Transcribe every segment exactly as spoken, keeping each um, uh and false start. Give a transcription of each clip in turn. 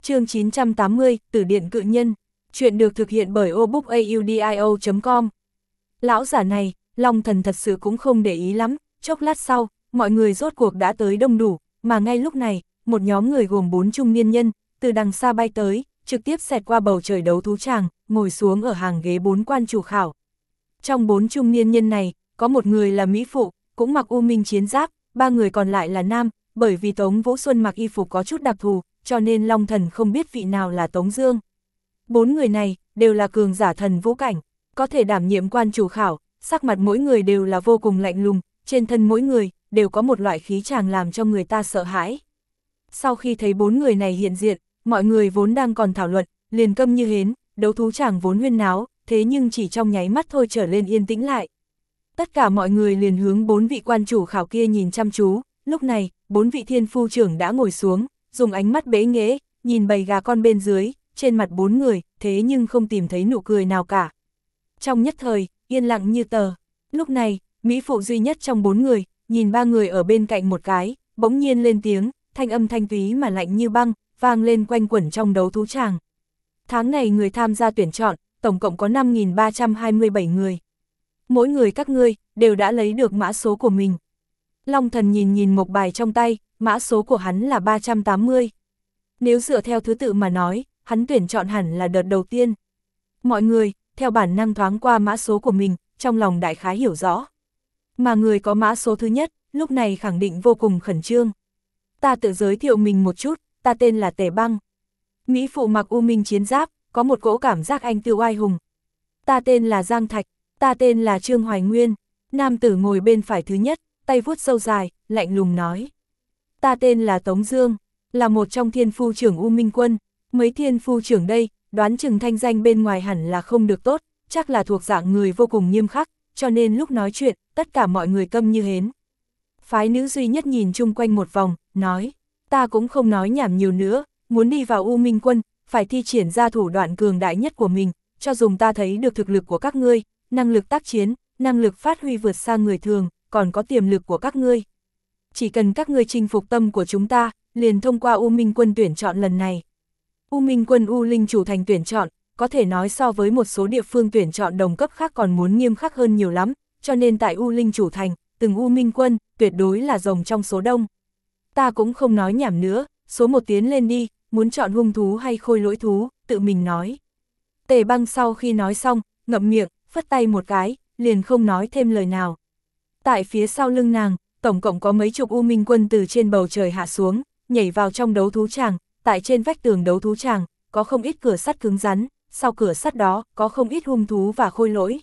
Chương chín trăm tám mươi, Tử điện cự nhân. Chuyện được thực hiện bởi obookaudio chấm com. Lão giả này, Long Thần thật sự cũng không để ý lắm, chốc lát sau, mọi người rốt cuộc đã tới đông đủ, mà ngay lúc này, một nhóm người gồm bốn trung niên nhân, từ đằng xa bay tới, trực tiếp xẹt qua bầu trời đấu thú tràng, ngồi xuống ở hàng ghế bốn quan chủ khảo. Trong bốn trung niên nhân này, có một người là mỹ phụ, cũng mặc u minh chiến giáp, ba người còn lại là nam, bởi vì Tống Vũ Xuân mặc y phục có chút đặc thù, cho nên Long Thần không biết vị nào là Tống Dương. Bốn người này, đều là cường giả thần vũ cảnh, có thể đảm nhiệm quan chủ khảo, sắc mặt mỗi người đều là vô cùng lạnh lùng, trên thân mỗi người, đều có một loại khí tràng làm cho người ta sợ hãi. Sau khi thấy bốn người này hiện diện, mọi người vốn đang còn thảo luận, liền câm như hến, đấu thú tràng vốn huyên náo, thế nhưng chỉ trong nháy mắt thôi trở lên yên tĩnh lại. Tất cả mọi người liền hướng bốn vị quan chủ khảo kia nhìn chăm chú, lúc này, bốn vị thiên phu trưởng đã ngồi xuống, dùng ánh mắt bế nghễ, nhìn bầy gà con bên dưới, trên mặt bốn người, thế nhưng không tìm thấy nụ cười nào cả. Trong nhất thời, yên lặng như tờ. Lúc này, mỹ phụ duy nhất trong bốn người, nhìn ba người ở bên cạnh một cái, bỗng nhiên lên tiếng, thanh âm thanh túy mà lạnh như băng, vang lên quanh quẩn trong đấu thú tràng. Tháng này người tham gia tuyển chọn, tổng cộng có năm nghìn ba trăm hai mươi bảy người. Mỗi người các ngươi, đều đã lấy được mã số của mình. Long Thần nhìn nhìn mộc bài trong tay, mã số của hắn là ba trăm tám mươi. Nếu dựa theo thứ tự mà nói, hắn tuyển chọn hẳn là đợt đầu tiên. Mọi người, theo bản năng thoáng qua mã số của mình, trong lòng đại khái hiểu rõ. Mà người có mã số thứ nhất, lúc này khẳng định vô cùng khẩn trương. Ta tự giới thiệu mình một chút, ta tên là Tề Băng. Mỹ phụ mặc u minh chiến giáp, có một cỗ cảm giác anh tư oai hùng. Ta tên là Giang Thạch, ta tên là Trương Hoài Nguyên. Nam tử ngồi bên phải thứ nhất, tay vuốt sâu dài, lạnh lùng nói. Ta tên là Tống Dương, là một trong thiên phu trưởng U Minh Quân. Mấy thiên phu trưởng đây, đoán chừng thanh danh bên ngoài hẳn là không được tốt, chắc là thuộc dạng người vô cùng nghiêm khắc, cho nên lúc nói chuyện, tất cả mọi người câm như hến. Phái nữ duy nhất nhìn chung quanh một vòng, nói, ta cũng không nói nhảm nhiều nữa, muốn đi vào U Minh Quân, phải thi triển ra thủ đoạn cường đại nhất của mình, cho dùng ta thấy được thực lực của các ngươi, năng lực tác chiến, năng lực phát huy vượt xa người thường, còn có tiềm lực của các ngươi. Chỉ cần các ngươi chinh phục tâm của chúng ta, liền thông qua U Minh Quân tuyển chọn lần này. U Minh Quân U Linh chủ thành tuyển chọn, có thể nói so với một số địa phương tuyển chọn đồng cấp khác còn muốn nghiêm khắc hơn nhiều lắm, cho nên tại U Linh chủ thành, từng U Minh Quân, tuyệt đối là rồng trong số đông. Ta cũng không nói nhảm nữa, số một tiến lên đi, muốn chọn hung thú hay khôi lỗi thú, tự mình nói. Tề Băng sau khi nói xong, ngậm miệng, phất tay một cái, liền không nói thêm lời nào. Tại phía sau lưng nàng, tổng cộng có mấy chục U Minh Quân từ trên bầu trời hạ xuống, nhảy vào trong đấu thú tràng, tại trên vách tường đấu thú tràng, có không ít cửa sắt cứng rắn, sau cửa sắt đó, có không ít hung thú và khôi lỗi.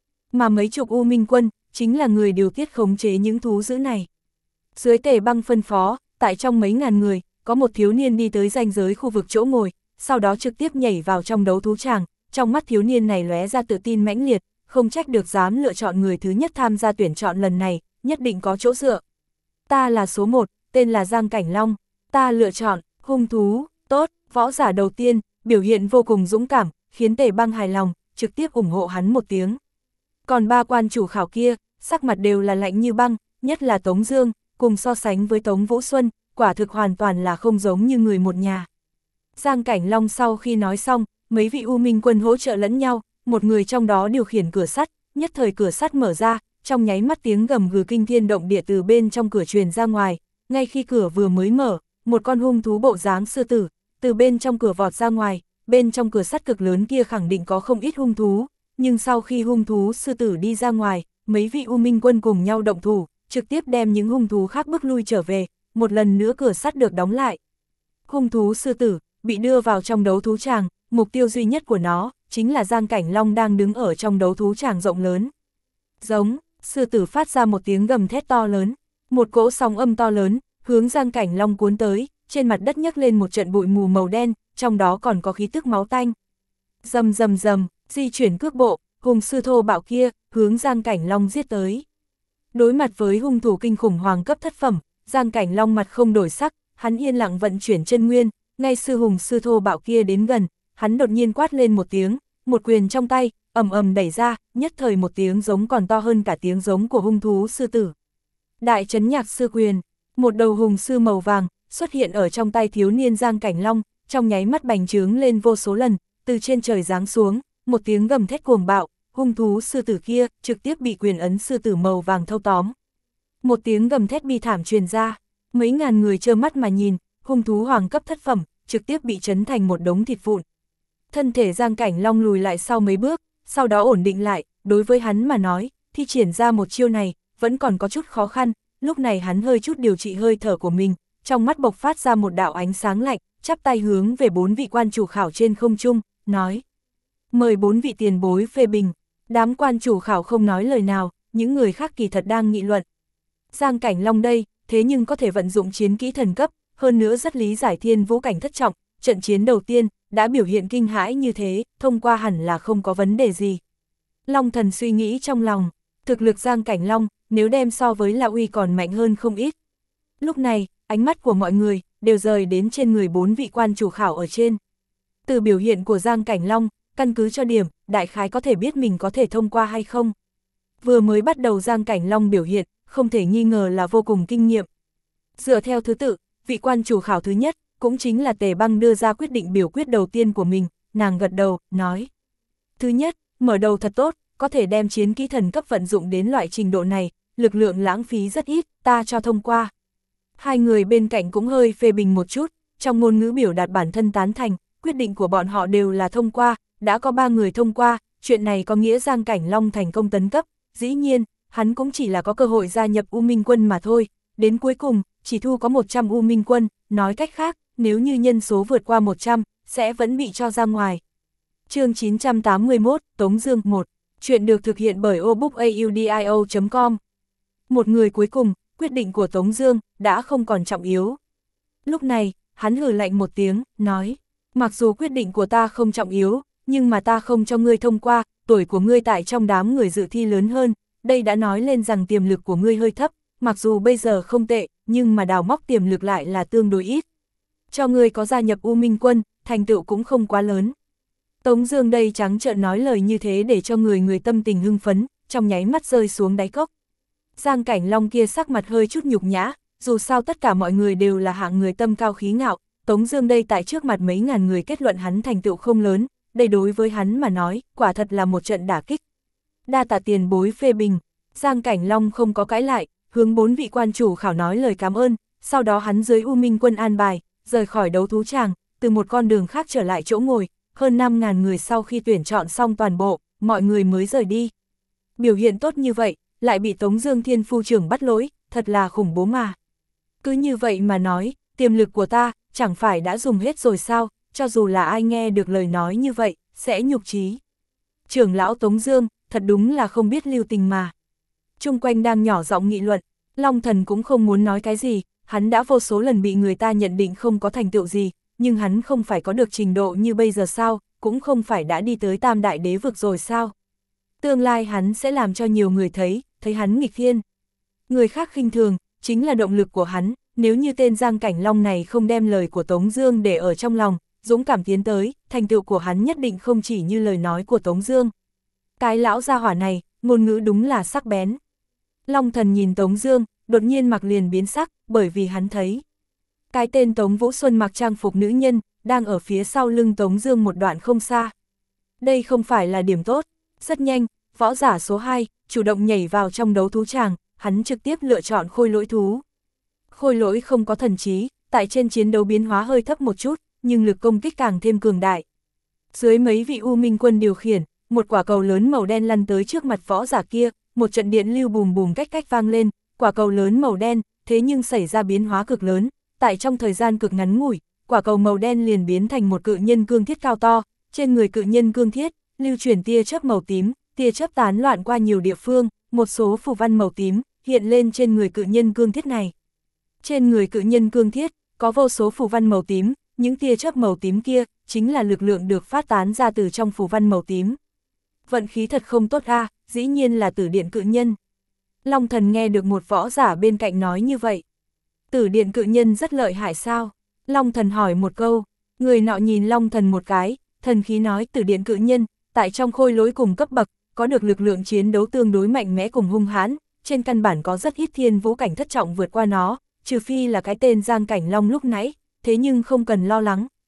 Mà mấy chục U Minh Quân, chính là người điều tiết khống chế những thú dữ này. Dưới Tề Băng phân phó, tại trong mấy ngàn người, có một thiếu niên đi tới ranh giới khu vực chỗ ngồi, sau đó trực tiếp nhảy vào trong đấu thú tràng, trong mắt thiếu niên này lóe ra tự tin mãnh liệt, không trách được dám lựa chọn người thứ nhất tham gia tuyển chọn lần này, nhất định có chỗ dựa. Ta là số một, tên là Giang Cảnh Long, ta lựa chọn, hung thú, tốt, võ giả đầu tiên, biểu hiện vô cùng dũng cảm, khiến Tề Băng hài lòng, trực tiếp ủng hộ hắn một tiếng. Còn ba quan chủ khảo kia, sắc mặt đều là lạnh như băng, nhất là Tống Dương, cùng so sánh với Tống Vũ Xuân, quả thực hoàn toàn là không giống như người một nhà. Giang Cảnh Long sau khi nói xong, mấy vị U Minh Quân hỗ trợ lẫn nhau, một người trong đó điều khiển cửa sắt, nhất thời cửa sắt mở ra, trong nháy mắt tiếng gầm gừ kinh thiên động địa từ bên trong cửa truyền ra ngoài, ngay khi cửa vừa mới mở, một con hung thú bộ dáng sư tử, từ bên trong cửa vọt ra ngoài, bên trong cửa sắt cực lớn kia khẳng định có không ít hung thú, nhưng sau khi hung thú sư tử đi ra ngoài, mấy vị U Minh Quân cùng nhau động thủ, trực tiếp đem những hung thú khác bước lui trở về, một lần nữa cửa sắt được đóng lại. Hung thú sư tử, bị đưa vào trong đấu thú tràng, mục tiêu duy nhất của nó, chính là Giang Cảnh Long đang đứng ở trong đấu thú tràng rộng lớn. Giống, sư tử phát ra một tiếng gầm thét to lớn, một cỗ sóng âm to lớn, hướng Giang Cảnh Long cuốn tới, trên mặt đất nhấc lên một trận bụi mù màu đen, trong đó còn có khí tức máu tanh. Rầm rầm rầm, di chuyển cước bộ, hùng sư thô bạo kia, hướng Giang Cảnh Long giết tới. Đối mặt với hung thủ kinh khủng hoàng cấp thất phẩm, Giang Cảnh Long mặt không đổi sắc, hắn yên lặng vận chuyển chân nguyên, ngay sư hùng sư thô bạo kia đến gần, hắn đột nhiên quát lên một tiếng, một quyền trong tay, ầm ầm đẩy ra, nhất thời một tiếng giống còn to hơn cả tiếng giống của hung thú sư tử. Đại trấn nhạc sư quyền, một đầu hùng sư màu vàng, xuất hiện ở trong tay thiếu niên Giang Cảnh Long, trong nháy mắt bành trướng lên vô số lần, từ trên trời giáng xuống, một tiếng gầm thét cuồng bạo, hung thú sư tử kia trực tiếp bị quyền ấn sư tử màu vàng thâu tóm. Một tiếng gầm thét bi thảm truyền ra, mấy ngàn người trơ mắt mà nhìn, hung thú hoàng cấp thất phẩm, trực tiếp bị chấn thành một đống thịt vụn. Thân thể Giang Cảnh Long lùi lại sau mấy bước, sau đó ổn định lại, đối với hắn mà nói, thi triển ra một chiêu này, vẫn còn có chút khó khăn, lúc này hắn hơi chút điều trị hơi thở của mình, trong mắt bộc phát ra một đạo ánh sáng lạnh, chắp tay hướng về bốn vị quan chủ khảo trên không trung, nói. Mời bốn vị tiền bối phê bình, đám quan chủ khảo không nói lời nào, những người khác kỳ thật đang nghị luận. Giang Cảnh Long đây, thế nhưng có thể vận dụng chiến kỹ thần cấp, hơn nữa rất lý giải thiên vũ cảnh thất trọng, trận chiến đầu tiên, đã biểu hiện kinh hãi như thế, thông qua hẳn là không có vấn đề gì. Long Thần suy nghĩ trong lòng, thực lực Giang Cảnh Long, nếu đem so với La Uy còn mạnh hơn không ít. Lúc này, ánh mắt của mọi người, đều rời đến trên người bốn vị quan chủ khảo ở trên. Từ biểu hiện của Giang Cảnh Long, căn cứ cho điểm, đại khái có thể biết mình có thể thông qua hay không. Vừa mới bắt đầu Giang Cảnh Long biểu hiện, không thể nghi ngờ là vô cùng kinh nghiệm. Dựa theo thứ tự, vị quan chủ khảo thứ nhất, cũng chính là Tề Băng đưa ra quyết định biểu quyết đầu tiên của mình, nàng gật đầu, nói. Thứ nhất, mở đầu thật tốt, có thể đem chiến kỹ thần cấp vận dụng đến loại trình độ này, lực lượng lãng phí rất ít, ta cho thông qua. Hai người bên cạnh cũng hơi phê bình một chút, trong ngôn ngữ biểu đạt bản thân tán thành, quyết định của bọn họ đều là thông qua, đã có ba người thông qua, chuyện này có nghĩa Giang Cảnh Long thành công tấn cấp, dĩ nhiên, hắn cũng chỉ là có cơ hội gia nhập U Minh Quân mà thôi, đến cuối cùng, chỉ thu có một trăm U Minh Quân, nói cách khác, nếu như nhân số vượt qua một trăm, sẽ vẫn bị cho ra ngoài. Chương chín trăm tám mươi mốt, Tống Dương một, chuyện được thực hiện bởi obookaudio chấm com. Một người cuối cùng, quyết định của Tống Dương đã không còn trọng yếu. Lúc này, hắn hừ lạnh một tiếng, nói, mặc dù quyết định của ta không trọng yếu, nhưng mà ta không cho ngươi thông qua, tuổi của ngươi tại trong đám người dự thi lớn hơn, đây đã nói lên rằng tiềm lực của ngươi hơi thấp, mặc dù bây giờ không tệ, nhưng mà đào móc tiềm lực lại là tương đối ít. Cho ngươi có gia nhập U Minh Quân, thành tựu cũng không quá lớn. Tống Dương đây trắng trợn nói lời như thế để cho người người tâm tình hưng phấn, trong nháy mắt rơi xuống đáy cốc. Giang Cảnh Long kia sắc mặt hơi chút nhục nhã, dù sao tất cả mọi người đều là hạng người tâm cao khí ngạo, Tống Dương đây tại trước mặt mấy ngàn người kết luận hắn thành tựu không lớn, đây đối với hắn mà nói, quả thật là một trận đả kích. Đa tạ tiền bối phê bình, Giang Cảnh Long không có cãi lại, hướng bốn vị quan chủ khảo nói lời cảm ơn, sau đó hắn dưới U Minh Quân an bài, rời khỏi đấu thú tràng, từ một con đường khác trở lại chỗ ngồi, hơn năm ngàn người sau khi tuyển chọn xong toàn bộ, mọi người mới rời đi. Biểu hiện tốt như vậy, lại bị Tống Dương Thiên Phu trưởng bắt lỗi, thật là khủng bố mà. Cứ như vậy mà nói, tiềm lực của ta, chẳng phải đã dùng hết rồi sao, cho dù là ai nghe được lời nói như vậy, sẽ nhục chí. Trưởng lão Tống Dương, thật đúng là không biết lưu tình mà. Chung quanh đang nhỏ giọng nghị luận, Long Thần cũng không muốn nói cái gì, hắn đã vô số lần bị người ta nhận định không có thành tựu gì, nhưng hắn không phải có được trình độ như bây giờ sao, cũng không phải đã đi tới tam đại đế vực rồi sao. Tương lai hắn sẽ làm cho nhiều người thấy, thấy hắn nghịch thiên. Người khác khinh thường, chính là động lực của hắn, nếu như tên Giang Cảnh Long này không đem lời của Tống Dương để ở trong lòng, dũng cảm tiến tới, thành tựu của hắn nhất định không chỉ như lời nói của Tống Dương. Cái lão gia hỏa này, ngôn ngữ đúng là sắc bén. Long Thần nhìn Tống Dương, đột nhiên mặt liền biến sắc, bởi vì hắn thấy cái tên Tống Vũ Xuân mặc trang phục nữ nhân, đang ở phía sau lưng Tống Dương một đoạn không xa. Đây không phải là điểm tốt. Rất nhanh, võ giả số hai, chủ động nhảy vào trong đấu thú tràng, hắn trực tiếp lựa chọn khôi lỗi thú. Khôi lỗi không có thần trí, tại trên chiến đấu biến hóa hơi thấp một chút, nhưng lực công kích càng thêm cường đại. Dưới mấy vị U Minh Quân điều khiển, một quả cầu lớn màu đen lăn tới trước mặt võ giả kia, một trận điện lưu bùm bùm cách cách vang lên, quả cầu lớn màu đen, thế nhưng xảy ra biến hóa cực lớn, tại trong thời gian cực ngắn ngủi, quả cầu màu đen liền biến thành một cự nhân cương thiết cao to, trên người cự nhân cương thiết, lưu chuyển tia chớp màu tím, tia chớp tán loạn qua nhiều địa phương, một số phù văn màu tím hiện lên trên người cự nhân cương thiết này. Trên người cự nhân cương thiết, có vô số phù văn màu tím, những tia chớp màu tím kia, chính là lực lượng được phát tán ra từ trong phù văn màu tím. Vận khí thật không tốt a, à, dĩ nhiên là tử điện cự nhân. Long Thần nghe được một võ giả bên cạnh nói như vậy. Tử điện cự nhân rất lợi hại sao? Long Thần hỏi một câu, người nọ nhìn Long Thần một cái, thần khí nói tử điện cự nhân, tại trong khôi lỗi cùng cấp bậc, có được lực lượng chiến đấu tương đối mạnh mẽ cùng hung hãn, trên căn bản có rất ít thiên vũ cảnh thất trọng vượt qua nó, trừ phi là cái tên Giang Cảnh Long lúc nãy, thế nhưng không cần lo lắng,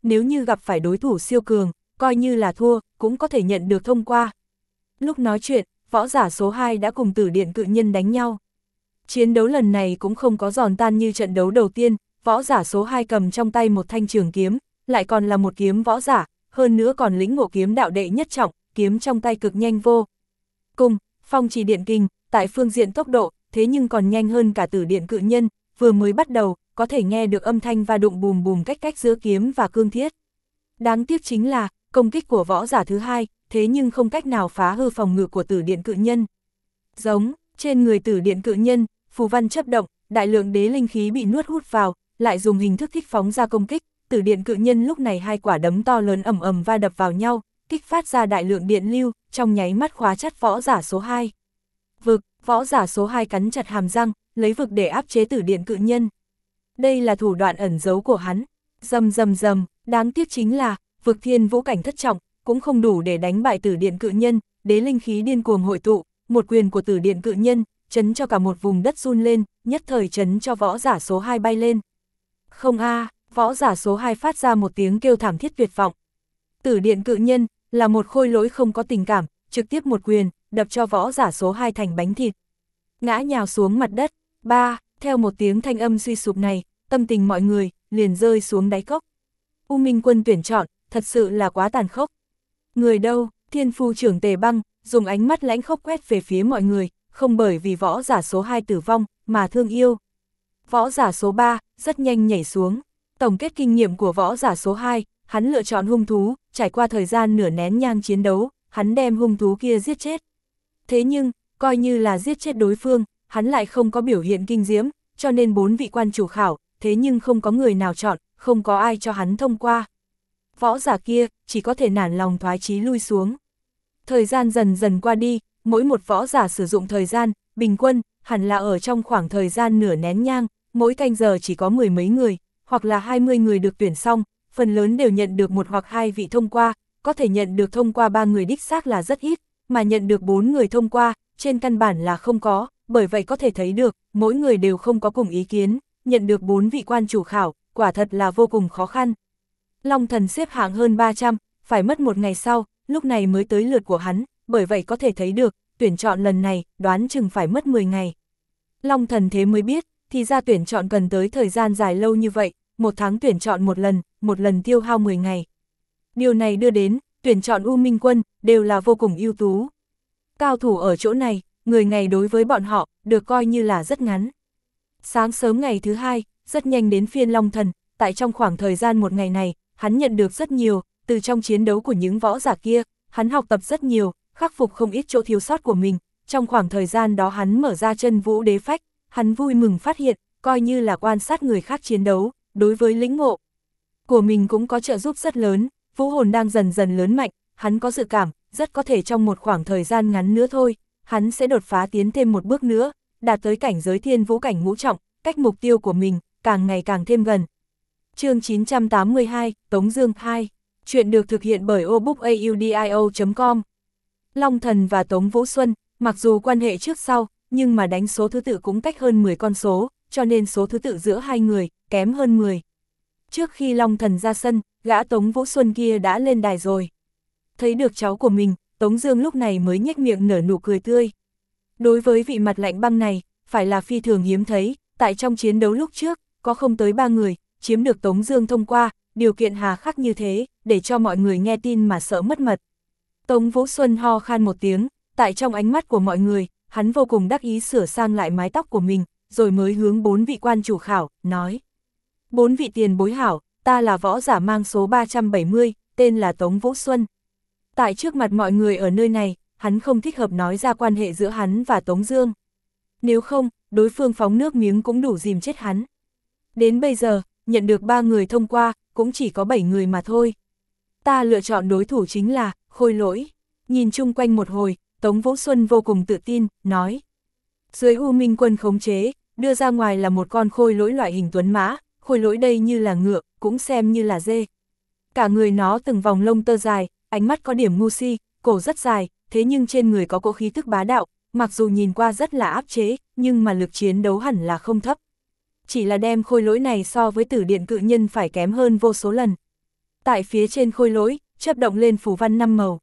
nếu như gặp phải đối thủ siêu cường, coi như là thua, cũng có thể nhận được thông qua. Lúc nói chuyện, võ giả số hai đã cùng Tử Điện Cự Nhân đánh nhau. Chiến đấu lần này cũng không có giòn tan như trận đấu đầu tiên, võ giả số hai cầm trong tay một thanh trường kiếm, lại còn là một kiếm võ giả, hơn nữa còn lĩnh ngộ kiếm đạo đệ nhất trọng, kiếm trong tay cực nhanh vô cùng, phong trì điện kình, tại phương diện tốc độ, thế nhưng còn nhanh hơn cả Tử Điện Cự Nhân, vừa mới bắt đầu, có thể nghe được âm thanh va đụng bùm bùm cách cách giữa kiếm và cương thiết. Đáng tiếc chính là, công kích của võ giả thứ hai, thế nhưng không cách nào phá hư phòng ngự của Tử Điện Cự Nhân. Giống, trên người Tử Điện Cự Nhân, phù văn chấp động, đại lượng đế linh khí bị nuốt hút vào, lại dùng hình thức thích phóng ra công kích, Tử Điện Cự Nhân lúc này hai quả đấm to lớn ầm ầm va đập vào nhau, kích phát ra đại lượng điện lưu, trong nháy mắt khóa chặt võ giả số hai. Vực, võ giả số hai cắn chặt hàm răng, lấy vực để áp chế Tử Điện Cự Nhân. Đây là thủ đoạn ẩn giấu của hắn. Rầm rầm rầm, đáng tiếc chính là, vực thiên vũ cảnh thất trọng, cũng không đủ để đánh bại Tử Điện Cự Nhân, đế linh khí điên cuồng hội tụ, một quyền của Tử Điện Cự Nhân, chấn cho cả một vùng đất run lên, nhất thời chấn cho võ giả số hai bay lên. Không a, võ giả số hai phát ra một tiếng kêu thảm thiết tuyệt vọng. Tử Điện Cự Nhân là một khôi lỗi không có tình cảm, trực tiếp một quyền, đập cho võ giả số hai thành bánh thịt. Ngã nhào xuống mặt đất, ba, theo một tiếng thanh âm suy sụp này, tâm tình mọi người liền rơi xuống đáy cốc. U Minh Quân tuyển chọn, thật sự là quá tàn khốc. Người đâu? Thiên Phu trưởng Tề Băng dùng ánh mắt lãnh khốc quét về phía mọi người, không bởi vì võ giả số hai tử vong mà thương yêu. Võ giả số ba rất nhanh nhảy xuống. Tổng kết kinh nghiệm của võ giả số hai, hắn lựa chọn hung thú, trải qua thời gian nửa nén nhang chiến đấu, hắn đem hung thú kia giết chết. Thế nhưng, coi như là giết chết đối phương, hắn lại không có biểu hiện kinh diễm, cho nên bốn vị quan chủ khảo, thế nhưng không có người nào chọn, không có ai cho hắn thông qua. Võ giả kia chỉ có thể nản lòng thoái chí lui xuống. Thời gian dần dần qua đi, mỗi một võ giả sử dụng thời gian, bình quân, hẳn là ở trong khoảng thời gian nửa nén nhang, mỗi canh giờ chỉ có mười mấy người, hoặc là hai mươi người được tuyển xong, phần lớn đều nhận được một hoặc hai vị thông qua, có thể nhận được thông qua ba người đích xác là rất ít, mà nhận được bốn người thông qua, trên căn bản là không có, bởi vậy có thể thấy được, mỗi người đều không có cùng ý kiến, nhận được bốn vị quan chủ khảo, quả thật là vô cùng khó khăn. Long Thần xếp hạng hơn ba trăm, phải mất một ngày sau, lúc này mới tới lượt của hắn, bởi vậy có thể thấy được, tuyển chọn lần này, đoán chừng phải mất mười ngày. Long Thần thế mới biết, thì ra tuyển chọn cần tới thời gian dài lâu như vậy, một tháng tuyển chọn một lần, một lần tiêu hao mười ngày. Điều này đưa đến, tuyển chọn U Minh Quân, đều là vô cùng ưu tú. Cao thủ ở chỗ này, người ngày đối với bọn họ, được coi như là rất ngắn. Sáng sớm ngày thứ hai, rất nhanh đến phiên Long Thần, tại trong khoảng thời gian một ngày này, hắn nhận được rất nhiều, từ trong chiến đấu của những võ giả kia, hắn học tập rất nhiều, khắc phục không ít chỗ thiếu sót của mình, trong khoảng thời gian đó hắn mở ra chân vũ đế phách, hắn vui mừng phát hiện, coi như là quan sát người khác chiến đấu, đối với lĩnh ngộ của mình cũng có trợ giúp rất lớn, vũ hồn đang dần dần lớn mạnh, hắn có dự cảm, rất có thể trong một khoảng thời gian ngắn nữa thôi, hắn sẽ đột phá tiến thêm một bước nữa, đạt tới cảnh giới thiên vũ cảnh ngũ trọng, cách mục tiêu của mình, càng ngày càng thêm gần. Chương chín trăm tám mươi hai, Tống Dương hai, chuyện được thực hiện bởi obookaudio chấm com. Long Thần và Tống Vũ Xuân, mặc dù quan hệ trước sau, nhưng mà đánh số thứ tự cũng cách hơn mười con số, cho nên số thứ tự giữa hai người, kém hơn mười. Trước khi Long Thần ra sân, gã Tống Vũ Xuân kia đã lên đài rồi. Thấy được cháu của mình, Tống Dương lúc này mới nhếch miệng nở nụ cười tươi. Đối với vị mặt lạnh băng này, phải là phi thường hiếm thấy, tại trong chiến đấu lúc trước, có không tới ba người, chiếm được Tống Dương thông qua, điều kiện hà khắc như thế, để cho mọi người nghe tin mà sợ mất mật. Tống Vũ Xuân ho khan một tiếng, tại trong ánh mắt của mọi người, hắn vô cùng đắc ý sửa sang lại mái tóc của mình, rồi mới hướng bốn vị quan chủ khảo, nói. Bốn vị tiền bối hảo, ta là võ giả mang số ba trăm bảy mươi, tên là Tống Vũ Xuân. Tại trước mặt mọi người ở nơi này, hắn không thích hợp nói ra quan hệ giữa hắn và Tống Dương. Nếu không, đối phương phóng nước miếng cũng đủ dìm chết hắn. Đến bây giờ, nhận được ba người thông qua, cũng chỉ có bảy người mà thôi. Ta lựa chọn đối thủ chính là Khôi Lỗi. Nhìn chung quanh một hồi, Tống Vũ Xuân vô cùng tự tin, nói. Dưới U Minh Quân khống chế, đưa ra ngoài là một con khôi lỗi loại hình tuấn mã, khôi lỗi đây như là ngựa, cũng xem như là dê. Cả người nó từng vòng lông tơ dài, ánh mắt có điểm ngu si, cổ rất dài, thế nhưng trên người có cỗ khí tức bá đạo, mặc dù nhìn qua rất là áp chế, nhưng mà lực chiến đấu hẳn là không thấp. Chỉ là đem khôi lỗi này so với Tử Điện Cự Nhân phải kém hơn vô số lần. Tại phía trên khôi lỗi, chớp động lên phù văn năm màu.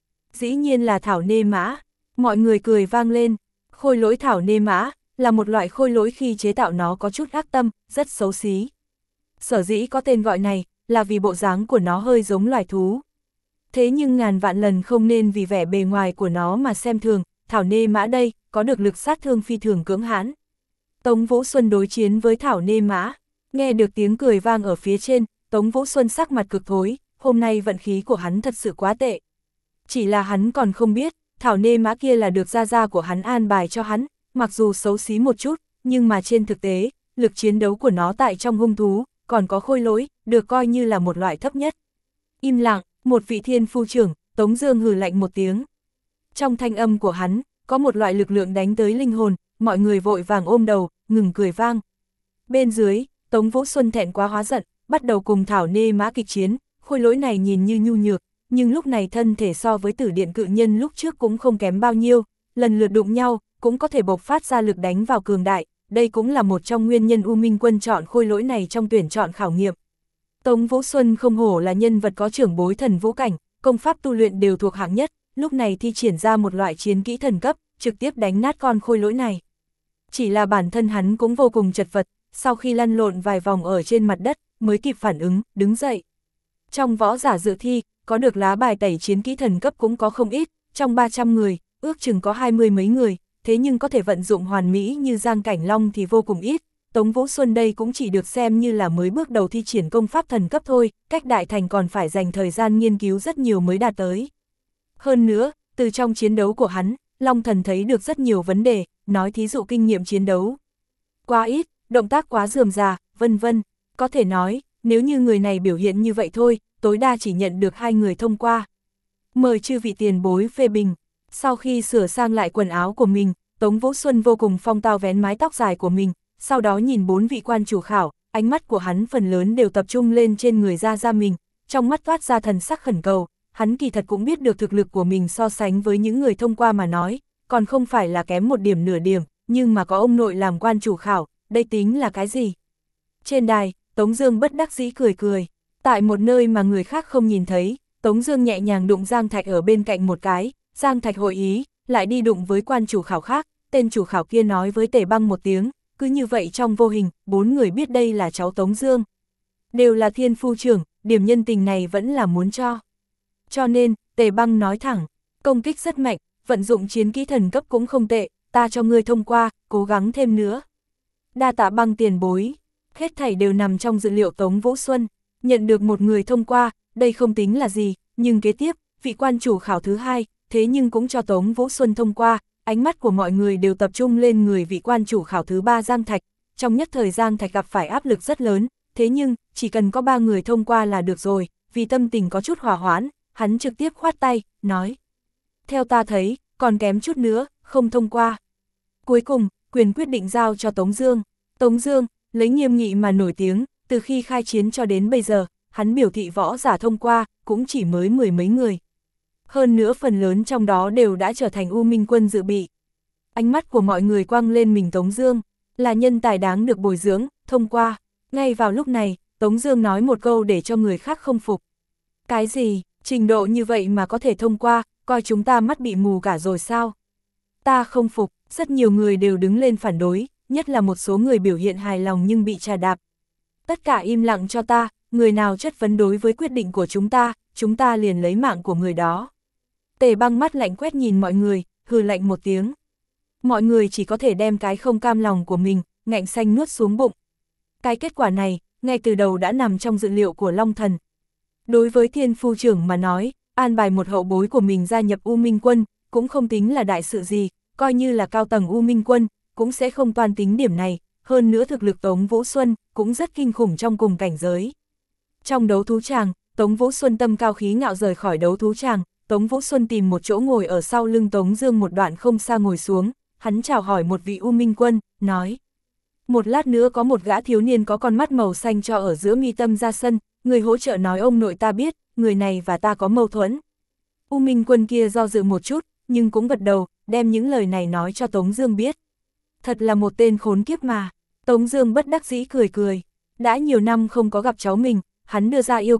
Dĩ nhiên là thảo nê mã, mọi người cười vang lên. Khôi lỗi thảo nê mã là một loại khôi lỗi khi chế tạo nó có chút ác tâm, rất xấu xí. Sở dĩ có tên gọi này là vì bộ dáng của nó hơi giống loài thú. Thế nhưng ngàn vạn lần không nên vì vẻ bề ngoài của nó mà xem thường, thảo nê mã đây có được lực sát thương phi thường cưỡng hãn. Tống Vũ Xuân đối chiến với thảo nê mã, nghe được tiếng cười vang ở phía trên, Tống Vũ Xuân sắc mặt cực thối, hôm nay vận khí của hắn thật sự quá tệ. Chỉ là hắn còn không biết, thảo nê mã kia là được gia gia của hắn an bài cho hắn, mặc dù xấu xí một chút, nhưng mà trên thực tế, lực chiến đấu của nó tại trong hung thú, còn có khôi lỗi, được coi như là một loại thấp nhất. Im lặng, một vị thiên phu trưởng, Tống Dương hừ lạnh một tiếng. Trong thanh âm của hắn, có một loại lực lượng đánh tới linh hồn, mọi người vội vàng ôm đầu, ngừng cười vang. Bên dưới, Tống Vũ Xuân thẹn quá hóa giận, bắt đầu cùng thảo nê mã kịch chiến, khôi lỗi này nhìn như nhu nhược, nhưng lúc này thân thể so với Tử Điện Cự Nhân lúc trước cũng không kém bao nhiêu, lần lượt đụng nhau, cũng có thể bộc phát ra lực đánh vào cường đại, đây cũng là một trong nguyên nhân U Minh Quân chọn khôi lỗi này trong tuyển chọn khảo nghiệm. Tống Vũ Xuân không hổ là nhân vật có trưởng bối thần vũ cảnh, công pháp tu luyện đều thuộc hạng nhất, lúc này thi triển ra một loại chiến kỹ thần cấp, trực tiếp đánh nát con khôi lỗi này. Chỉ là bản thân hắn cũng vô cùng chật vật, sau khi lăn lộn vài vòng ở trên mặt đất, mới kịp phản ứng, đứng dậy. Trong võ giả dự thi, có được lá bài tẩy chiến kỹ thần cấp cũng có không ít, trong ba trăm người, ước chừng có hai mươi mấy người, thế nhưng có thể vận dụng hoàn mỹ như Giang Cảnh Long thì vô cùng ít. Tống Vũ Xuân đây cũng chỉ được xem như là mới bước đầu thi triển công pháp thần cấp thôi, cách đại thành còn phải dành thời gian nghiên cứu rất nhiều mới đạt tới. Hơn nữa, từ trong chiến đấu của hắn, Long Thần thấy được rất nhiều vấn đề, nói thí dụ kinh nghiệm chiến đấu quá ít, động tác quá rườm rà, vân vân. Có thể nói, nếu như người này biểu hiện như vậy thôi, tối đa chỉ nhận được hai người thông qua. Mời chư vị tiền bối phê bình. Sau khi sửa sang lại quần áo của mình, Tống Vũ Xuân vô cùng phong tao vén mái tóc dài của mình, sau đó nhìn bốn vị quan chủ khảo, ánh mắt của hắn phần lớn đều tập trung lên trên người Gia Gia mình, trong mắt toát ra thần sắc khẩn cầu, hắn kỳ thật cũng biết được thực lực của mình so sánh với những người thông qua mà nói, còn không phải là kém một điểm nửa điểm, nhưng mà có ông nội làm quan chủ khảo, đây tính là cái gì? Trên đài, Tống Dương bất đắc dĩ cười cười, tại một nơi mà người khác không nhìn thấy, Tống Dương nhẹ nhàng đụng Giang Thạch ở bên cạnh một cái, Giang Thạch hội ý, lại đi đụng với quan chủ khảo khác, tên chủ khảo kia nói với Tề Băng một tiếng, cứ như vậy trong vô hình, bốn người biết đây là cháu Tống Dương. Đều là thiên phu trưởng, điểm nhân tình này vẫn là muốn cho. Cho nên, Tề Băng nói thẳng, công kích rất mạnh, vận dụng chiến kỹ thần cấp cũng không tệ, ta cho ngươi thông qua, cố gắng thêm nữa. Đa tạ Băng tiền bối, hết thảy đều nằm trong dự liệu Tống Vũ Xuân, nhận được một người thông qua, đây không tính là gì, nhưng kế tiếp, vị quan chủ khảo thứ hai, thế nhưng cũng cho Tống Vũ Xuân thông qua, ánh mắt của mọi người đều tập trung lên người vị quan chủ khảo thứ ba Giang Thạch, trong nhất thời Giang Thạch gặp phải áp lực rất lớn, thế nhưng, chỉ cần có ba người thông qua là được rồi, vì tâm tình có chút hòa hoãn, hắn trực tiếp khoát tay, nói. Theo ta thấy, còn kém chút nữa, không thông qua. Cuối cùng, quyền quyết định giao cho Tống Dương. Tống Dương, lấy nghiêm nghị mà nổi tiếng, từ khi khai chiến cho đến bây giờ, hắn biểu thị võ giả thông qua, cũng chỉ mới mười mấy người. Hơn nữa phần lớn trong đó đều đã trở thành U Minh Quân dự bị. Ánh mắt của mọi người quăng lên mình Tống Dương, là nhân tài đáng được bồi dưỡng, thông qua. Ngay vào lúc này, Tống Dương nói một câu để cho người khác không phục. Cái gì, trình độ như vậy mà có thể thông qua, coi chúng ta mắt bị mù cả rồi sao? Ta không phục, rất nhiều người đều đứng lên phản đối, nhất là một số người biểu hiện hài lòng nhưng bị trà đạp. Tất cả im lặng cho ta, người nào chất vấn đối với quyết định của chúng ta, chúng ta liền lấy mạng của người đó. Tề Băng mắt lạnh quét nhìn mọi người, hừ lạnh một tiếng. Mọi người chỉ có thể đem cái không cam lòng của mình, ngạnh xanh nuốt xuống bụng. Cái kết quả này, ngay từ đầu đã nằm trong dự liệu của Long Thần. Đối với thiên phu trưởng mà nói, an bài một hậu bối của mình gia nhập U Minh Quân, cũng không tính là đại sự gì, coi như là cao tầng U Minh Quân, cũng sẽ không toan tính điểm này, hơn nữa thực lực Tống Vũ Xuân, cũng rất kinh khủng trong cùng cảnh giới. Trong đấu thú tràng, Tống Vũ Xuân tâm cao khí ngạo rời khỏi đấu thú tràng, Tống Vũ Xuân tìm một chỗ ngồi ở sau lưng Tống Dương một đoạn không xa ngồi xuống, hắn chào hỏi một vị U Minh Quân, nói. Một lát nữa có một gã thiếu niên có con mắt màu xanh cho ở giữa mi tâm ra sân, người hỗ trợ nói ông nội ta biết, người này và ta có mâu thuẫn. U Minh Quân kia do dự một chút, nhưng cũng gật đầu, đem những lời này nói cho Tống Dương biết. Thật là một tên khốn kiếp mà. Tống Dương bất đắc dĩ cười cười, đã nhiều năm không có gặp cháu mình, hắn đưa ra yêu cầu,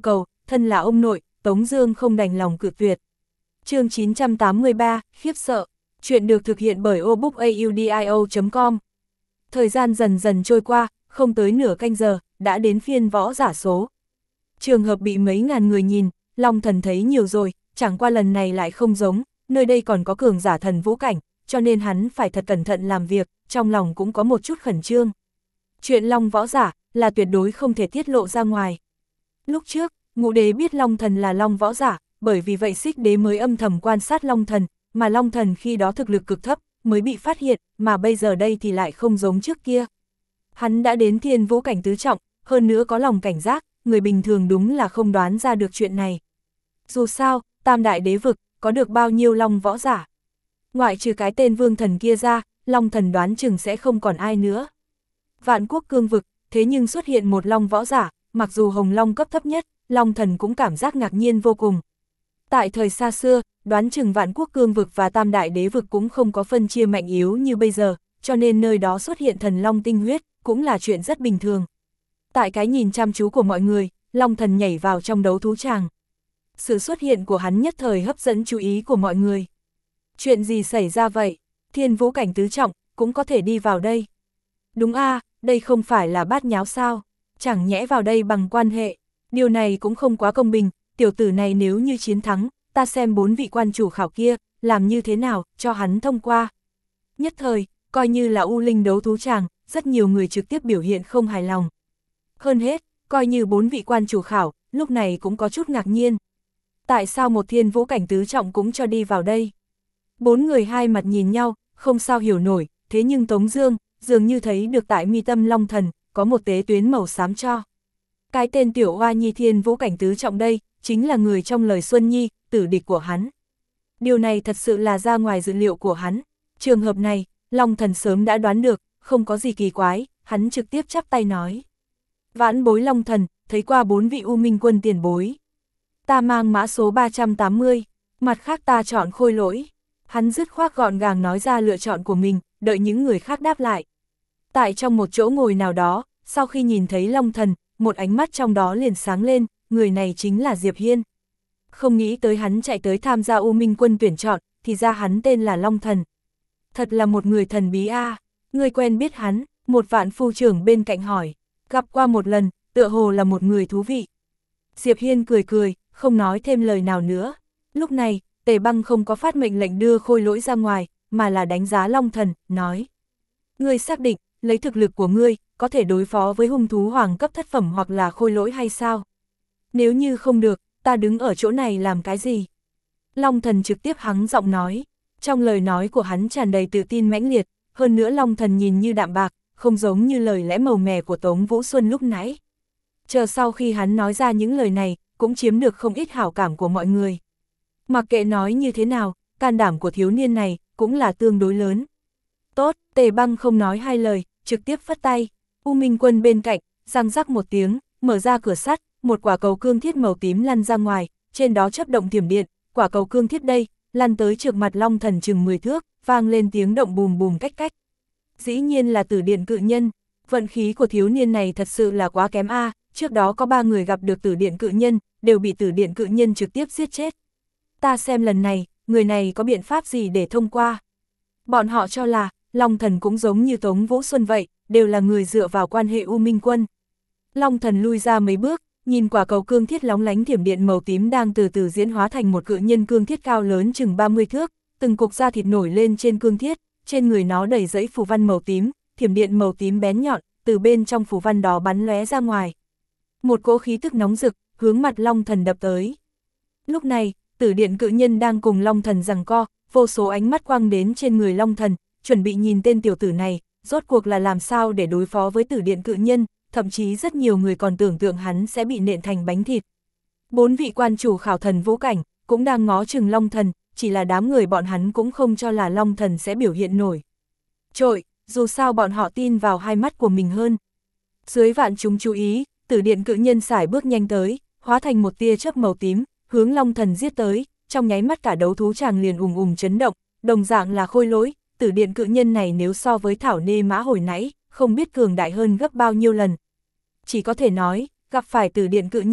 thân là ông nội, Tống Dương không đành lòng cự tuyệt. Chương chín trăm tám mươi ba, khiếp sợ. Chuyện được thực hiện bởi obookaudio chấm com. Thời gian dần dần trôi qua, không tới nửa canh giờ, đã đến phiên võ giả số. Trường hợp bị mấy ngàn người nhìn, Long Thần thấy nhiều rồi, chẳng qua lần này lại không giống, nơi đây còn có cường giả thần vũ cảnh, cho nên hắn phải thật cẩn thận làm việc, trong lòng cũng có một chút khẩn trương. Chuyện Long võ giả là tuyệt đối không thể tiết lộ ra ngoài. Lúc trước, Ngũ Đế biết Long Thần là Long võ giả, bởi vì vậy Xích Đế mới âm thầm quan sát Long Thần, mà Long Thần khi đó thực lực cực thấp, mới bị phát hiện, mà bây giờ đây thì lại không giống trước kia. Hắn đã đến thiên vũ cảnh tứ trọng, hơn nữa có lòng cảnh giác, người bình thường đúng là không đoán ra được chuyện này. Dù sao, Tam Đại Đế vực, có được bao nhiêu Long võ giả? Ngoại trừ cái tên Vương Thần kia ra, Long Thần đoán chừng sẽ không còn ai nữa. Vạn Quốc cương vực, thế nhưng xuất hiện một Long võ giả, mặc dù Hồng Long cấp thấp nhất, Long Thần cũng cảm giác ngạc nhiên vô cùng. Tại thời xa xưa, đoán chừng Vạn Quốc cương vực và Tam Đại Đế vực cũng không có phân chia mạnh yếu như bây giờ, cho nên nơi đó xuất hiện thần Long tinh huyết, cũng là chuyện rất bình thường. Tại cái nhìn chăm chú của mọi người, Long Thần nhảy vào trong đấu thú tràng. Sự xuất hiện của hắn nhất thời hấp dẫn chú ý của mọi người. Chuyện gì xảy ra vậy? Thiên vũ cảnh tứ trọng, cũng có thể đi vào đây. Đúng a, à, đây không phải là bát nháo sao? Chẳng nhẽ vào đây bằng quan hệ. Điều này cũng không quá công bình, tiểu tử này nếu như chiến thắng, ta xem bốn vị quan chủ khảo kia, làm như thế nào, cho hắn thông qua. Nhất thời, coi như là U Linh đấu thú tràng, rất nhiều người trực tiếp biểu hiện không hài lòng. Hơn hết, coi như bốn vị quan chủ khảo, lúc này cũng có chút ngạc nhiên. Tại sao một thiên vũ cảnh tứ trọng cũng cho đi vào đây? Bốn người hai mặt nhìn nhau, không sao hiểu nổi, thế nhưng Tống Dương, dường như thấy được tại mi tâm Long Thần, có một tế tuyến màu xám cho. Cái tên tiểu hoa nhi thiên vũ cảnh tứ trọng đây, chính là người trong lời Xuân Nhi, tử địch của hắn. Điều này thật sự là ra ngoài dự liệu của hắn. Trường hợp này, Long Thần sớm đã đoán được, không có gì kỳ quái, hắn trực tiếp chắp tay nói. Vãn bối Long Thần, thấy qua bốn vị U Minh quân tiền bối. Ta mang mã số ba trăm tám mươi, mặt khác ta chọn Khôi Lỗi. Hắn dứt khoát gọn gàng nói ra lựa chọn của mình, đợi những người khác đáp lại. Tại trong một chỗ ngồi nào đó, sau khi nhìn thấy Long Thần, một ánh mắt trong đó liền sáng lên, người này chính là Diệp Hiên. Không nghĩ tới hắn chạy tới tham gia U Minh quân tuyển chọn, thì ra hắn tên là Long Thần. Thật là một người thần bí a. À. Người quen biết hắn, một vạn phu trưởng bên cạnh hỏi. Gặp qua một lần, tựa hồ là một người thú vị. Diệp Hiên cười cười, không nói thêm lời nào nữa. Lúc này, Tề Băng không có phát mệnh lệnh đưa Khôi Lỗi ra ngoài, mà là đánh giá Long Thần, nói. Ngươi xác định, lấy thực lực của ngươi, có thể đối phó với hung thú hoàng cấp thất phẩm hoặc là Khôi Lỗi hay sao? Nếu như không được, ta đứng ở chỗ này làm cái gì? Long Thần trực tiếp hắng giọng nói. Trong lời nói của hắn tràn đầy tự tin mãnh liệt, hơn nữa Long Thần nhìn như đạm bạc, không giống như lời lẽ màu mè của Tống Vũ Xuân lúc nãy. Chờ sau khi hắn nói ra những lời này, cũng chiếm được không ít hảo cảm của mọi người. Mặc kệ nói như thế nào, can đảm của thiếu niên này cũng là tương đối lớn. Tốt, Tề Băng không nói hai lời, trực tiếp phất tay. U Minh quân bên cạnh, răng rắc một tiếng, mở ra cửa sắt, một quả cầu cương thiết màu tím lăn ra ngoài, trên đó chớp động thiểm điện, quả cầu cương thiết đây, lăn tới trước mặt Long Thần chừng mười thước, vang lên tiếng động bùm bùm cách cách. Dĩ nhiên là Tử Điện Cự Nhân, vận khí của thiếu niên này thật sự là quá kém a, à. Trước đó có ba người gặp được Tử Điện Cự Nhân, đều bị Tử Điện Cự Nhân trực tiếp giết chết. Ta xem lần này, người này có biện pháp gì để thông qua. Bọn họ cho là, Long Thần cũng giống như Tống Vũ Xuân vậy, đều là người dựa vào quan hệ U Minh quân. Long Thần lui ra mấy bước, nhìn quả cầu cương thiết lóng lánh thiểm điện màu tím đang từ từ diễn hóa thành một cự nhân cương thiết cao lớn chừng ba mươi thước, từng cục da thịt nổi lên trên cương thiết, trên người nó đầy dẫy phù văn màu tím, thiểm điện màu tím bén nhọn, từ bên trong phù văn đó bắn lóe ra ngoài. Một cỗ khí tức nóng rực, hướng mặt Long Thần đập tới. Lúc này, Tử Điện Cự Nhân đang cùng Long Thần giằng co, vô số ánh mắt quăng đến trên người Long Thần, chuẩn bị nhìn tên tiểu tử này, rốt cuộc là làm sao để đối phó với Tử Điện Cự Nhân, thậm chí rất nhiều người còn tưởng tượng hắn sẽ bị nện thành bánh thịt. Bốn vị quan chủ khảo thần vũ cảnh, cũng đang ngó chừng Long Thần, chỉ là đám người bọn hắn cũng không cho là Long Thần sẽ biểu hiện nổi. Trội, dù sao bọn họ tin vào hai mắt của mình hơn. Dưới vạn chúng chú ý, Tử Điện Cự Nhân sải bước nhanh tới, hóa thành một tia chớp màu tím, hướng Long Thần giết tới, trong nháy mắt cả đấu thú tràng liền ùm ùm chấn động, đồng dạng là Khôi Lỗi, Tử Điện Cự Nhân này nếu so với Thảo Nê Mã hồi nãy, không biết cường đại hơn gấp bao nhiêu lần. Chỉ có thể nói, gặp phải Tử Điện Cự Nhân,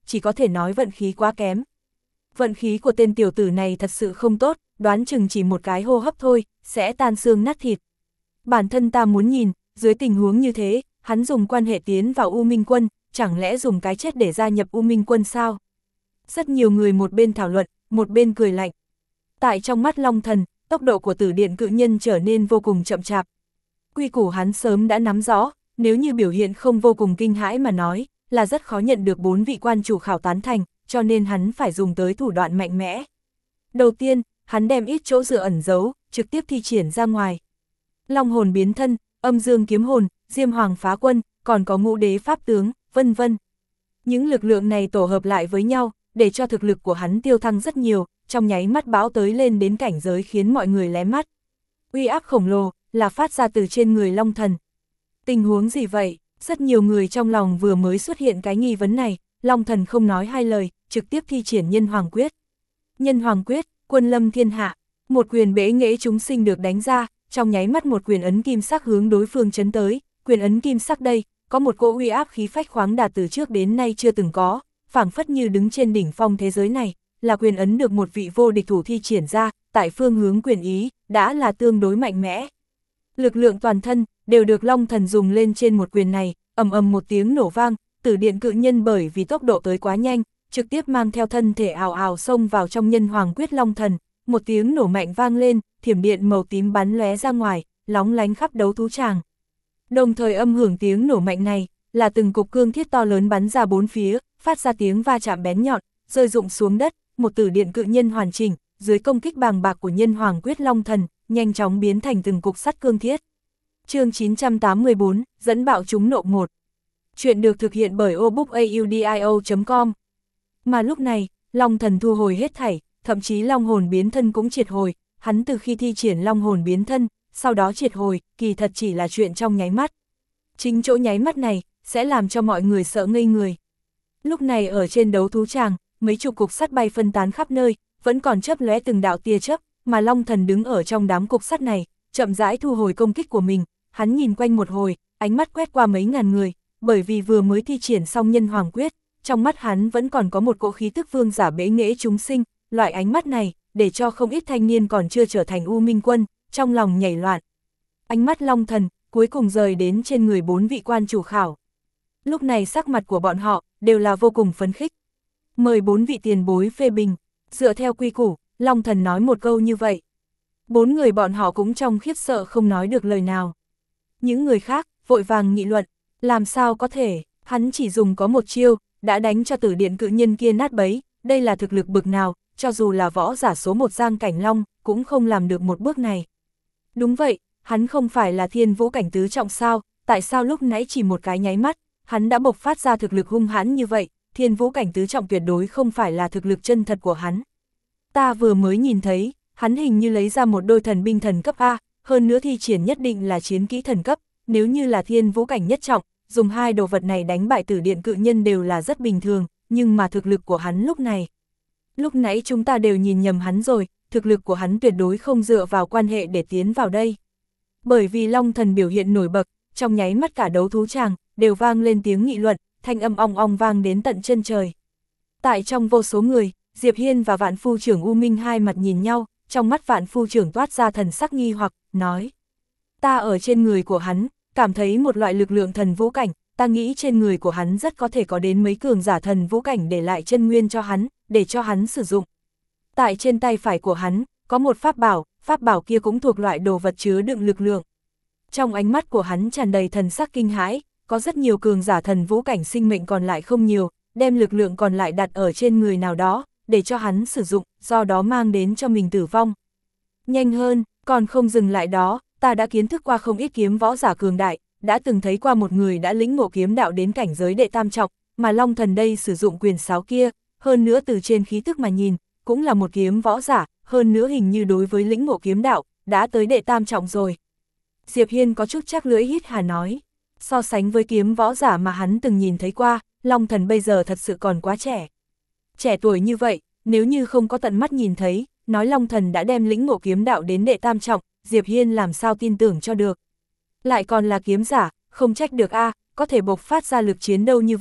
chỉ có thể nói vận khí quá kém. Vận khí của tên tiểu tử này thật sự không tốt, đoán chừng chỉ một cái hô hấp thôi, sẽ tan xương nát thịt. Bản thân ta muốn nhìn, dưới tình huống như thế, hắn dùng quan hệ tiến vào U Minh Quân, chẳng lẽ dùng cái chết để gia nhập U Minh Quân sao? Rất nhiều người một bên thảo luận, một bên cười lạnh. Tại trong mắt Long Thần, tốc độ của tử điện cự nhân trở nên vô cùng chậm chạp. Quy củ hắn sớm đã nắm rõ, nếu như biểu hiện không vô cùng kinh hãi mà nói, là rất khó nhận được bốn vị quan chủ khảo tán thành, cho nên hắn phải dùng tới thủ đoạn mạnh mẽ. Đầu tiên, hắn đem ít chỗ dựa ẩn giấu, trực tiếp thi triển ra ngoài. Long hồn biến thân, âm dương kiếm hồn, diêm hoàng phá quân, còn có ngũ đế pháp tướng, vân vân. Những lực lượng này tổ hợp lại với nhau, để cho thực lực của hắn tiêu thăng rất nhiều, trong nháy mắt bão tới lên đến cảnh giới khiến mọi người lé mắt. Uy áp khổng lồ, là phát ra từ trên người Long Thần. Tình huống gì vậy? Rất nhiều người trong lòng vừa mới xuất hiện cái nghi vấn này, Long Thần không nói hai lời, trực tiếp thi triển Nhân Hoàng Quyết. Nhân Hoàng Quyết, quân lâm thiên hạ, một quyền bẽ nghễ chúng sinh được đánh ra, trong nháy mắt một quyền ấn kim sắc hướng đối phương chấn tới, quyền ấn kim sắc đây, có một cỗ uy áp khí phách khoáng đạt từ trước đến nay chưa từng có, phảng phất như đứng trên đỉnh phong thế giới này, là quyền ấn được một vị vô địch thủ thi triển ra, tại phương hướng quyền ý, đã là tương đối mạnh mẽ. Lực lượng toàn thân, đều được Long Thần dùng lên trên một quyền này, ầm ầm một tiếng nổ vang, tử điện cự nhân bởi vì tốc độ tới quá nhanh, trực tiếp mang theo thân thể ào ào xông vào trong Nhân Hoàng Quyết Long Thần, một tiếng nổ mạnh vang lên, thiểm điện màu tím bắn lóe ra ngoài, lóng lánh khắp đấu thú tràng. Đồng thời âm hưởng tiếng nổ mạnh này, là từng cục cương thiết to lớn bắn ra bốn phía, phát ra tiếng va chạm bén nhọn, rơi rụng xuống đất, một tử điện cự nhân hoàn chỉnh, dưới công kích bàng bạc của Nhân Hoàng Quyết Long Thần, nhanh chóng biến thành từng cục sắt cương thiết. Chương chín trăm tám mươi tư, dẫn bạo chúng nộ một. Chuyện được thực hiện bởi obookaudio chấm com. Mà lúc này, Long Thần thu hồi hết thảy, thậm chí long hồn biến thân cũng triệt hồi, hắn từ khi thi triển long hồn biến thân, sau đó triệt hồi, kỳ thật chỉ là chuyện trong nháy mắt. Chính chỗ nháy mắt này, sẽ làm cho mọi người sợ ngây người. Lúc này ở trên đấu thú tràng, mấy chục cục sắt bay phân tán khắp nơi, vẫn còn chớp lóe từng đạo tia chớp, mà Long Thần đứng ở trong đám cục sắt này, chậm rãi thu hồi công kích của mình, hắn nhìn quanh một hồi, ánh mắt quét qua mấy ngàn người, bởi vì vừa mới thi triển xong Nhân Hoàng Quyết, trong mắt hắn vẫn còn có một cỗ khí tức vương giả bẽ nghễ chúng sinh, loại ánh mắt này, để cho không ít thanh niên còn chưa trở thành U Minh Quân, trong lòng nhảy loạn. Ánh mắt Long Thần, cuối cùng rời đến trên người bốn vị quan chủ khảo. Lúc này sắc mặt của bọn họ, đều là vô cùng phấn khích. Mời bốn vị tiền bối phê bình, dựa theo quy củ, Long Thần nói một câu như vậy. Bốn người bọn họ cũng trong khiếp sợ không nói được lời nào. Những người khác, vội vàng nghị luận, làm sao có thể, hắn chỉ dùng có một chiêu, đã đánh cho tử điện cự nhân kia nát bấy, đây là thực lực bực nào, cho dù là võ giả số một Giang Cảnh Long, cũng không làm được một bước này. Đúng vậy, hắn không phải là thiên vũ cảnh tứ trọng sao, tại sao lúc nãy chỉ một cái nháy mắt, hắn đã bộc phát ra thực lực hung hãn như vậy, thiên vũ cảnh tứ trọng tuyệt đối không phải là thực lực chân thật của hắn. Ta vừa mới nhìn thấy, hắn hình như lấy ra một đôi thần binh thần cấp A, hơn nữa thi triển nhất định là chiến kỹ thần cấp, nếu như là thiên vũ cảnh nhất trọng, dùng hai đồ vật này đánh bại tử điện cự nhân đều là rất bình thường, nhưng mà thực lực của hắn lúc này. Lúc nãy chúng ta đều nhìn nhầm hắn rồi, thực lực của hắn tuyệt đối không dựa vào quan hệ để tiến vào đây. Bởi vì Long Thần biểu hiện nổi bật, trong nháy mắt cả đấu thú tràng, đều vang lên tiếng nghị luận, thanh âm ong ong vang đến tận chân trời. Tại trong vô số người, Diệp Hiên và Vạn Phu trưởng U Minh hai mặt nhìn nhau, trong mắt Vạn Phu trưởng toát ra thần sắc nghi hoặc, nói. Ta ở trên người của hắn, cảm thấy một loại lực lượng thần vũ cảnh, ta nghĩ trên người của hắn rất có thể có đến mấy cường giả thần vũ cảnh để lại chân nguyên cho hắn, để cho hắn sử dụng. Tại trên tay phải của hắn, có một pháp bảo, pháp bảo kia cũng thuộc loại đồ vật chứa đựng lực lượng. Trong ánh mắt của hắn tràn đầy thần sắc kinh hãi, có rất nhiều cường giả thần vũ cảnh sinh mệnh còn lại không nhiều, đem lực lượng còn lại đặt ở trên người nào đó, để cho hắn sử dụng, do đó mang đến cho mình tử vong. Nhanh hơn, còn không dừng lại đó, ta đã kiến thức qua không ít kiếm võ giả cường đại, đã từng thấy qua một người đã lĩnh ngộ kiếm đạo đến cảnh giới đệ tam trọng, mà Long Thần đây sử dụng quyền sáo kia, hơn nữa từ trên khí tức mà nhìn, cũng là một kiếm võ giả, hơn nữa hình như đối với lĩnh ngộ kiếm đạo, đã tới đệ tam trọng rồi. Diệp Hiên có chút chắc lưỡi hít hà nói, so sánh với kiếm võ giả mà hắn từng nhìn thấy qua, Long Thần bây giờ thật sự còn quá trẻ. Trẻ tuổi như vậy, nếu như không có tận mắt nhìn thấy, nói Long Thần đã đem lĩnh ngộ kiếm đạo đến đệ tam trọng, Diệp Hiên làm sao tin tưởng cho được. Lại còn là kiếm giả, không trách được a, có thể bộc phát ra lực chiến đâu như vậy,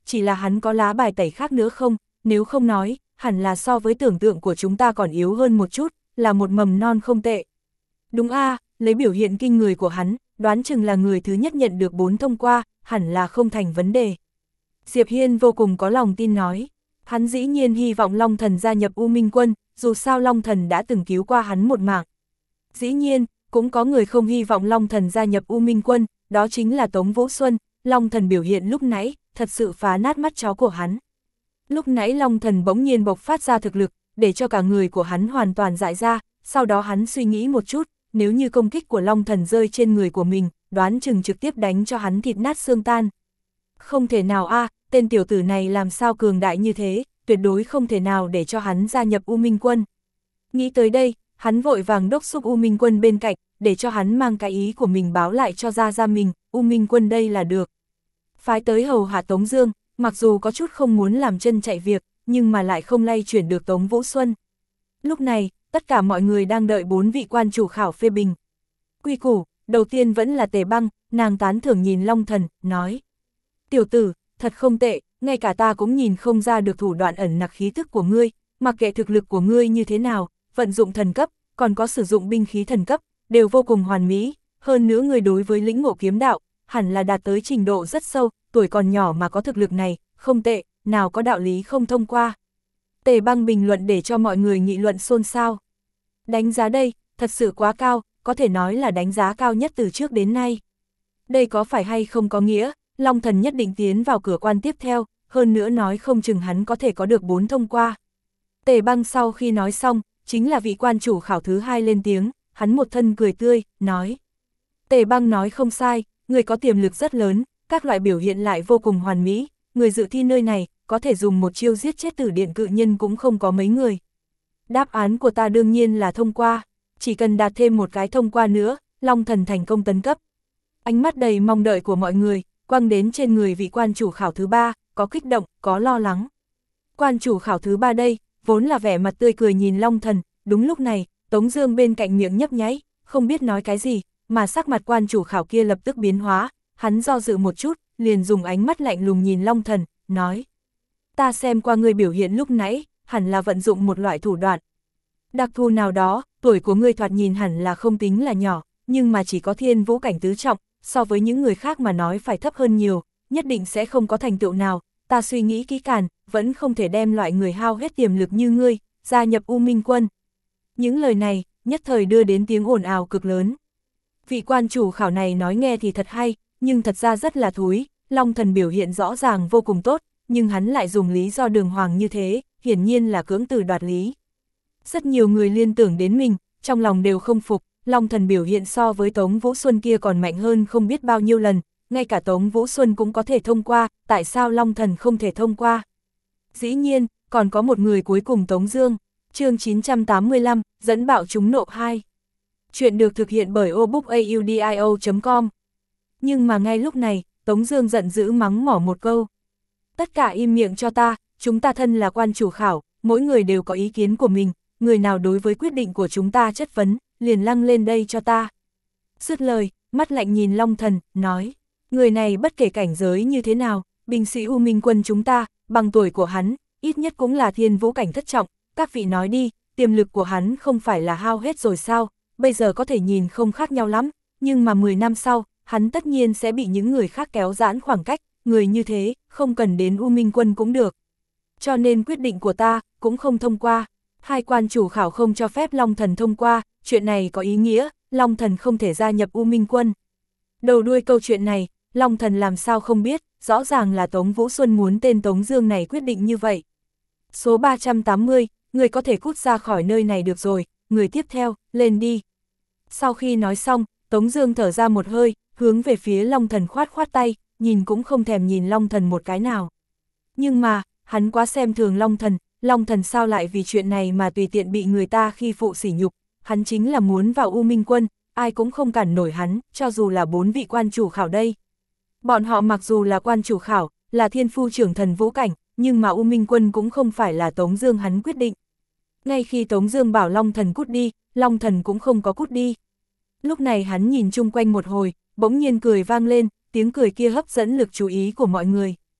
chỉ là hắn có lá bài tẩy khác nữa không, nếu không nói, hẳn là so với tưởng tượng của chúng ta còn yếu hơn một chút, là một mầm non không tệ. Đúng a, à, lấy biểu hiện kinh người của hắn, đoán chừng là người thứ nhất nhận được bốn thông qua, hẳn là không thành vấn đề. Diệp Hiên vô cùng có lòng tin nói, hắn dĩ nhiên hy vọng Long Thần gia nhập U Minh Quân, dù sao Long Thần đã từng cứu qua hắn một mạng. Dĩ nhiên, cũng có người không hy vọng Long Thần gia nhập U Minh Quân, đó chính là Tống Vũ Xuân. Long Thần biểu hiện lúc nãy, thật sự phá nát mắt chó của hắn. Lúc nãy Long Thần bỗng nhiên bộc phát ra thực lực, để cho cả người của hắn hoàn toàn dại ra, sau đó hắn suy nghĩ một chút, nếu như công kích của Long Thần rơi trên người của mình, đoán chừng trực tiếp đánh cho hắn thịt nát xương tan. Không thể nào a, à, tên tiểu tử này làm sao cường đại như thế, tuyệt đối không thể nào để cho hắn gia nhập U Minh Quân. Nghĩ tới đây, hắn vội vàng đốc thúc U Minh Quân bên cạnh, để cho hắn mang cái ý của mình báo lại cho Gia Gia mình, U Minh Quân đây là được. Phái tới hầu hạ Tống Dương, mặc dù có chút không muốn làm chân chạy việc, nhưng mà lại không lay chuyển được Tống Vũ Xuân. Lúc này, tất cả mọi người đang đợi bốn vị quan chủ khảo phê bình. Quy củ, đầu tiên vẫn là Tề Băng, nàng tán thưởng nhìn Long Thần, nói: tiểu tử, thật không tệ, ngay cả ta cũng nhìn không ra được thủ đoạn ẩn nặc khí thức của ngươi, mặc kệ thực lực của ngươi như thế nào, vận dụng thần cấp, còn có sử dụng binh khí thần cấp, đều vô cùng hoàn mỹ, hơn nữa người đối với lĩnh ngộ kiếm đạo, hẳn là đạt tới trình độ rất sâu, tuổi còn nhỏ mà có thực lực này, không tệ, nào có đạo lý không thông qua. Tề Băng bình luận để cho mọi người nghị luận xôn xao. Đánh giá đây, thật sự quá cao, có thể nói là đánh giá cao nhất từ trước đến nay. Đây có phải hay không có nghĩa, Long Thần nhất định tiến vào cửa quan tiếp theo, hơn nữa nói không chừng hắn có thể có được bốn thông qua. Tề Băng sau khi nói xong, chính là vị quan chủ khảo thứ hai lên tiếng, hắn một thân cười tươi, nói: Tề Băng nói không sai, người có tiềm lực rất lớn, các loại biểu hiện lại vô cùng hoàn mỹ, người dự thi nơi này, có thể dùng một chiêu giết chết Tử Điện cự nhân cũng không có mấy người. Đáp án của ta đương nhiên là thông qua, chỉ cần đạt thêm một cái thông qua nữa, Long Thần thành công tấn cấp. Ánh mắt đầy mong đợi của mọi người, quăng đến trên người vị quan chủ khảo thứ ba, có kích động, có lo lắng. Quan chủ khảo thứ ba đây, vốn là vẻ mặt tươi cười nhìn Long Thần, đúng lúc này, Tống Dương bên cạnh miệng nhấp nháy, không biết nói cái gì, mà sắc mặt quan chủ khảo kia lập tức biến hóa, hắn do dự một chút, liền dùng ánh mắt lạnh lùng nhìn Long Thần, nói: ta xem qua ngươi biểu hiện lúc nãy, hẳn là vận dụng một loại thủ đoạn đặc thù nào đó, tuổi của ngươi thoạt nhìn hẳn là không tính là nhỏ, nhưng mà chỉ có thiên vũ cảnh tứ trọng, so với những người khác mà nói phải thấp hơn nhiều, nhất định sẽ không có thành tựu nào, ta suy nghĩ kỹ càng, vẫn không thể đem loại người hao hết tiềm lực như ngươi, gia nhập U Minh Quân. Những lời này, nhất thời đưa đến tiếng ồn ào cực lớn. Vị quan chủ khảo này nói nghe thì thật hay, nhưng thật ra rất là thúi, Long Thần biểu hiện rõ ràng vô cùng tốt, nhưng hắn lại dùng lý do đường hoàng như thế, hiển nhiên là cưỡng từ đoạt lý. Rất nhiều người liên tưởng đến mình, trong lòng đều không phục, Long Thần biểu hiện so với Tống Vũ Xuân kia còn mạnh hơn không biết bao nhiêu lần, ngay cả Tống Vũ Xuân cũng có thể thông qua, tại sao Long Thần không thể thông qua? Dĩ nhiên, còn có một người cuối cùng Tống Dương. Chương chín trăm tám mươi lăm, dẫn bạo chúng nộ hai. Chuyện được thực hiện bởi obookaudio chấm com. Nhưng mà ngay lúc này, Tống Dương giận dữ mắng mỏ một câu: tất cả im miệng cho ta, chúng ta thân là quan chủ khảo, mỗi người đều có ý kiến của mình, người nào đối với quyết định của chúng ta chất vấn, liền lăng lên đây cho ta. Dứt lời, mắt lạnh nhìn Long Thần, nói: người này bất kể cảnh giới như thế nào, binh sĩ U Minh Quân chúng ta, bằng tuổi của hắn, ít nhất cũng là thiên vũ cảnh thất trọng, các vị nói đi, tiềm lực của hắn không phải là hao hết rồi sao, bây giờ có thể nhìn không khác nhau lắm, nhưng mà mười năm sau, hắn tất nhiên sẽ bị những người khác kéo giãn khoảng cách, người như thế, không cần đến U Minh Quân cũng được. Cho nên quyết định của ta, cũng không thông qua. Hai quan chủ khảo không cho phép Long Thần thông qua, chuyện này có ý nghĩa, Long Thần không thể gia nhập U Minh Quân. Đầu đuôi câu chuyện này, Long Thần làm sao không biết, rõ ràng là Tống Vũ Xuân muốn tên Tống Dương này quyết định như vậy. Số ba trăm tám mươi, người có thể cút ra khỏi nơi này được rồi, người tiếp theo, lên đi. Sau khi nói xong, Tống Dương thở ra một hơi, hướng về phía Long Thần khoát khoát tay, nhìn cũng không thèm nhìn Long Thần một cái nào. Nhưng mà, hắn quá xem thường Long Thần, Long Thần sao lại vì chuyện này mà tùy tiện bị người ta khi phụ sỉ nhục, hắn chính là muốn vào U Minh Quân, ai cũng không cản nổi hắn, cho dù là bốn vị quan chủ khảo đây. Bọn họ mặc dù là quan chủ khảo, là thiên phu trưởng thần vũ cảnh, nhưng mà U Minh Quân cũng không phải là Tống Dương hắn quyết định. Ngay khi Tống Dương bảo Long Thần cút đi, Long Thần cũng không có cút đi. Lúc này hắn nhìn chung quanh một hồi, bỗng nhiên cười vang lên, tiếng cười kia hấp dẫn lực chú ý của mọi người.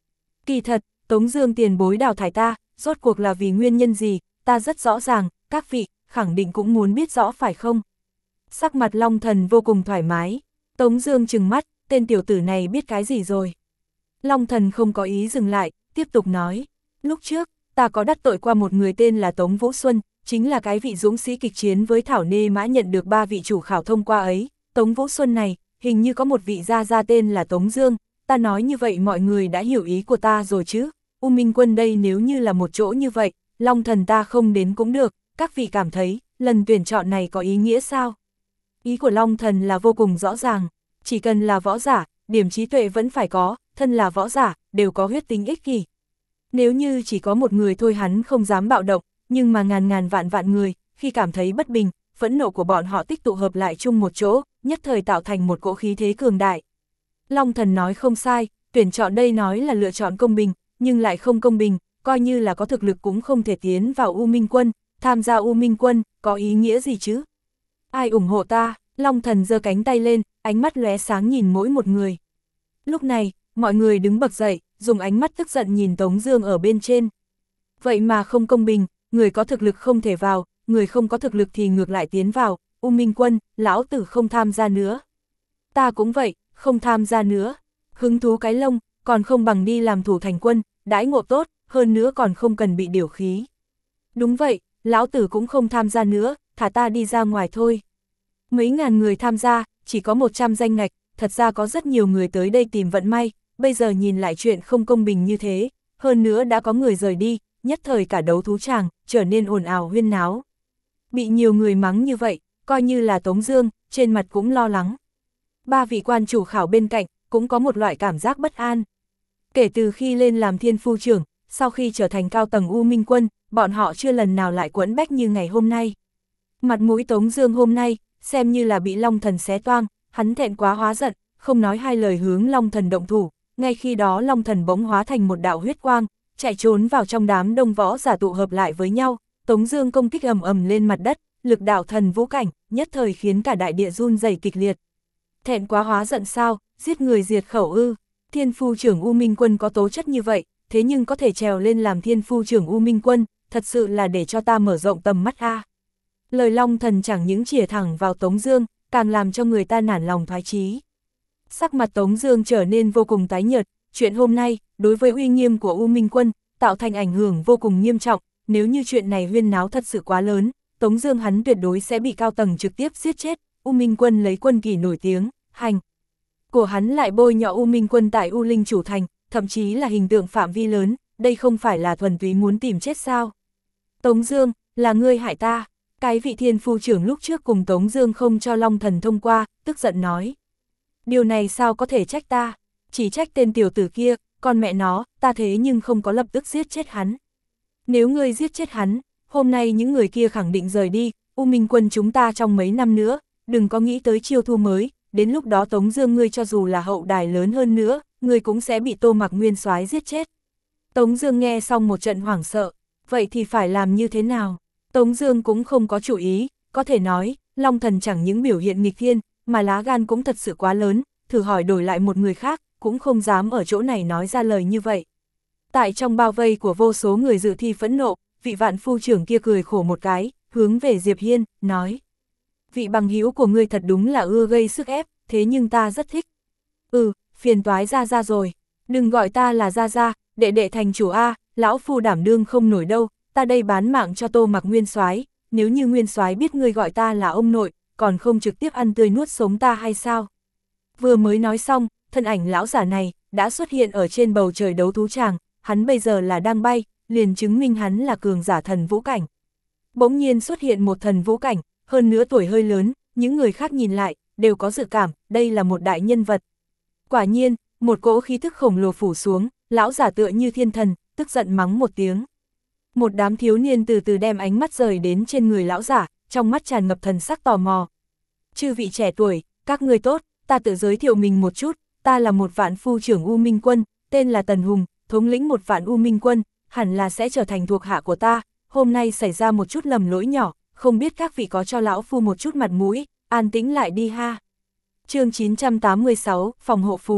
Kỳ thật, Tống Dương tiền bối đào thải ta, rốt cuộc là vì nguyên nhân gì, ta rất rõ ràng, các vị khẳng định cũng muốn biết rõ phải không? Sắc mặt Long Thần vô cùng thoải mái. Tống Dương trừng mắt, tên tiểu tử này biết cái gì rồi? Long Thần không có ý dừng lại, tiếp tục nói, lúc trước ta có đắc tội qua một người tên là Tống Vũ Xuân, chính là cái vị dũng sĩ kịch chiến với Thảo Nê Mã nhận được ba vị chủ khảo thông qua ấy. Tống Vũ Xuân này, hình như có một vị gia gia tên là Tống Dương. Ta nói như vậy mọi người đã hiểu ý của ta rồi chứ? U Minh Quân đây nếu như là một chỗ như vậy, Long Thần ta không đến cũng được. Các vị cảm thấy lần tuyển chọn này có ý nghĩa sao? Ý của Long Thần là vô cùng rõ ràng, chỉ cần là võ giả, điểm trí tuệ vẫn phải có, thân là võ giả, đều có huyết tính ích kỷ. Nếu như chỉ có một người thôi hắn không dám bạo động, nhưng mà ngàn ngàn vạn vạn người, khi cảm thấy bất bình, phẫn nộ của bọn họ tích tụ hợp lại chung một chỗ, nhất thời tạo thành một cỗ khí thế cường đại. Long Thần nói không sai, tuyển chọn đây nói là lựa chọn công bình, nhưng lại không công bình, coi như là có thực lực cũng không thể tiến vào U Minh Quân, tham gia U Minh Quân, có ý nghĩa gì chứ? Ai ủng hộ ta? Long Thần giơ cánh tay lên, ánh mắt lóe sáng nhìn mỗi một người. Lúc này, mọi người đứng bật dậy, dùng ánh mắt tức giận nhìn Tống Dương ở bên trên. Vậy mà không công bình, người có thực lực không thể vào, người không có thực lực thì ngược lại tiến vào. U Minh Quân, lão tử không tham gia nữa. Ta cũng vậy, không tham gia nữa. Hứng thú cái lông, còn không bằng đi làm thủ thành quân, đãi ngộ tốt, hơn nữa còn không cần bị điều khí. Đúng vậy, lão tử cũng không tham gia nữa, thả ta đi ra ngoài thôi. Mấy ngàn người tham gia, chỉ có một trăm danh ngạch, thật ra có rất nhiều người tới đây tìm vận may, bây giờ nhìn lại chuyện không công bình như thế, hơn nữa đã có người rời đi, nhất thời cả đấu thú tràng, trở nên ồn ào huyên náo. Bị nhiều người mắng như vậy, coi như là Tống Dương, trên mặt cũng lo lắng. Ba vị quan chủ khảo bên cạnh, cũng có một loại cảm giác bất an. Kể từ khi lên làm thiên phu trưởng, sau khi trở thành cao tầng U Minh Quân, bọn họ chưa lần nào lại quẫn bách như ngày hôm nay. Mặt mũi Tống Dương hôm nay, xem như là bị Long Thần xé toang, hắn thẹn quá hóa giận, không nói hai lời hướng Long Thần động thủ. Ngay khi đó Long Thần bỗng hóa thành một đạo huyết quang, chạy trốn vào trong đám đông võ giả tụ hợp lại với nhau. Tống Dương công kích ầm ầm lên mặt đất, lực đạo thần vũ cảnh, nhất thời khiến cả đại địa run rẩy kịch liệt. Thẹn quá hóa giận sao? Giết người diệt khẩu ư? Thiên phu trưởng U Minh Quân có tố chất như vậy, thế nhưng có thể trèo lên làm thiên phu trưởng U Minh Quân, thật sự là để cho ta mở rộng tầm mắt a. Lời Long Thần chẳng những chĩa thẳng vào Tống Dương, càng làm cho người ta nản lòng thoái chí. Sắc mặt Tống Dương trở nên vô cùng tái nhợt. Chuyện hôm nay đối với uy nghiêm của U Minh Quân tạo thành ảnh hưởng vô cùng nghiêm trọng. Nếu như chuyện này huyên náo thật sự quá lớn, Tống Dương hắn tuyệt đối sẽ bị cao tầng trực tiếp giết chết. U Minh Quân lấy quân kỷ nổi tiếng, hành của hắn lại bôi nhọ U Minh Quân tại U Linh chủ thành, thậm chí là hình tượng phạm vi lớn. Đây không phải là thuần túy muốn tìm chết sao? Tống Dương, là ngươi hại ta. Cái vị thiên phu trưởng lúc trước cùng Tống Dương không cho Long Thần thông qua, tức giận nói. Điều này sao có thể trách ta? Chỉ trách tên tiểu tử kia, con mẹ nó, ta thế nhưng không có lập tức giết chết hắn. Nếu ngươi giết chết hắn, hôm nay những người kia khẳng định rời đi, U Minh Quân chúng ta trong mấy năm nữa, đừng có nghĩ tới chiêu thu mới, đến lúc đó Tống Dương ngươi cho dù là hậu đài lớn hơn nữa, ngươi cũng sẽ bị Tô Mặc Nguyên Soái giết chết. Tống Dương nghe xong một trận hoảng sợ, vậy thì phải làm như thế nào? Tống Dương cũng không có chủ ý, có thể nói, Long Thần chẳng những biểu hiện nghịch thiên, mà lá gan cũng thật sự quá lớn, thử hỏi đổi lại một người khác, cũng không dám ở chỗ này nói ra lời như vậy. Tại trong bao vây của vô số người dự thi phẫn nộ, vị vạn phu trưởng kia cười khổ một cái, hướng về Diệp Hiên, nói. Vị bằng hữu của ngươi thật đúng là ưa gây sức ép, thế nhưng ta rất thích. Ừ, phiền toái Gia Gia rồi, đừng gọi ta là Gia Gia, đệ đệ thành chủ A, lão phu đảm đương không nổi đâu, ta đây bán mạng cho Tô Mặc Nguyên Soái, nếu như Nguyên Soái biết ngươi gọi ta là ông nội, còn không trực tiếp ăn tươi nuốt sống ta hay sao? Vừa mới nói xong, thân ảnh lão giả này đã xuất hiện ở trên bầu trời đấu thú tràng, hắn bây giờ là đang bay, liền chứng minh hắn là cường giả thần vũ cảnh. Bỗng nhiên xuất hiện một thần vũ cảnh, hơn nữa tuổi hơi lớn, những người khác nhìn lại, đều có dự cảm, đây là một đại nhân vật. Quả nhiên, một cỗ khí thức khổng lồ phủ xuống, lão giả tựa như thiên thần, tức giận mắng một tiếng. Một đám thiếu niên từ từ đem ánh mắt rời đến trên người lão giả, trong mắt tràn ngập thần sắc tò mò. Chư vị trẻ tuổi, các ngươi tốt, ta tự giới thiệu mình một chút, ta là một vạn phu trưởng U Minh Quân, tên là Tần Hùng, thống lĩnh một vạn U Minh Quân, hẳn là sẽ trở thành thuộc hạ của ta, hôm nay xảy ra một chút lầm lỗi nhỏ, không biết các vị có cho lão phu một chút mặt mũi, an tĩnh lại đi ha. Chương chín trăm tám mươi sáu, phòng hộ phù.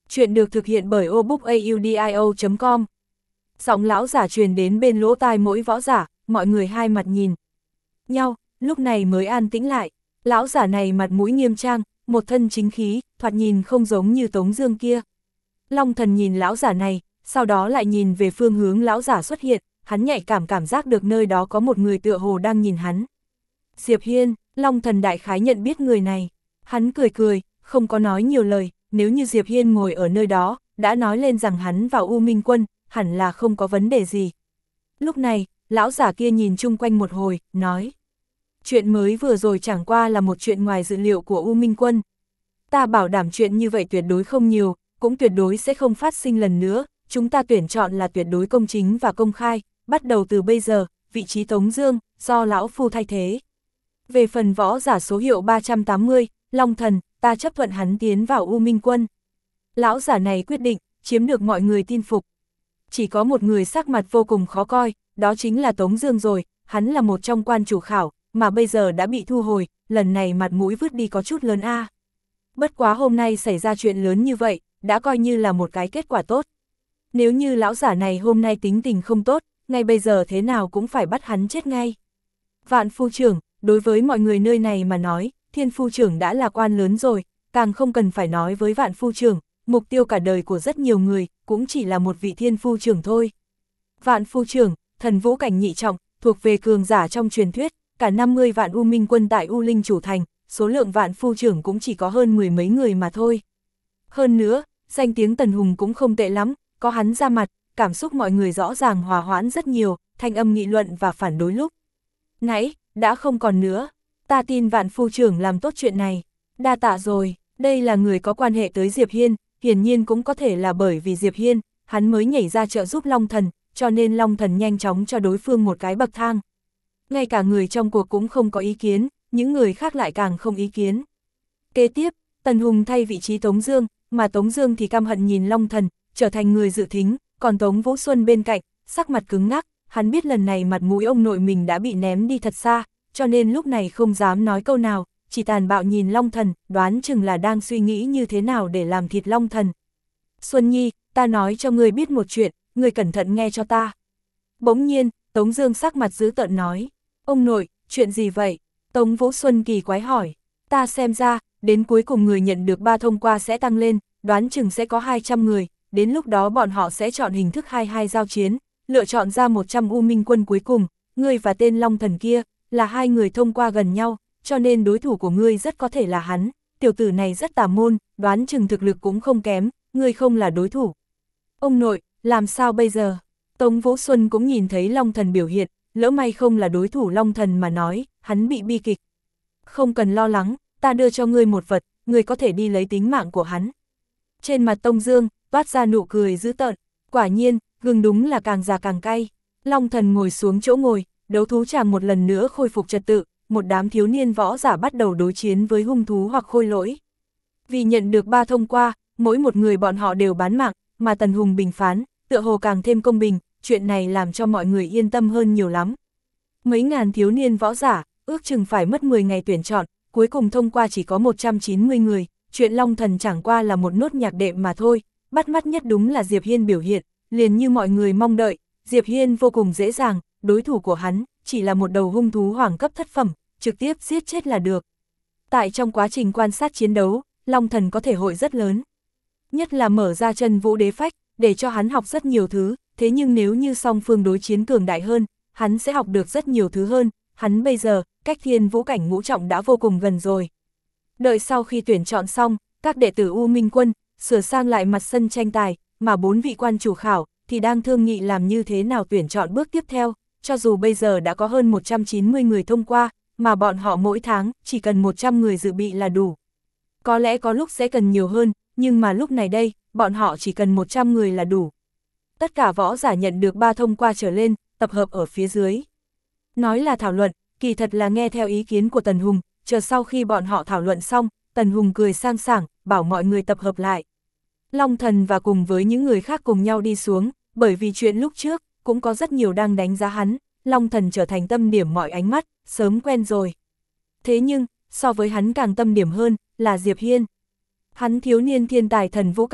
Chuyện được thực hiện bởi obookaudio chấm com. Giọng lão giả truyền đến bên lỗ tai mỗi võ giả, mọi người hai mặt nhìn nhau, lúc này mới an tĩnh lại. Lão giả này mặt mũi nghiêm trang, một thân chính khí, thoạt nhìn không giống như Tống Dương kia. Long Thần nhìn lão giả này, sau đó lại nhìn về phương hướng lão giả xuất hiện, hắn nhạy cảm cảm giác được nơi đó có một người tựa hồ đang nhìn hắn. Diệp Hiên, Long Thần đại khái nhận biết người này. Hắn cười cười, không có nói nhiều lời, nếu như Diệp Hiên ngồi ở nơi đó, đã nói lên rằng hắn vào U Minh Quân, hẳn là không có vấn đề gì. Lúc này, lão giả kia nhìn chung quanh một hồi, nói. Chuyện mới vừa rồi chẳng qua là một chuyện ngoài dự liệu của U Minh Quân. Ta bảo đảm chuyện như vậy tuyệt đối không nhiều, cũng tuyệt đối sẽ không phát sinh lần nữa, chúng ta tuyển chọn là tuyệt đối công chính và công khai, bắt đầu từ bây giờ, vị trí Tống Dương, do lão phu thay thế. Về phần võ giả số hiệu ba trăm tám mươi, Long Thần, ta chấp thuận hắn tiến vào U Minh Quân. Lão giả này quyết định, chiếm được mọi người tin phục. Chỉ có một người sắc mặt vô cùng khó coi, đó chính là Tống Dương rồi, hắn là một trong quan chủ khảo, mà bây giờ đã bị thu hồi, lần này mặt mũi vứt đi có chút lớn a. À. Bất quá hôm nay xảy ra chuyện lớn như vậy, đã coi như là một cái kết quả tốt. Nếu như lão giả này hôm nay tính tình không tốt, ngay bây giờ thế nào cũng phải bắt hắn chết ngay. Vạn phu trưởng, đối với mọi người nơi này mà nói, Thiên phu trưởng đã là quan lớn rồi, càng không cần phải nói với Vạn phu trưởng, mục tiêu cả đời của rất nhiều người, cũng chỉ là một vị thiên phu trưởng thôi. Vạn phu trưởng, thần vũ cảnh nhị trọng, thuộc về cường giả trong truyền thuyết, cả năm mươi vạn U Minh Quân tại U Linh Chủ Thành, số lượng vạn phu trưởng cũng chỉ có hơn mười mấy người mà thôi. Hơn nữa, danh tiếng Tần Hùng cũng không tệ lắm, có hắn ra mặt, cảm xúc mọi người rõ ràng hòa hoãn rất nhiều, thanh âm nghị luận và phản đối lúc nãy, đã không còn nữa. Ta tin Vạn phu trưởng làm tốt chuyện này. Đa tạ rồi, đây là người có quan hệ tới Diệp Hiên, hiển nhiên cũng có thể là bởi vì Diệp Hiên, hắn mới nhảy ra trợ giúp Long Thần, cho nên Long Thần nhanh chóng cho đối phương một cái bậc thang. Ngay cả người trong cuộc cũng không có ý kiến, những người khác lại càng không ý kiến. Kế tiếp, Tần Hùng thay vị trí Tống Dương, mà Tống Dương thì căm hận nhìn Long Thần, trở thành người dự thính, còn Tống Vũ Xuân bên cạnh, sắc mặt cứng ngắc, hắn biết lần này mặt mũi ông nội mình đã bị ném đi thật xa, cho nên lúc này không dám nói câu nào, chỉ tàn bạo nhìn Long Thần, đoán chừng là đang suy nghĩ như thế nào để làm thịt Long Thần. Xuân Nhi, ta nói cho ngươi biết một chuyện, ngươi cẩn thận nghe cho ta. Bỗng nhiên, Tống Dương sắc mặt dữ tợn nói, ông nội, chuyện gì vậy? Tống Vũ Xuân kỳ quái hỏi, ta xem ra, đến cuối cùng người nhận được ba thông qua sẽ tăng lên, đoán chừng sẽ có hai trăm người, đến lúc đó bọn họ sẽ chọn hình thức hai hai giao chiến, lựa chọn ra một trăm U Minh Quân cuối cùng, ngươi và tên Long Thần kia, là hai người thông qua gần nhau, cho nên đối thủ của ngươi rất có thể là hắn, tiểu tử này rất tà môn, đoán chừng thực lực cũng không kém, ngươi không là đối thủ. Ông nội, làm sao bây giờ? Tống Vũ Xuân cũng nhìn thấy Long Thần biểu hiện, lỡ may không là đối thủ Long Thần mà nói, hắn bị bi kịch. Không cần lo lắng, ta đưa cho ngươi một vật, ngươi có thể đi lấy tính mạng của hắn. Trên mặt Tông Dương, toát ra nụ cười dữ tợn, quả nhiên, gừng đúng là càng già càng cay. Long Thần ngồi xuống chỗ ngồi, đấu thú tràng một lần nữa khôi phục trật tự, một đám thiếu niên võ giả bắt đầu đối chiến với hung thú hoặc khôi lỗi. Vì nhận được ba thông qua, mỗi một người bọn họ đều bán mạng, mà Tần Hùng bình phán, tựa hồ càng thêm công bình, chuyện này làm cho mọi người yên tâm hơn nhiều lắm. Mấy ngàn thiếu niên võ giả, ước chừng phải mất mười ngày tuyển chọn, cuối cùng thông qua chỉ có một trăm chín mươi người, chuyện Long Thần chẳng qua là một nốt nhạc đệm mà thôi, bắt mắt nhất đúng là Diệp Hiên biểu hiện, liền như mọi người mong đợi, Diệp Hiên vô cùng dễ dàng, đối thủ của hắn chỉ là một đầu hung thú hoàng cấp thất phẩm, trực tiếp giết chết là được. Tại trong quá trình quan sát chiến đấu, Long Thần có thể hội rất lớn. Nhất là mở ra chân vũ đế phách, để cho hắn học rất nhiều thứ, thế nhưng nếu như song phương đối chiến cường đại hơn, hắn sẽ học được rất nhiều thứ hơn, hắn bây giờ, cách thiên vũ cảnh ngũ trọng đã vô cùng gần rồi. Đợi sau khi tuyển chọn xong, các đệ tử U Minh Quân, sửa sang lại mặt sân tranh tài, mà bốn vị quan chủ khảo, thì đang thương nghị làm như thế nào tuyển chọn bước tiếp theo, cho dù bây giờ đã có hơn một trăm chín mươi người thông qua, mà bọn họ mỗi tháng chỉ cần một trăm người dự bị là đủ. Có lẽ có lúc sẽ cần nhiều hơn, nhưng mà lúc này đây, bọn họ chỉ cần một trăm người là đủ. Tất cả võ giả nhận được ba thông qua trở lên, tập hợp ở phía dưới. Nói là thảo luận, kỳ thật là nghe theo ý kiến của Tần Hùng, chờ sau khi bọn họ thảo luận xong, Tần Hùng cười sang sảng, bảo mọi người tập hợp lại. Long Thần và cùng với những người khác cùng nhau đi xuống, bởi vì chuyện lúc trước, cũng có rất nhiều đang đánh giá hắn, Long Thần trở thành tâm điểm mọi ánh mắt, sớm quen rồi. Thế nhưng, so với hắn càng tâm điểm hơn, là Diệp Hiên. Hắn thiếu niên thiên tài thần vũ cảnh,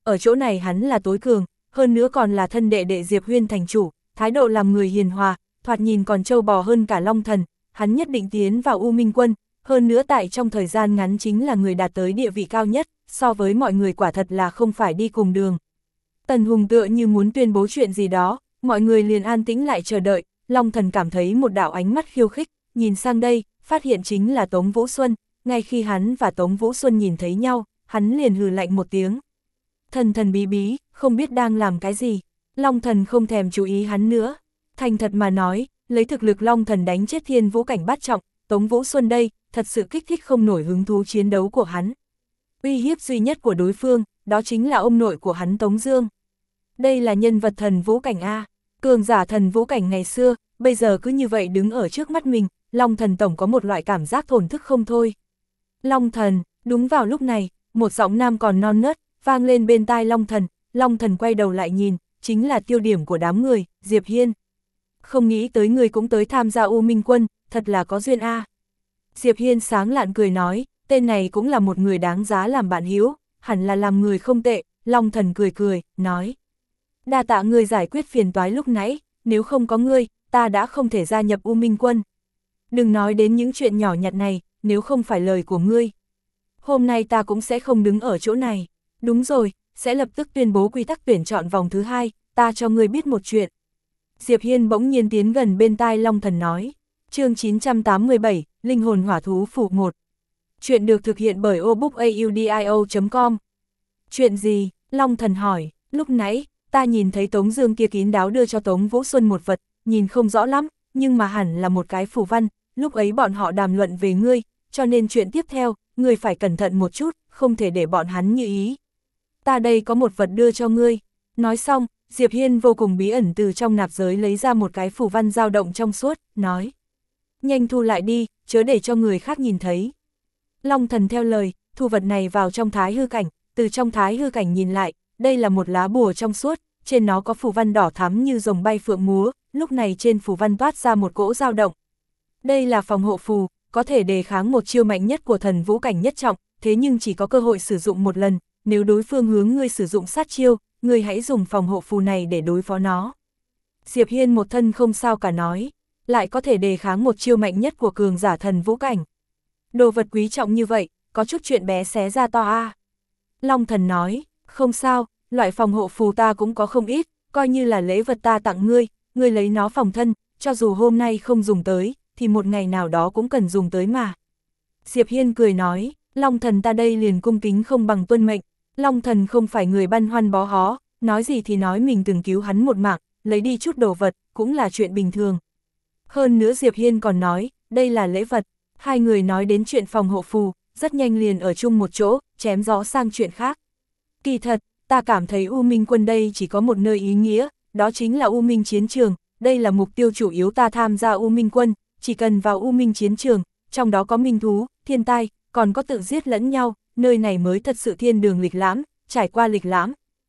ở chỗ này hắn là tối cường, hơn nữa còn là thân đệ đệ Diệp Huyên thành chủ, thái độ làm người hiền hòa, thoạt nhìn còn trâu bò hơn cả Long Thần, hắn nhất định tiến vào U Minh Quân, hơn nữa tại trong thời gian ngắn chính là người đạt tới địa vị cao nhất, so với mọi người quả thật là không phải đi cùng đường. Tần Hùng tựa như muốn tuyên bố chuyện gì đó, mọi người liền an tĩnh lại chờ đợi, Long Thần cảm thấy một đạo ánh mắt khiêu khích, nhìn sang đây, phát hiện chính là Tống Vũ Xuân, ngay khi hắn và Tống Vũ Xuân nhìn thấy nhau, hắn liền hừ lạnh một tiếng. Thần thần bí bí, không biết đang làm cái gì, Long Thần không thèm chú ý hắn nữa, thành thật mà nói, lấy thực lực Long Thần đánh chết Thiên Vũ cảnh bát trọng, Tống Vũ Xuân đây, thật sự kích thích không nổi hứng thú chiến đấu của hắn. Uy hiếp duy nhất của đối phương, đó chính là ông nội của hắn Tống Dương. Đây là nhân vật thần vũ cảnh A, cường giả thần vũ cảnh ngày xưa, bây giờ cứ như vậy đứng ở trước mắt mình, Long Thần tổng có một loại cảm giác thổn thức không thôi. Long Thần, đúng vào lúc này, một giọng nam còn non nớt, vang lên bên tai Long Thần, Long Thần quay đầu lại nhìn, chính là tiêu điểm của đám người, Diệp Hiên. Không nghĩ tới người cũng tới tham gia U Minh Quân, thật là có duyên A. Diệp Hiên sáng lạn cười nói, tên này cũng là một người đáng giá làm bạn hiếu, hẳn là làm người không tệ, Long Thần cười cười, nói. Đa tạ ngươi giải quyết phiền toái lúc nãy, nếu không có ngươi, ta đã không thể gia nhập U Minh Quân. Đừng nói đến những chuyện nhỏ nhặt này, nếu không phải lời của ngươi. Hôm nay ta cũng sẽ không đứng ở chỗ này. Đúng rồi, sẽ lập tức tuyên bố quy tắc tuyển chọn vòng thứ hai, ta cho ngươi biết một chuyện. Diệp Hiên bỗng nhiên tiến gần bên tai Long Thần nói. Chương chín trăm tám mươi bảy, Linh hồn hỏa thú phụ một. Chuyện được thực hiện bởi obookaudio chấm com. Chuyện gì? Long Thần hỏi, lúc nãy, ta nhìn thấy Tống Dương kia kín đáo đưa cho Tống Vũ Xuân một vật, nhìn không rõ lắm, nhưng mà hẳn là một cái phù văn, lúc ấy bọn họ đàm luận về ngươi, cho nên chuyện tiếp theo, ngươi phải cẩn thận một chút, không thể để bọn hắn như ý. Ta đây có một vật đưa cho ngươi. Nói xong, Diệp Hiên vô cùng bí ẩn từ trong nạp giới lấy ra một cái phù văn dao động trong suốt, nói. Nhanh thu lại đi, chớ để cho người khác nhìn thấy. Long Thần theo lời, thu vật này vào trong thái hư cảnh, từ trong thái hư cảnh nhìn lại, đây là một lá bùa trong suốt, trên nó có phù văn đỏ thắm như rồng bay phượng múa, lúc này trên phù văn toát ra một cỗ dao động. Đây là phòng hộ phù, có thể đề kháng một chiêu mạnh nhất của thần vũ cảnh nhất trọng, thế nhưng chỉ có cơ hội sử dụng một lần, nếu đối phương hướng ngươi sử dụng sát chiêu, ngươi hãy dùng phòng hộ phù này để đối phó nó. Diệp Hiên một thân không sao cả nói, lại có thể đề kháng một chiêu mạnh nhất của cường giả thần vũ cảnh. Đồ vật quý trọng như vậy, có chút chuyện bé xé ra to a. Long Thần nói, không sao, loại phòng hộ phù ta cũng có không ít, coi như là lễ vật ta tặng ngươi, ngươi lấy nó phòng thân, cho dù hôm nay không dùng tới, thì một ngày nào đó cũng cần dùng tới mà. Diệp Hiên cười nói, Long Thần ta đây liền cung kính không bằng tuân mệnh. Long Thần không phải người băn khoăn bó hó, nói gì thì nói mình từng cứu hắn một mạng, lấy đi chút đồ vật, cũng là chuyện bình thường. Hơn nữa Diệp Hiên còn nói, đây là lễ vật, hai người nói đến chuyện phòng hộ phù, rất nhanh liền ở chung một chỗ, chém gió sang chuyện khác. Kỳ thật, ta cảm thấy U Minh Quân đây chỉ có một nơi ý nghĩa, đó chính là U Minh Chiến Trường, đây là mục tiêu chủ yếu ta tham gia U Minh Quân, chỉ cần vào U Minh Chiến Trường, trong đó có minh thú, thiên tai, còn có tự giết lẫn nhau, nơi này mới thật sự thiên đường lịch lãm, trải qua lịch lãm.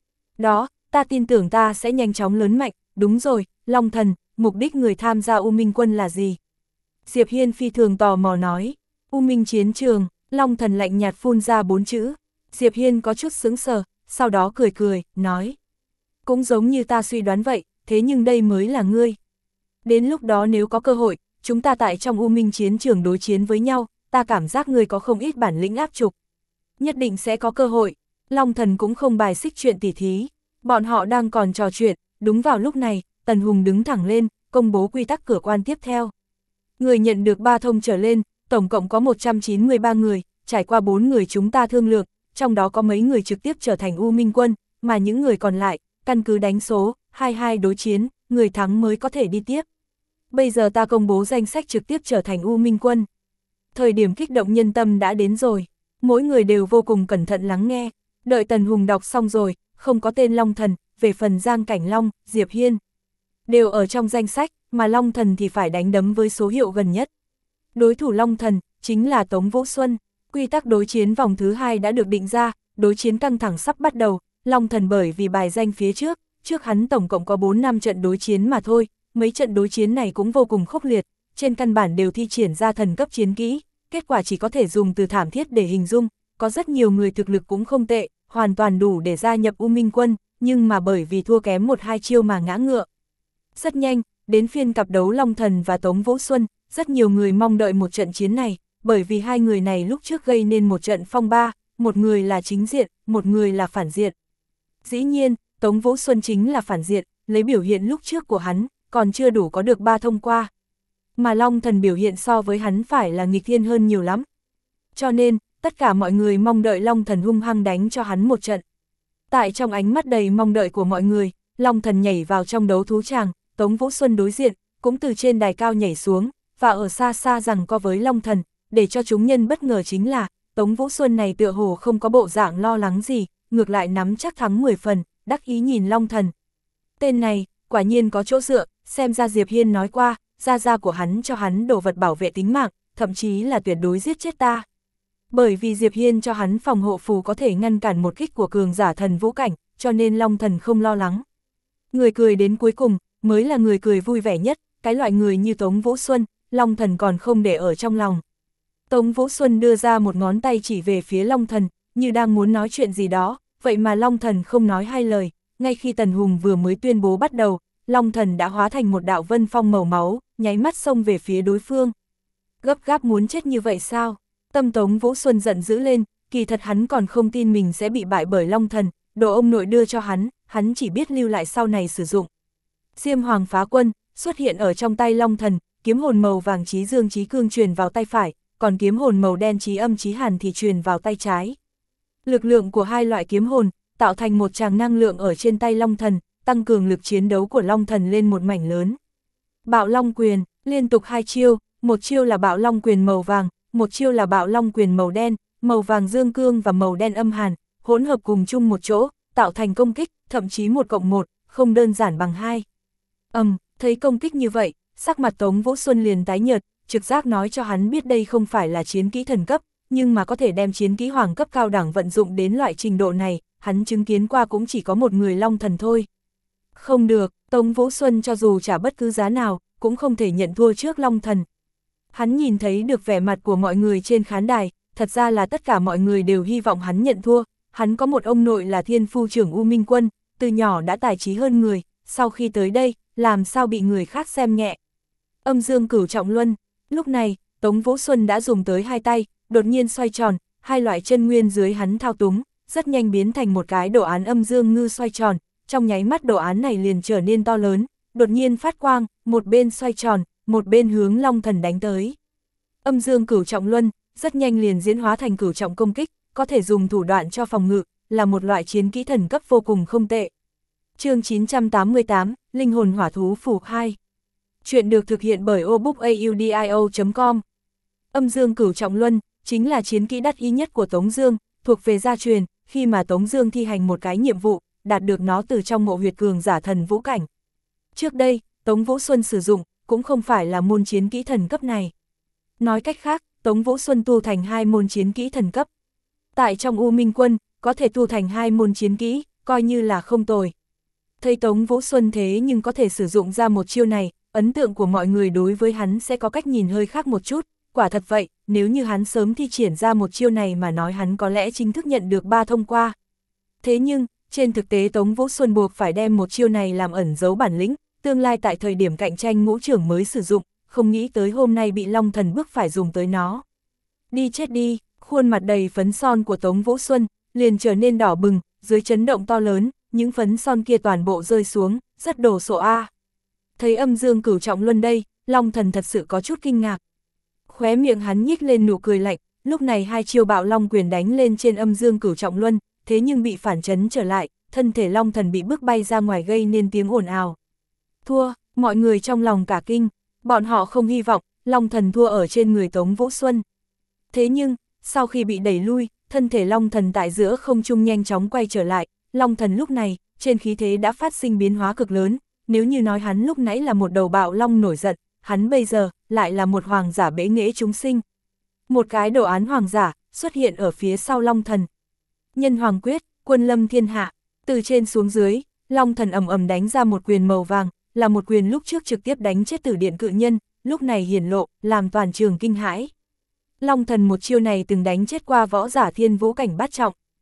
Đó, ta tin tưởng ta sẽ nhanh chóng lớn mạnh, đúng rồi, Long Thần, mục đích người tham gia U Minh Quân là gì? Diệp Hiên phi thường tò mò nói, U Minh Chiến Trường, Long Thần lạnh nhạt phun ra bốn chữ. Diệp Hiên có chút sững sờ, sau đó cười cười, nói. Cũng giống như ta suy đoán vậy, thế nhưng đây mới là ngươi. Đến lúc đó nếu có cơ hội, chúng ta tại trong U Minh Chiến Trường đối chiến với nhau, ta cảm giác ngươi có không ít bản lĩnh áp trục. Nhất định sẽ có cơ hội. Long Thần cũng không bài xích chuyện tỉ thí. Bọn họ đang còn trò chuyện, đúng vào lúc này, Tần Hùng đứng thẳng lên, công bố quy tắc cửa quan tiếp theo. Người nhận được ba thông trở lên, tổng cộng có một trăm chín mươi ba người, trải qua bốn người chúng ta thương lượng, trong đó có mấy người trực tiếp trở thành U Minh Quân, mà những người còn lại, căn cứ đánh số, hai hai đối chiến, người thắng mới có thể đi tiếp. Bây giờ ta công bố danh sách trực tiếp trở thành U Minh Quân. Thời điểm kích động nhân tâm đã đến rồi, mỗi người đều vô cùng cẩn thận lắng nghe, đợi Tần Hùng đọc xong rồi, không có tên Long Thần, về phần Giang Cảnh Long, Diệp Hiên. Đều ở trong danh sách, mà Long Thần thì phải đánh đấm với số hiệu gần nhất. Đối thủ Long Thần, chính là Tống Vũ Xuân. Quy tắc đối chiến vòng thứ hai đã được định ra, đối chiến căng thẳng sắp bắt đầu, Long Thần bởi vì bài danh phía trước, trước hắn tổng cộng có bốn năm trận đối chiến mà thôi, mấy trận đối chiến này cũng vô cùng khốc liệt, trên căn bản đều thi triển ra thần cấp chiến kỹ, kết quả chỉ có thể dùng từ thảm thiết để hình dung, có rất nhiều người thực lực cũng không tệ, hoàn toàn đủ để gia nhập U Minh Quân, nhưng mà bởi vì thua kém một hai chiêu mà ngã ngựa. Rất nhanh, đến phiên cặp đấu Long Thần và Tống Vũ Xuân, rất nhiều người mong đợi một trận chiến này, bởi vì hai người này lúc trước gây nên một trận phong ba, một người là chính diện, một người là phản diện. Dĩ nhiên, Tống Vũ Xuân chính là phản diện, lấy biểu hiện lúc trước của hắn, còn chưa đủ có được ba thông qua. Mà Long Thần biểu hiện so với hắn phải là nghịch thiên hơn nhiều lắm. Cho nên, tất cả mọi người mong đợi Long Thần hung hăng đánh cho hắn một trận. Tại trong ánh mắt đầy mong đợi của mọi người, Long Thần nhảy vào trong đấu thú tràng, Tống Vũ Xuân đối diện, cũng từ trên đài cao nhảy xuống, và ở xa xa rằng co với Long Thần, để cho chúng nhân bất ngờ chính là, Tống Vũ Xuân này tựa hồ không có bộ dạng lo lắng gì, ngược lại nắm chắc thắng mười phần, đắc ý nhìn Long Thần. Tên này, quả nhiên có chỗ dựa, xem ra Diệp Hiên nói qua, gia gia của hắn cho hắn đồ vật bảo vệ tính mạng, thậm chí là tuyệt đối giết chết ta. Bởi vì Diệp Hiên cho hắn phòng hộ phù có thể ngăn cản một kích của cường giả thần vũ cảnh, cho nên Long Thần không lo lắng. Người cười đến cuối cùng, mới là người cười vui vẻ nhất, cái loại người như Tống Vũ Xuân, Long Thần còn không để ở trong lòng. Tống Vũ Xuân đưa ra một ngón tay chỉ về phía Long Thần, như đang muốn nói chuyện gì đó, vậy mà Long Thần không nói hai lời, ngay khi Tần Hùng vừa mới tuyên bố bắt đầu, Long Thần đã hóa thành một đạo vân phong màu máu, nháy mắt xông về phía đối phương. Gấp gáp muốn chết như vậy sao? Tâm Tống Vũ Xuân giận dữ lên, kỳ thật hắn còn không tin mình sẽ bị bại bởi Long Thần, đồ ông nội đưa cho hắn, hắn chỉ biết lưu lại sau này sử dụng. Diêm Hoàng Phá Quân xuất hiện ở trong tay Long Thần, kiếm hồn màu vàng Chí Dương Chí Cương truyền vào tay phải, còn kiếm hồn màu đen Chí Âm Chí Hàn thì truyền vào tay trái. Lực lượng của hai loại kiếm hồn tạo thành một tràng năng lượng ở trên tay Long Thần, tăng cường lực chiến đấu của Long Thần lên một mảnh lớn. Bạo Long Quyền, liên tục hai chiêu, một chiêu là Bạo Long Quyền màu vàng, một chiêu là Bạo Long Quyền màu đen, màu vàng Dương Cương và màu đen Âm Hàn, hỗn hợp cùng chung một chỗ, tạo thành công kích, thậm chí một cộng một, không đơn giản bằng hai. Ầm, um, thấy công kích như vậy, sắc mặt Tống Vũ Xuân liền tái nhợt, trực giác nói cho hắn biết đây không phải là chiến kỹ thần cấp, nhưng mà có thể đem chiến kỹ hoàng cấp cao đẳng vận dụng đến loại trình độ này, hắn chứng kiến qua cũng chỉ có một người Long Thần thôi. Không được, Tống Vũ Xuân cho dù trả bất cứ giá nào, cũng không thể nhận thua trước Long Thần. Hắn nhìn thấy được vẻ mặt của mọi người trên khán đài, thật ra là tất cả mọi người đều hy vọng hắn nhận thua, hắn có một ông nội là Thiên Phu trưởng U Minh Quân, từ nhỏ đã tài trí hơn người, sau khi tới đây, làm sao bị người khác xem nhẹ. Âm Dương Cửu Trọng Luân, lúc này, Tống Vũ Xuân đã dùng tới hai tay, đột nhiên xoay tròn, hai loại chân nguyên dưới hắn thao túng, rất nhanh biến thành một cái đồ án âm dương ngư xoay tròn, trong nháy mắt đồ án này liền trở nên to lớn, đột nhiên phát quang, một bên xoay tròn, một bên hướng Long Thần đánh tới. Âm Dương Cửu Trọng Luân, rất nhanh liền diễn hóa thành cửu trọng công kích, có thể dùng thủ đoạn cho phòng ngự, là một loại chiến kỹ thần cấp vô cùng không tệ. Chương chín trăm tám mươi tám, Linh hồn hỏa thú phù hai. Chuyện được thực hiện bởi obookaudio chấm com. Âm Dương Cửu Trọng Luân chính là chiến kỹ đắt ý nhất của Tống Dương, thuộc về gia truyền, khi mà Tống Dương thi hành một cái nhiệm vụ, đạt được nó từ trong mộ huyệt cường giả thần vũ cảnh. Trước đây, Tống Vũ Xuân sử dụng cũng không phải là môn chiến kỹ thần cấp này. Nói cách khác, Tống Vũ Xuân tu thành hai môn chiến kỹ thần cấp. Tại trong U Minh Quân, có thể tu thành hai môn chiến kỹ, coi như là không tồi. Thấy Tống Vũ Xuân thế nhưng có thể sử dụng ra một chiêu này, ấn tượng của mọi người đối với hắn sẽ có cách nhìn hơi khác một chút. Quả thật vậy, nếu như hắn sớm thi triển ra một chiêu này mà nói hắn có lẽ chính thức nhận được ba thông qua. Thế nhưng, trên thực tế Tống Vũ Xuân buộc phải đem một chiêu này làm ẩn giấu bản lĩnh, tương lai tại thời điểm cạnh tranh ngũ trưởng mới sử dụng, không nghĩ tới hôm nay bị Long Thần bức phải dùng tới nó. Đi chết đi, khuôn mặt đầy phấn son của Tống Vũ Xuân, liền trở nên đỏ bừng, dưới chấn động to lớn, những phấn son kia toàn bộ rơi xuống, rất đồ sộ a. Thấy Âm Dương Cửu Trọng Luân đây, Long Thần thật sự có chút kinh ngạc. Khóe miệng hắn nhích lên nụ cười lạnh, lúc này hai chiêu Bạo Long Quyền đánh lên trên Âm Dương Cửu Trọng Luân, thế nhưng bị phản chấn trở lại, thân thể Long Thần bị bước bay ra ngoài gây nên tiếng ồn ào. Thua, mọi người trong lòng cả kinh, bọn họ không hy vọng Long Thần thua ở trên người Tống Vũ Xuân. Thế nhưng, sau khi bị đẩy lui, thân thể Long Thần tại giữa không trung nhanh chóng quay trở lại, Long Thần lúc này, trên khí thế đã phát sinh biến hóa cực lớn, nếu như nói hắn lúc nãy là một đầu bạo long nổi giận, hắn bây giờ lại là một hoàng giả bẽ nghễ chúng sinh. Một cái đồ án hoàng giả xuất hiện ở phía sau Long Thần. Nhân Hoàng Quyết, Quân Lâm Thiên Hạ, từ trên xuống dưới, Long Thần ầm ầm đánh ra một quyền màu vàng, là một quyền lúc trước trực tiếp đánh chết Tử Điện Cự Nhân, lúc này hiển lộ, làm toàn trường kinh hãi. Long Thần một chiêu này từng đánh chết qua võ giả thiên vũ cảnh bát trọng.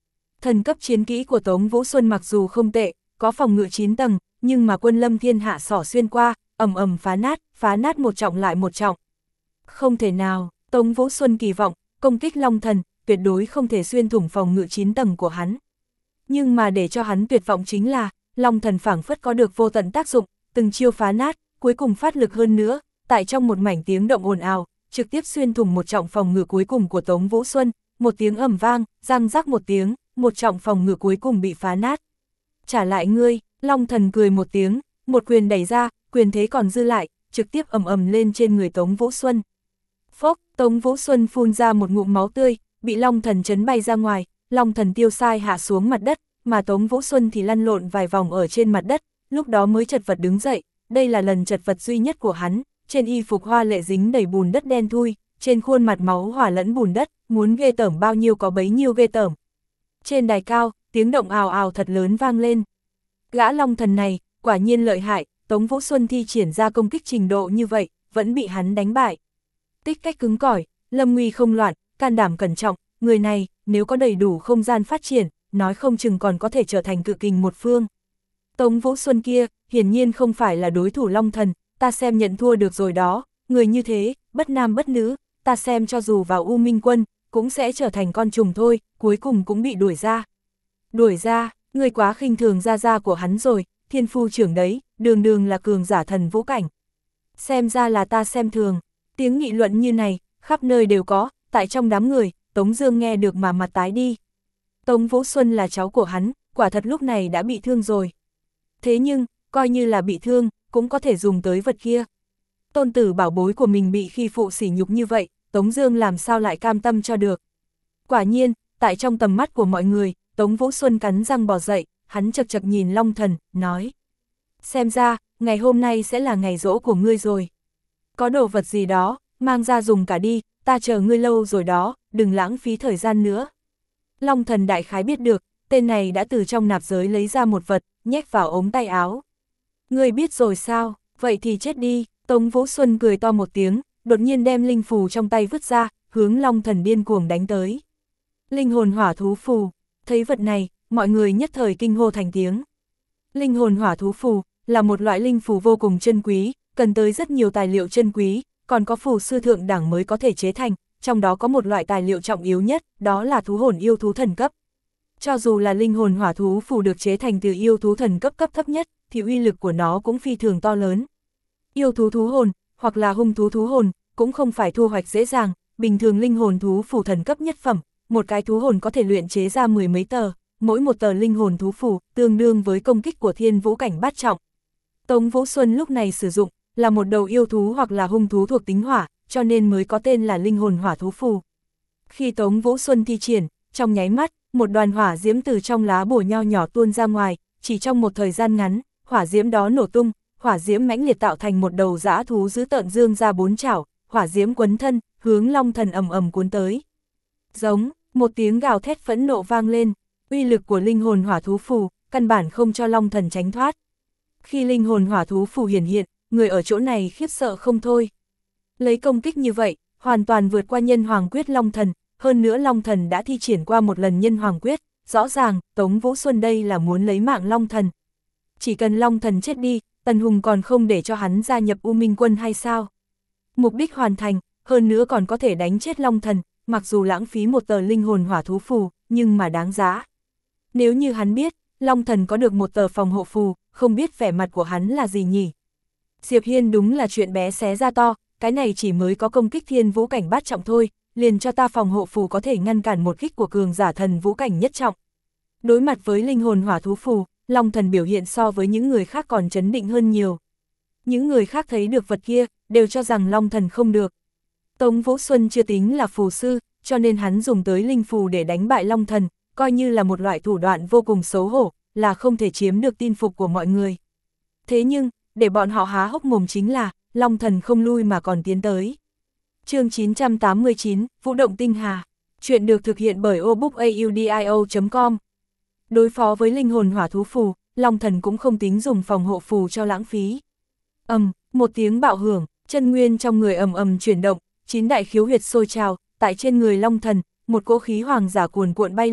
Thần cấp chiến kỹ của Tống Vũ Xuân mặc dù không tệ, có phòng ngự chín tầng, nhưng mà quân lâm thiên hạ xỏ xuyên qua, ầm ầm phá nát, phá nát một trọng lại một trọng. Không thể nào, Tống Vũ Xuân kỳ vọng, công kích Long Thần, tuyệt đối không thể xuyên thủng phòng ngự chín tầng của hắn. Nhưng mà để cho hắn tuyệt vọng chính là, Long Thần phảng phất có được vô tận tác dụng, từng chiêu phá nát, cuối cùng phát lực hơn nữa, tại trong một mảnh tiếng động ồn ào, trực tiếp xuyên thủng một trọng phòng ngự cuối cùng của Tống Vũ Xuân, một tiếng ầm vang, răng rắc một tiếng, một trọng phòng ngự cuối cùng bị phá nát. Trả lại ngươi, Long Thần cười một tiếng, một quyền đẩy ra, quyền thế còn dư lại, trực tiếp ầm ầm lên trên người Tống Vũ Xuân. Phốc, Tống Vũ Xuân phun ra một ngụm máu tươi, bị Long Thần chấn bay ra ngoài, Long Thần tiêu sai hạ xuống mặt đất, mà Tống Vũ Xuân thì lăn lộn vài vòng ở trên mặt đất, lúc đó mới chật vật đứng dậy, đây là lần chật vật duy nhất của hắn, trên y phục hoa lệ dính đầy bùn đất đen thui, trên khuôn mặt máu hòa lẫn bùn đất, muốn ghê tởm bao nhiêu có bấy nhiêu ghê tởm. Trên đài cao, tiếng động ào ào thật lớn vang lên. Gã Long Thần này, quả nhiên lợi hại, Tống Vũ Xuân thi triển ra công kích trình độ như vậy, vẫn bị hắn đánh bại. Tích cách cứng cỏi, lâm nguy không loạn, can đảm cẩn trọng, người này, nếu có đầy đủ không gian phát triển, nói không chừng còn có thể trở thành cự kình một phương. Tống Vũ Xuân kia, hiển nhiên không phải là đối thủ Long Thần, ta xem nhận thua được rồi đó, người như thế, bất nam bất nữ, ta xem cho dù vào U Minh Quân, cũng sẽ trở thành con trùng thôi, cuối cùng cũng bị đuổi ra. Đuổi ra, người quá khinh thường gia gia của hắn rồi, thiên phu trưởng đấy, đường đường là cường giả thần vũ cảnh. Xem ra là ta xem thường, tiếng nghị luận như này, khắp nơi đều có, tại trong đám người, Tống Dương nghe được mà mặt tái đi. Tống Vũ Xuân là cháu của hắn, quả thật lúc này đã bị thương rồi. Thế nhưng, coi như là bị thương, cũng có thể dùng tới vật kia. Tôn tử bảo bối của mình bị khi phụ sỉ nhục như vậy, Tống Dương làm sao lại cam tâm cho được. Quả nhiên, tại trong tầm mắt của mọi người, Tống Vũ Xuân cắn răng bò dậy, hắn chật chật nhìn Long Thần, nói. Xem ra, ngày hôm nay sẽ là ngày giỗ của ngươi rồi. Có đồ vật gì đó, mang ra dùng cả đi, ta chờ ngươi lâu rồi đó, đừng lãng phí thời gian nữa. Long Thần đại khái biết được, tên này đã từ trong nạp giới lấy ra một vật, nhét vào ống tay áo. Ngươi biết rồi sao, vậy thì chết đi. Tống Vũ Xuân cười to một tiếng, đột nhiên đem linh phù trong tay vứt ra, hướng Long Thần điên cuồng đánh tới. Linh hồn hỏa thú phù, thấy vật này, mọi người nhất thời kinh hô thành tiếng. Linh hồn hỏa thú phù là một loại linh phù vô cùng chân quý, cần tới rất nhiều tài liệu chân quý, còn có phù sư thượng đẳng mới có thể chế thành, trong đó có một loại tài liệu trọng yếu nhất, đó là thú hồn yêu thú thần cấp. Cho dù là linh hồn hỏa thú phù được chế thành từ yêu thú thần cấp cấp thấp nhất, thì uy lực của nó cũng phi thường to lớn. Yêu thú thú hồn, hoặc là hung thú thú hồn, cũng không phải thu hoạch dễ dàng, bình thường linh hồn thú phù thần cấp nhất phẩm, một cái thú hồn có thể luyện chế ra mười mấy tờ, mỗi một tờ linh hồn thú phù tương đương với công kích của thiên vũ cảnh bát trọng. Tống Vũ Xuân lúc này sử dụng, là một đầu yêu thú hoặc là hung thú thuộc tính hỏa, cho nên mới có tên là linh hồn hỏa thú phù. Khi Tống Vũ Xuân thi triển, trong nháy mắt, một đoàn hỏa diễm từ trong lá bùa nho nhỏ tuôn ra ngoài, chỉ trong một thời gian ngắn, hỏa diễm đó nổ tung, hỏa diễm mãnh liệt tạo thành một đầu dã thú dữ tợn dương ra bốn chảo, hỏa diễm quấn thân, hướng Long Thần ầm ầm cuốn tới. Giống, một tiếng gào thét phẫn nộ vang lên, uy lực của linh hồn hỏa thú phù, căn bản không cho Long Thần tránh thoát. Khi linh hồn hỏa thú phù hiển hiện, người ở chỗ này khiếp sợ không thôi. Lấy công kích như vậy, hoàn toàn vượt qua nhân hoàng quyết Long Thần, hơn nữa Long Thần đã thi triển qua một lần nhân hoàng quyết, rõ ràng, Tống Vũ Xuân đây là muốn lấy mạng Long Thần. Chỉ cần Long Thần chết đi, Tần Hùng còn không để cho hắn gia nhập U Minh Quân hay sao? Mục đích hoàn thành, hơn nữa còn có thể đánh chết Long Thần, mặc dù lãng phí một tờ linh hồn hỏa thú phù, nhưng mà đáng giá. Nếu như hắn biết, Long Thần có được một tờ phòng hộ phù, không biết vẻ mặt của hắn là gì nhỉ? Diệp Hiên đúng là chuyện bé xé ra to, cái này chỉ mới có công kích thiên vũ cảnh bát trọng thôi, liền cho ta phòng hộ phù có thể ngăn cản một kích của cường giả thần vũ cảnh nhất trọng. Đối mặt với linh hồn hỏa thú phù, Long Thần biểu hiện so với những người khác còn chấn định hơn nhiều. Những người khác thấy được vật kia, đều cho rằng Long Thần không được. Tống Vũ Xuân chưa tính là phù sư, cho nên hắn dùng tới linh phù để đánh bại Long Thần, coi như là một loại thủ đoạn vô cùng xấu hổ, là không thể chiếm được tin phục của mọi người. Thế nhưng, để bọn họ há hốc mồm chính là, Long Thần không lui mà còn tiến tới. Chương chín trăm tám mươi chín, Vũ động tinh hà. Chuyện được thực hiện bởi obookaudio chấm com. Đối phó với linh hồn hỏa thú phù, Long Thần cũng không tính dùng phòng hộ phù cho lãng phí. Ầm, một tiếng bạo hưởng, chân nguyên trong người ầm ầm chuyển động, chín đại khiếu huyệt sôi trào, tại trên người Long Thần, một cỗ khí hoàng giả cuồn cuộn bay lên,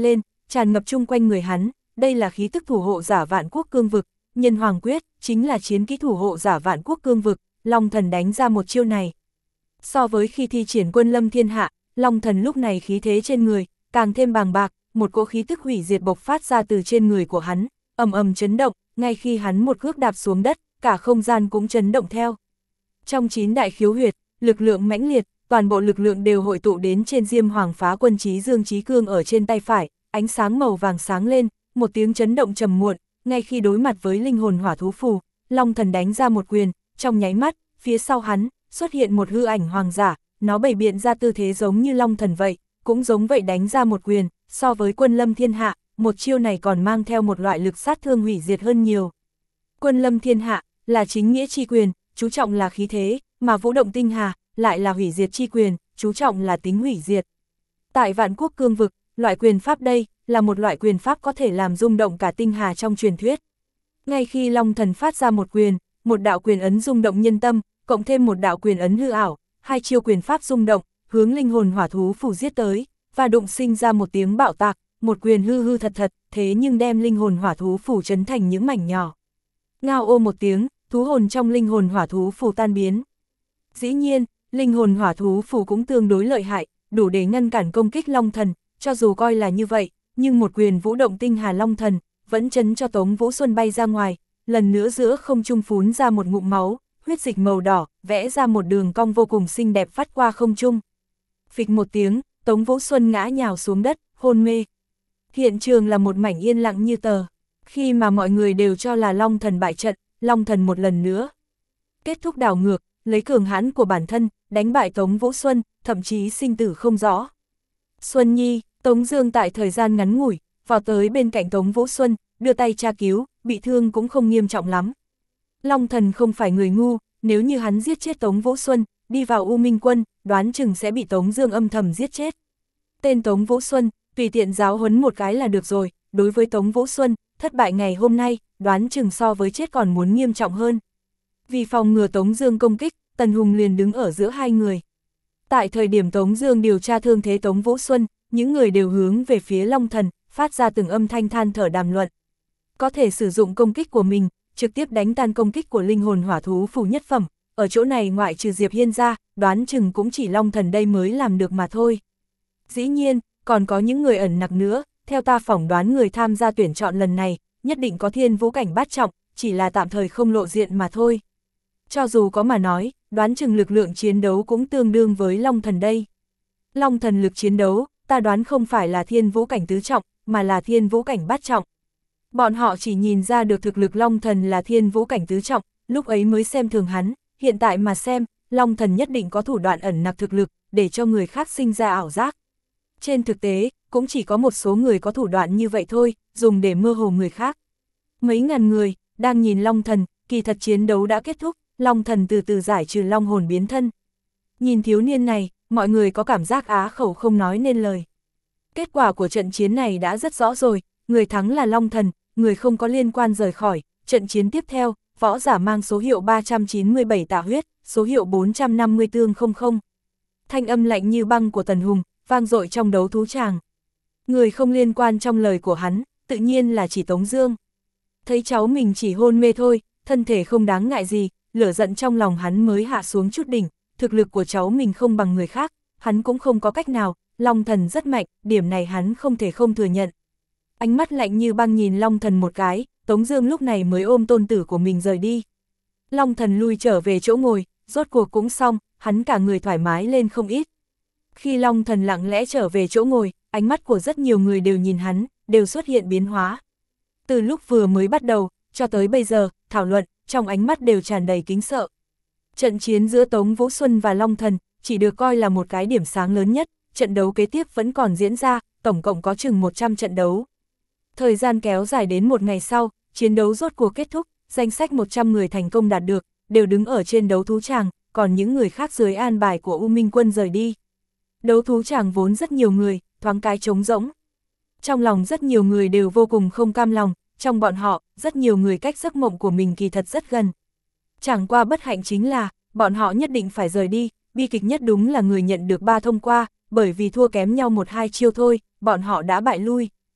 tràn ngập chung quanh người hắn, đây là khí tức thủ hộ giả vạn quốc cương vực, nhân hoàng quyết, chính là chiến kỹ thủ hộ giả vạn quốc cương vực, Long Thần đánh ra một chiêu này. So với khi thi triển quân lâm thiên hạ, Long Thần lúc này khí thế trên người, càng thêm bàng bạc, một cỗ khí tức hủy diệt bộc phát ra từ trên người của hắn, ầm ầm chấn động, ngay khi hắn một cước đạp xuống đất, cả không gian cũng chấn động theo. Trong chín đại khiếu huyệt, lực lượng mãnh liệt, toàn bộ lực lượng đều hội tụ đến trên Diêm Hoàng Phá Quân Chí Dương Chí Cương ở trên tay phải, ánh sáng màu vàng sáng lên, một tiếng chấn động trầm muộn, ngay khi đối mặt với linh hồn hỏa thú phù, Long Thần đánh ra một quyền, trong nháy mắt, phía sau hắn xuất hiện một hư ảnh hoàng giả, nó bày biện ra tư thế giống như Long Thần vậy, cũng giống vậy đánh ra một quyền, so với Quân Lâm Thiên Hạ, một chiêu này còn mang theo một loại lực sát thương hủy diệt hơn nhiều. Quân Lâm Thiên Hạ là chính nghĩa chi quyền, chú trọng là khí thế, mà Vũ Động Tinh Hà lại là hủy diệt chi quyền, chú trọng là tính hủy diệt. Tại Vạn Quốc Cương vực, loại quyền pháp đây là một loại quyền pháp có thể làm rung động cả tinh hà trong truyền thuyết. Ngay khi Long Thần phát ra một quyền, một đạo quyền ấn rung động nhân tâm, cộng thêm một đạo quyền ấn hư ảo, hai chiêu quyền pháp rung động, hướng linh hồn hỏa thú phù giết tới, và đụng sinh ra một tiếng bạo tạc, một quyền hư hư thật thật, thế nhưng đem linh hồn hỏa thú phù chấn thành những mảnh nhỏ. Ngao ô một tiếng, thú hồn trong linh hồn hỏa thú phù tan biến. Dĩ nhiên, linh hồn hỏa thú phù cũng tương đối lợi hại, đủ để ngăn cản công kích Long Thần, cho dù coi là như vậy, nhưng một quyền Vũ Động Tinh Hà Long Thần vẫn chấn cho Tống Vũ Xuân bay ra ngoài, lần nữa giữa không trung phún ra một ngụm máu, huyết dịch màu đỏ, vẽ ra một đường cong vô cùng xinh đẹp vắt qua không trung. Phịch một tiếng, Tống Vũ Xuân ngã nhào xuống đất, hôn mê. Hiện trường là một mảnh yên lặng như tờ. Khi mà mọi người đều cho là Long Thần bại trận, Long Thần một lần nữa kết thúc đảo ngược, lấy cường hãn của bản thân, đánh bại Tống Vũ Xuân, thậm chí sinh tử không rõ. Xuân Nhi, Tống Dương tại thời gian ngắn ngủi, vào tới bên cạnh Tống Vũ Xuân, đưa tay tra cứu, bị thương cũng không nghiêm trọng lắm. Long Thần không phải người ngu, nếu như hắn giết chết Tống Vũ Xuân, đi vào U Minh Quân, đoán chừng sẽ bị Tống Dương âm thầm giết chết. Tên Tống Vũ Xuân, tùy tiện giáo huấn một cái là được rồi, đối với Tống Vũ Xuân, thất bại ngày hôm nay, đoán chừng so với chết còn muốn nghiêm trọng hơn. Vì phòng ngừa Tống Dương công kích, Tần Hùng liền đứng ở giữa hai người. Tại thời điểm Tống Dương điều tra thương thế Tống Vũ Xuân, những người đều hướng về phía Long Thần, phát ra từng âm thanh than thở đàm luận. Có thể sử dụng công kích của mình, trực tiếp đánh tan công kích của linh hồn hỏa thú phù nhất phẩm, ở chỗ này ngoại trừ Diệp Hiên ra, đoán chừng cũng chỉ Long Thần đây mới làm được mà thôi. Dĩ nhiên, còn có những người ẩn nặc nữa, theo ta phỏng đoán người tham gia tuyển chọn lần này, nhất định có thiên vũ cảnh bát trọng, chỉ là tạm thời không lộ diện mà thôi. Cho dù có mà nói, đoán chừng lực lượng chiến đấu cũng tương đương với Long Thần đây. Long Thần lực chiến đấu, ta đoán không phải là thiên vũ cảnh tứ trọng, mà là thiên vũ cảnh bát trọng. Bọn họ chỉ nhìn ra được thực lực Long Thần là thiên vũ cảnh tứ trọng, lúc ấy mới xem thường hắn, hiện tại mà xem, Long Thần nhất định có thủ đoạn ẩn nặc thực lực, để cho người khác sinh ra ảo giác. Trên thực tế, cũng chỉ có một số người có thủ đoạn như vậy thôi, dùng để mơ hồ người khác. Mấy ngàn người, đang nhìn Long Thần, kỳ thật chiến đấu đã kết thúc, Long Thần từ từ giải trừ long hồn biến thân. Nhìn thiếu niên này, mọi người có cảm giác á khẩu không nói nên lời. Kết quả của trận chiến này đã rất rõ rồi, người thắng là Long Thần, người không có liên quan rời khỏi. Trận chiến tiếp theo, võ giả mang số hiệu ba trăm chín mươi bảy tà huyết, số hiệu bốn trăm năm mươi tương không không. Thanh âm lạnh như băng của Tần Hùng, vang dội trong đấu thú tràng. Người không liên quan trong lời của hắn, tự nhiên là chỉ Tống Dương. Thấy cháu mình chỉ hôn mê thôi, thân thể không đáng ngại gì, lửa giận trong lòng hắn mới hạ xuống chút đỉnh, thực lực của cháu mình không bằng người khác, hắn cũng không có cách nào, Long Thần rất mạnh, điểm này hắn không thể không thừa nhận. Ánh mắt lạnh như băng nhìn Long Thần một cái, Tống Dương lúc này mới ôm tôn tử của mình rời đi. Long Thần lui trở về chỗ ngồi, rốt cuộc cũng xong, hắn cả người thoải mái lên không ít. Khi Long Thần lặng lẽ trở về chỗ ngồi, ánh mắt của rất nhiều người đều nhìn hắn, đều xuất hiện biến hóa. Từ lúc vừa mới bắt đầu, cho tới bây giờ, thảo luận, trong ánh mắt đều tràn đầy kính sợ. Trận chiến giữa Tống Vũ Xuân và Long Thần, chỉ được coi là một cái điểm sáng lớn nhất, trận đấu kế tiếp vẫn còn diễn ra, tổng cộng có chừng một trăm trận đấu. Thời gian kéo dài đến một ngày sau, chiến đấu rốt cuộc kết thúc, danh sách một trăm người thành công đạt được, đều đứng ở trên đấu thú tràng, còn những người khác dưới an bài của U Minh Quân rời đi. Đấu thú tràng vốn rất nhiều người, thoáng cái trống rỗng. Trong lòng rất nhiều người đều vô cùng không cam lòng, trong bọn họ, rất nhiều người cách giấc mộng của mình kỳ thật rất gần. Chẳng qua bất hạnh chính là, bọn họ nhất định phải rời đi, bi kịch nhất đúng là người nhận được ba thông qua, bởi vì thua kém nhau một hai chiêu thôi, bọn họ đã bại lui.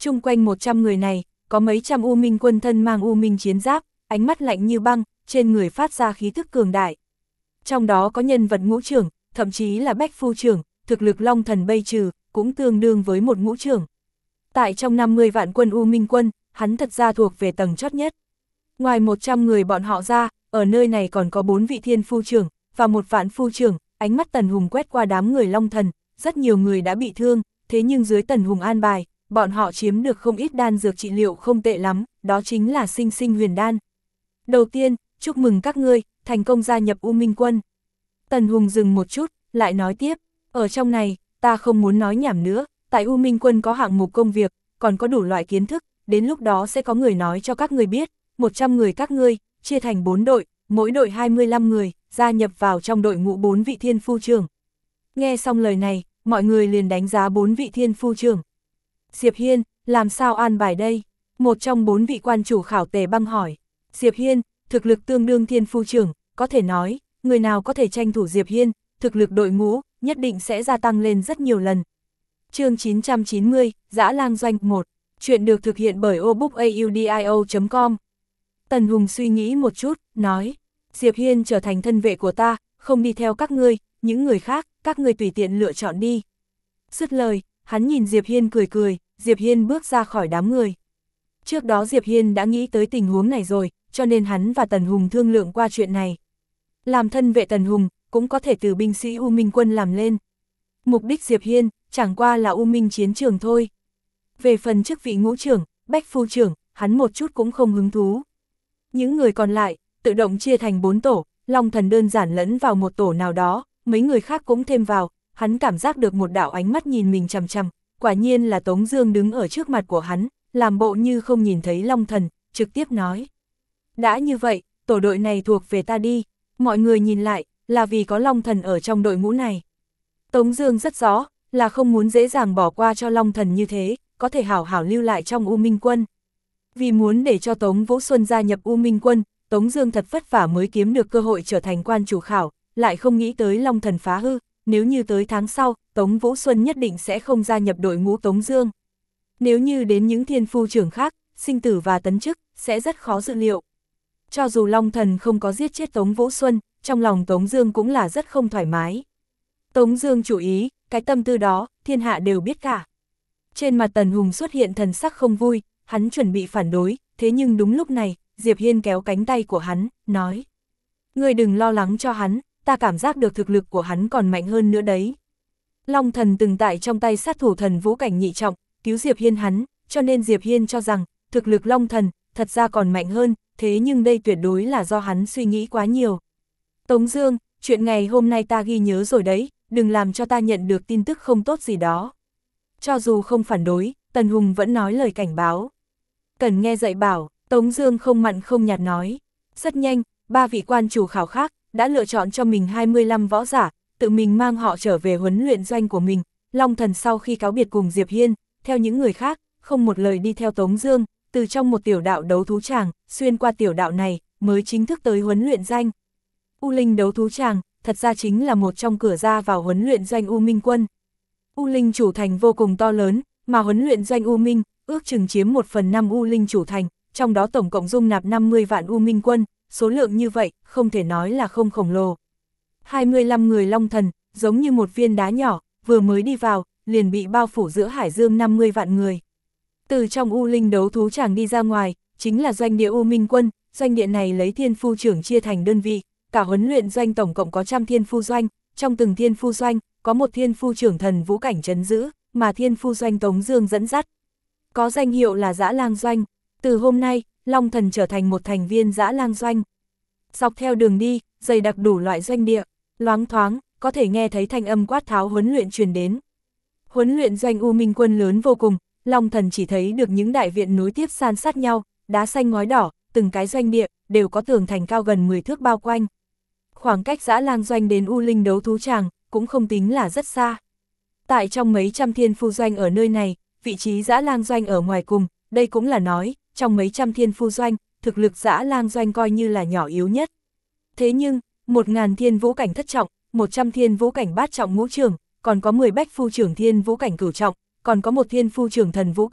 Chung quanh một trăm người này, có mấy trăm U Minh quân thân mang U Minh chiến giáp, ánh mắt lạnh như băng, trên người phát ra khí thức cường đại. Trong đó có nhân vật ngũ trưởng, thậm chí là bách phu trưởng, thực lực Long Thần bây trừ, cũng tương đương với một ngũ trưởng. Tại trong năm mươi vạn quân U Minh quân, hắn thật ra thuộc về tầng chót nhất. Ngoài một trăm người bọn họ ra, ở nơi này còn có bốn vị thiên phu trưởng, và một vạn phu trưởng, ánh mắt Tần Hùng quét qua đám người Long Thần, rất nhiều người đã bị thương, thế nhưng dưới Tần Hùng an bài, bọn họ chiếm được không ít đan dược trị liệu không tệ lắm, đó chính là sinh sinh huyền đan. Đầu tiên, chúc mừng các ngươi, thành công gia nhập U Minh quân. Tần Hùng dừng một chút, lại nói tiếp, ở trong này, ta không muốn nói nhảm nữa, tại U Minh quân có hạng mục công việc, còn có đủ loại kiến thức, đến lúc đó sẽ có người nói cho các ngươi biết, một trăm người các ngươi, chia thành bốn đội, mỗi đội hai mươi lăm người, gia nhập vào trong đội ngũ bốn vị thiên phu trưởng. Nghe xong lời này, mọi người liền đánh giá bốn vị thiên phu trưởng. Diệp Hiên, làm sao an bài đây? Một trong bốn vị quan chủ khảo Tề Băng hỏi. Diệp Hiên, thực lực tương đương thiên phu trưởng, có thể nói, người nào có thể tranh thủ Diệp Hiên, thực lực đội ngũ, nhất định sẽ gia tăng lên rất nhiều lần. Chương chín trăm chín mươi, Dã Lang Doanh một, chuyện được thực hiện bởi obookaudio chấm com. Tần Hùng suy nghĩ một chút, nói, Diệp Hiên trở thành thân vệ của ta, không đi theo các ngươi, những người khác, các ngươi tùy tiện lựa chọn đi. Dứt lời, hắn nhìn Diệp Hiên cười cười, Diệp Hiên bước ra khỏi đám người. Trước đó Diệp Hiên đã nghĩ tới tình huống này rồi, cho nên hắn và Tần Hùng thương lượng qua chuyện này. Làm thân vệ Tần Hùng, cũng có thể từ binh sĩ U Minh quân làm lên. Mục đích Diệp Hiên, chẳng qua là U Minh chiến trường thôi. Về phần chức vị ngũ trưởng, bách phu trưởng, hắn một chút cũng không hứng thú. Những người còn lại, tự động chia thành bốn tổ, Long Thần đơn giản lẫn vào một tổ nào đó, mấy người khác cũng thêm vào, hắn cảm giác được một đạo ánh mắt nhìn mình chằm chằm, quả nhiên là Tống Dương đứng ở trước mặt của hắn, làm bộ như không nhìn thấy Long Thần, trực tiếp nói. Đã như vậy, tổ đội này thuộc về ta đi, mọi người nhìn lại, là vì có Long Thần ở trong đội ngũ này. Tống Dương rất rõ, là không muốn dễ dàng bỏ qua cho Long Thần như thế, có thể hảo hảo lưu lại trong U Minh quân. Vì muốn để cho Tống Vũ Xuân gia nhập U Minh quân, Tống Dương thật vất vả mới kiếm được cơ hội trở thành quan chủ khảo, lại không nghĩ tới Long Thần phá hư, nếu như tới tháng sau, Tống Vũ Xuân nhất định sẽ không gia nhập đội ngũ Tống Dương. Nếu như đến những thiên phu trưởng khác, sinh tử và tấn chức, sẽ rất khó dự liệu. Cho dù Long Thần không có giết chết Tống Vũ Xuân, trong lòng Tống Dương cũng là rất không thoải mái. Tống Dương chủ ý, cái tâm tư đó, thiên hạ đều biết cả. Trên mặt Tần Hùng xuất hiện thần sắc không vui, hắn chuẩn bị phản đối, thế nhưng đúng lúc này, Diệp Hiên kéo cánh tay của hắn, nói. Ngươi đừng lo lắng cho hắn, ta cảm giác được thực lực của hắn còn mạnh hơn nữa đấy. Long Thần từng tại trong tay sát thủ thần vũ cảnh nhị trọng, cứu Diệp Hiên hắn, cho nên Diệp Hiên cho rằng, thực lực Long Thần, thật ra còn mạnh hơn, thế nhưng đây tuyệt đối là do hắn suy nghĩ quá nhiều. Tống Dương, chuyện ngày hôm nay ta ghi nhớ rồi đấy, đừng làm cho ta nhận được tin tức không tốt gì đó. Cho dù không phản đối, Tần Hùng vẫn nói lời cảnh báo. Cần nghe dạy bảo, Tống Dương không mặn không nhạt nói. Rất nhanh, ba vị quan chủ khảo khác, đã lựa chọn cho mình hai mươi lăm võ giả, tự mình mang họ trở về huấn luyện doanh của mình. Long Thần sau khi cáo biệt cùng Diệp Hiên, theo những người khác, không một lời đi theo Tống Dương, từ trong một tiểu đạo đấu thú tràng, xuyên qua tiểu đạo này, mới chính thức tới huấn luyện doanh. U Linh đấu thú tràng, thật ra chính là một trong cửa ra vào huấn luyện doanh U Minh quân. U Linh chủ thành vô cùng to lớn, mà huấn luyện doanh U Minh, ước chừng chiếm một phần năm U Linh chủ thành, trong đó tổng cộng dung nạp năm mươi vạn U Minh quân, số lượng như vậy, không thể nói là không khổng lồ. hai mươi lăm người Long Thần, giống như một viên đá nhỏ, vừa mới đi vào, liền bị bao phủ giữa hải dương năm mươi vạn người. Từ trong U Linh đấu thú tràng đi ra ngoài, chính là doanh địa U Minh quân, doanh địa này lấy thiên phu trưởng chia thành đơn vị, cả huấn luyện doanh tổng cộng có trăm thiên phu doanh, trong từng thiên phu doanh, có một thiên phu trưởng thần vũ cảnh trấn giữ, mà thiên phu doanh Tống Dương dẫn dắt. Có danh hiệu là Dã Lang Doanh, từ hôm nay, Long Thần trở thành một thành viên Dã Lang Doanh. Dọc theo đường đi, dày đặc đủ loại doanh địa, loáng thoáng, có thể nghe thấy thanh âm quát tháo huấn luyện truyền đến. Huấn luyện doanh U Minh quân lớn vô cùng, Long Thần chỉ thấy được những đại viện nối tiếp san sát nhau, đá xanh ngói đỏ, từng cái doanh địa, đều có tường thành cao gần mười thước bao quanh. Khoảng cách Dã Lang Doanh đến U Linh đấu thú tràng, cũng không tính là rất xa. Tại trong mấy trăm thiên phu doanh ở nơi này, vị trí Dã Lang Doanh ở ngoài cùng, đây cũng là nói, trong mấy trăm thiên phu doanh, thực lực Dã Lang Doanh coi như là nhỏ yếu nhất. Thế nhưng, một ngàn thiên vũ cảnh thất trọng, một trăm thiên vũ cảnh bát trọng ngũ trưởng, còn có mười bách phu trưởng thiên vũ cảnh cửu trọng, còn có một thiên phu trưởng thần vũ cảnh,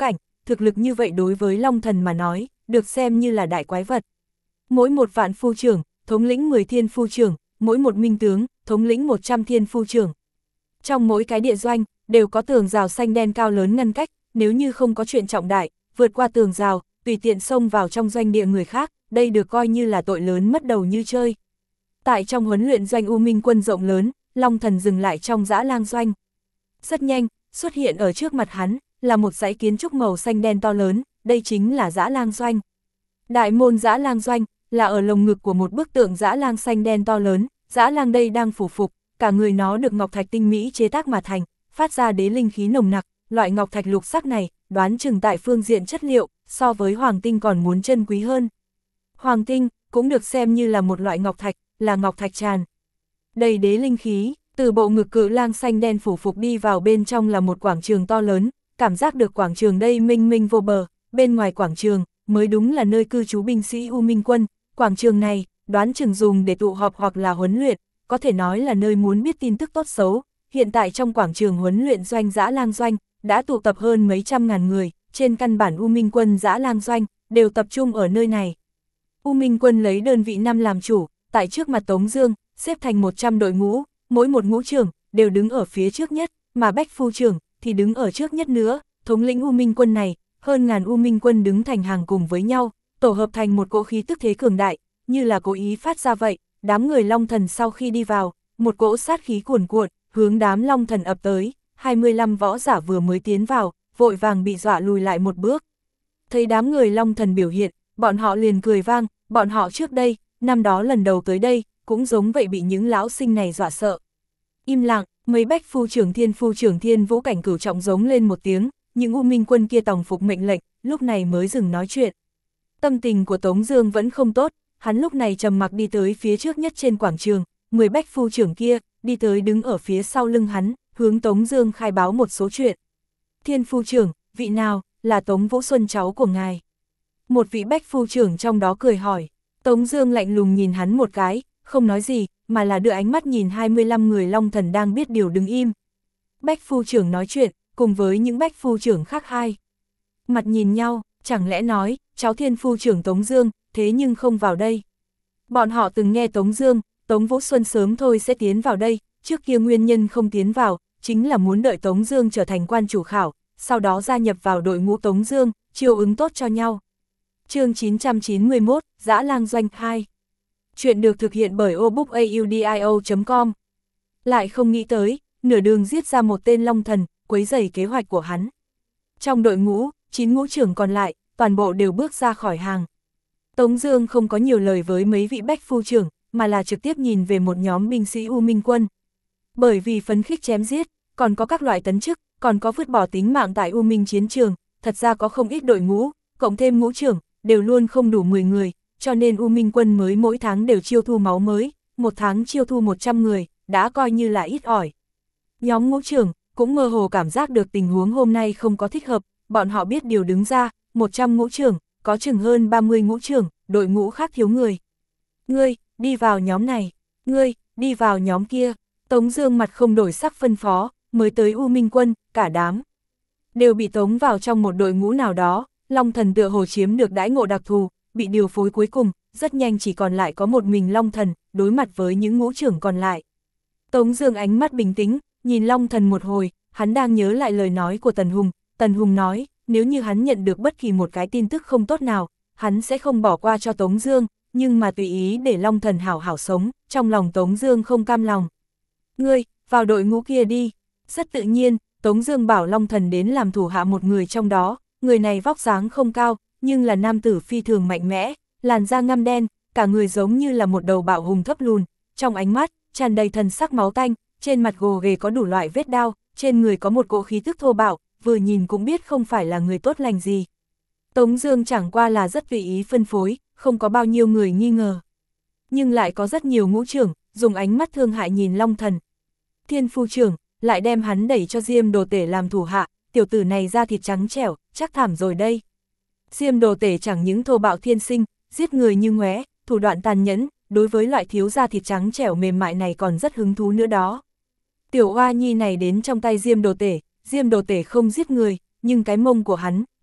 thực lực như vậy đối với Long Thần mà nói, được xem như là đại quái vật. Mỗi một vạn phu trưởng, thống lĩnh mười thiên phu trưởng, mỗi một minh tướng, thống lĩnh một trăm thiên phu trưởng. Trong mỗi cái địa doanh, đều có tường rào xanh đen cao lớn ngăn cách, nếu như không có chuyện trọng đại, vượt qua tường rào, tùy tiện xông vào trong doanh địa người khác, đây được coi như là tội lớn mất đầu như chơi. Tại trong huấn luyện doanh U Minh quân rộng lớn, Long Thần dừng lại trong dã lang doanh. Rất nhanh, xuất hiện ở trước mặt hắn, là một dãy kiến trúc màu xanh đen to lớn, đây chính là dã lang doanh. Đại môn dã lang doanh, là ở lồng ngực của một bức tượng dã lang xanh đen to lớn, dã lang đây đang phủ phục, cả người nó được ngọc thạch tinh mỹ chế tác mà thành, phát ra đế linh khí nồng nặc, loại ngọc thạch lục sắc này, đoán chừng tại phương diện chất liệu, so với hoàng tinh còn muốn chân quý hơn. Hoàng tinh, cũng được xem như là một loại ngọc thạch, là ngọc thạch tràn. Đầy đế linh khí, từ bộ ngực cự lang xanh đen phủ phục đi vào bên trong là một quảng trường to lớn, cảm giác được quảng trường đây mênh mênh vô bờ, bên ngoài quảng trường, mới đúng là nơi cư trú binh sĩ U Minh quân, quảng trường này, đoán chừng dùng để tụ họp hoặc là huấn luyện, có thể nói là nơi muốn biết tin tức tốt xấu. Hiện tại trong quảng trường huấn luyện doanh dã lang doanh, đã tụ tập hơn mấy trăm ngàn người, trên căn bản U Minh quân dã lang doanh, đều tập trung ở nơi này. U Minh quân lấy đơn vị năm làm chủ, tại trước mặt Tống Dương, xếp thành một trăm đội ngũ, mỗi một ngũ trưởng, đều đứng ở phía trước nhất, mà Bách Phu trưởng, thì đứng ở trước nhất nữa, thống lĩnh U Minh quân này, hơn ngàn U Minh quân đứng thành hàng cùng với nhau, tổ hợp thành một cỗ khí tức thế cường đại, như là cố ý phát ra vậy, đám người Long Thần sau khi đi vào, một cỗ sát khí cuồn cuộn, hướng đám Long Thần ập tới, hai mươi lăm võ giả vừa mới tiến vào, vội vàng bị dọa lùi lại một bước. Thấy đám người Long Thần biểu hiện, bọn họ liền cười vang, bọn họ trước đây, năm đó lần đầu tới đây, cũng giống vậy bị những lão sinh này dọa sợ. Im lặng, mấy Bách Phu trưởng Thiên Phu trưởng Thiên Vũ Cảnh Cửu trọng giống lên một tiếng, những U Minh quân kia tòng phục mệnh lệnh, lúc này mới dừng nói chuyện. Tâm tình của Tống Dương vẫn không tốt, hắn lúc này trầm mặc đi tới phía trước nhất trên quảng trường, mười Bách Phu trưởng kia, đi tới đứng ở phía sau lưng hắn, hướng Tống Dương khai báo một số chuyện. Thiên Phu trưởng, vị nào, là Tống Vũ Xuân cháu của ngài? Một vị Bách Phu trưởng trong đó cười hỏi. Tống Dương lạnh lùng nhìn hắn một cái, không nói gì, mà là đưa ánh mắt nhìn hai mươi lăm người Long Thần đang biết điều đứng im. Bách Phu trưởng nói chuyện, cùng với những Bách Phu trưởng khác hai. Mặt nhìn nhau, chẳng lẽ nói, cháu Thiên Phu trưởng Tống Dương, thế nhưng không vào đây. Bọn họ từng nghe Tống Dương, Tống Vũ Xuân sớm thôi sẽ tiến vào đây, trước kia nguyên nhân không tiến vào, chính là muốn đợi Tống Dương trở thành quan chủ khảo, sau đó gia nhập vào đội ngũ Tống Dương, chiêu ứng tốt cho nhau. Chương chín trăm chín mươi mốt, Dã Lang Doanh hai. Chuyện được thực hiện bởi obookaudio chấm com. Lại không nghĩ tới, nửa đường giết ra một tên Long Thần, quấy rầy kế hoạch của hắn. Trong đội ngũ, chín ngũ trưởng còn lại, toàn bộ đều bước ra khỏi hàng. Tống Dương không có nhiều lời với mấy vị Bách Phu trưởng, mà là trực tiếp nhìn về một nhóm binh sĩ U Minh quân. Bởi vì phấn khích chém giết, còn có các loại tấn chức, còn có vứt bỏ tính mạng tại U Minh chiến trường, thật ra có không ít đội ngũ, cộng thêm ngũ trưởng, đều luôn không đủ mười người, cho nên U Minh quân mới mỗi tháng đều chiêu thu máu mới, một tháng chiêu thu một trăm người, đã coi như là ít ỏi. Nhóm ngũ trưởng cũng mơ hồ cảm giác được tình huống hôm nay không có thích hợp, bọn họ biết điều đứng ra, một trăm ngũ trưởng, có chừng hơn ba mươi ngũ trưởng, đội ngũ khác thiếu người. Ngươi, đi vào nhóm này, ngươi, đi vào nhóm kia. Tống Dương mặt không đổi sắc phân phó, mới tới U Minh quân, cả đám đều bị tống vào trong một đội ngũ nào đó. Long Thần tựa hồ chiếm được đãi ngộ đặc thù, bị điều phối cuối cùng, rất nhanh chỉ còn lại có một mình Long Thần, đối mặt với những ngũ trưởng còn lại. Tống Dương ánh mắt bình tĩnh, nhìn Long Thần một hồi, hắn đang nhớ lại lời nói của Tần Hùng. Tần Hùng nói, nếu như hắn nhận được bất kỳ một cái tin tức không tốt nào, hắn sẽ không bỏ qua cho Tống Dương, nhưng mà tùy ý để Long Thần hảo hảo sống, trong lòng Tống Dương không cam lòng. Ngươi, vào đội ngũ kia đi. Rất tự nhiên, Tống Dương bảo Long Thần đến làm thủ hạ một người trong đó. Người này vóc dáng không cao, nhưng là nam tử phi thường mạnh mẽ, làn da ngăm đen, cả người giống như là một đầu bạo hùng thấp lùn, trong ánh mắt tràn đầy thần sắc máu tanh, trên mặt gồ ghề có đủ loại vết đao, trên người có một cỗ khí tức thô bạo, vừa nhìn cũng biết không phải là người tốt lành gì. Tống Dương chẳng qua là rất tùy ý phân phối, không có bao nhiêu người nghi ngờ, nhưng lại có rất nhiều ngũ trưởng dùng ánh mắt thương hại nhìn Long Thần. Thiên Phu trưởng lại đem hắn đẩy cho Diêm Đồ Tể làm thủ hạ. Tiểu tử này da thịt trắng trẻo, chắc thảm rồi đây. Diêm Đồ Tể chẳng những thô bạo thiên sinh, giết người như ngoé, thủ đoạn tàn nhẫn, đối với loại thiếu da thịt trắng trẻo mềm mại này còn rất hứng thú nữa đó. Tiểu oa nhi này đến trong tay Diêm Đồ Tể, Diêm Đồ Tể không giết người, nhưng cái mông của hắn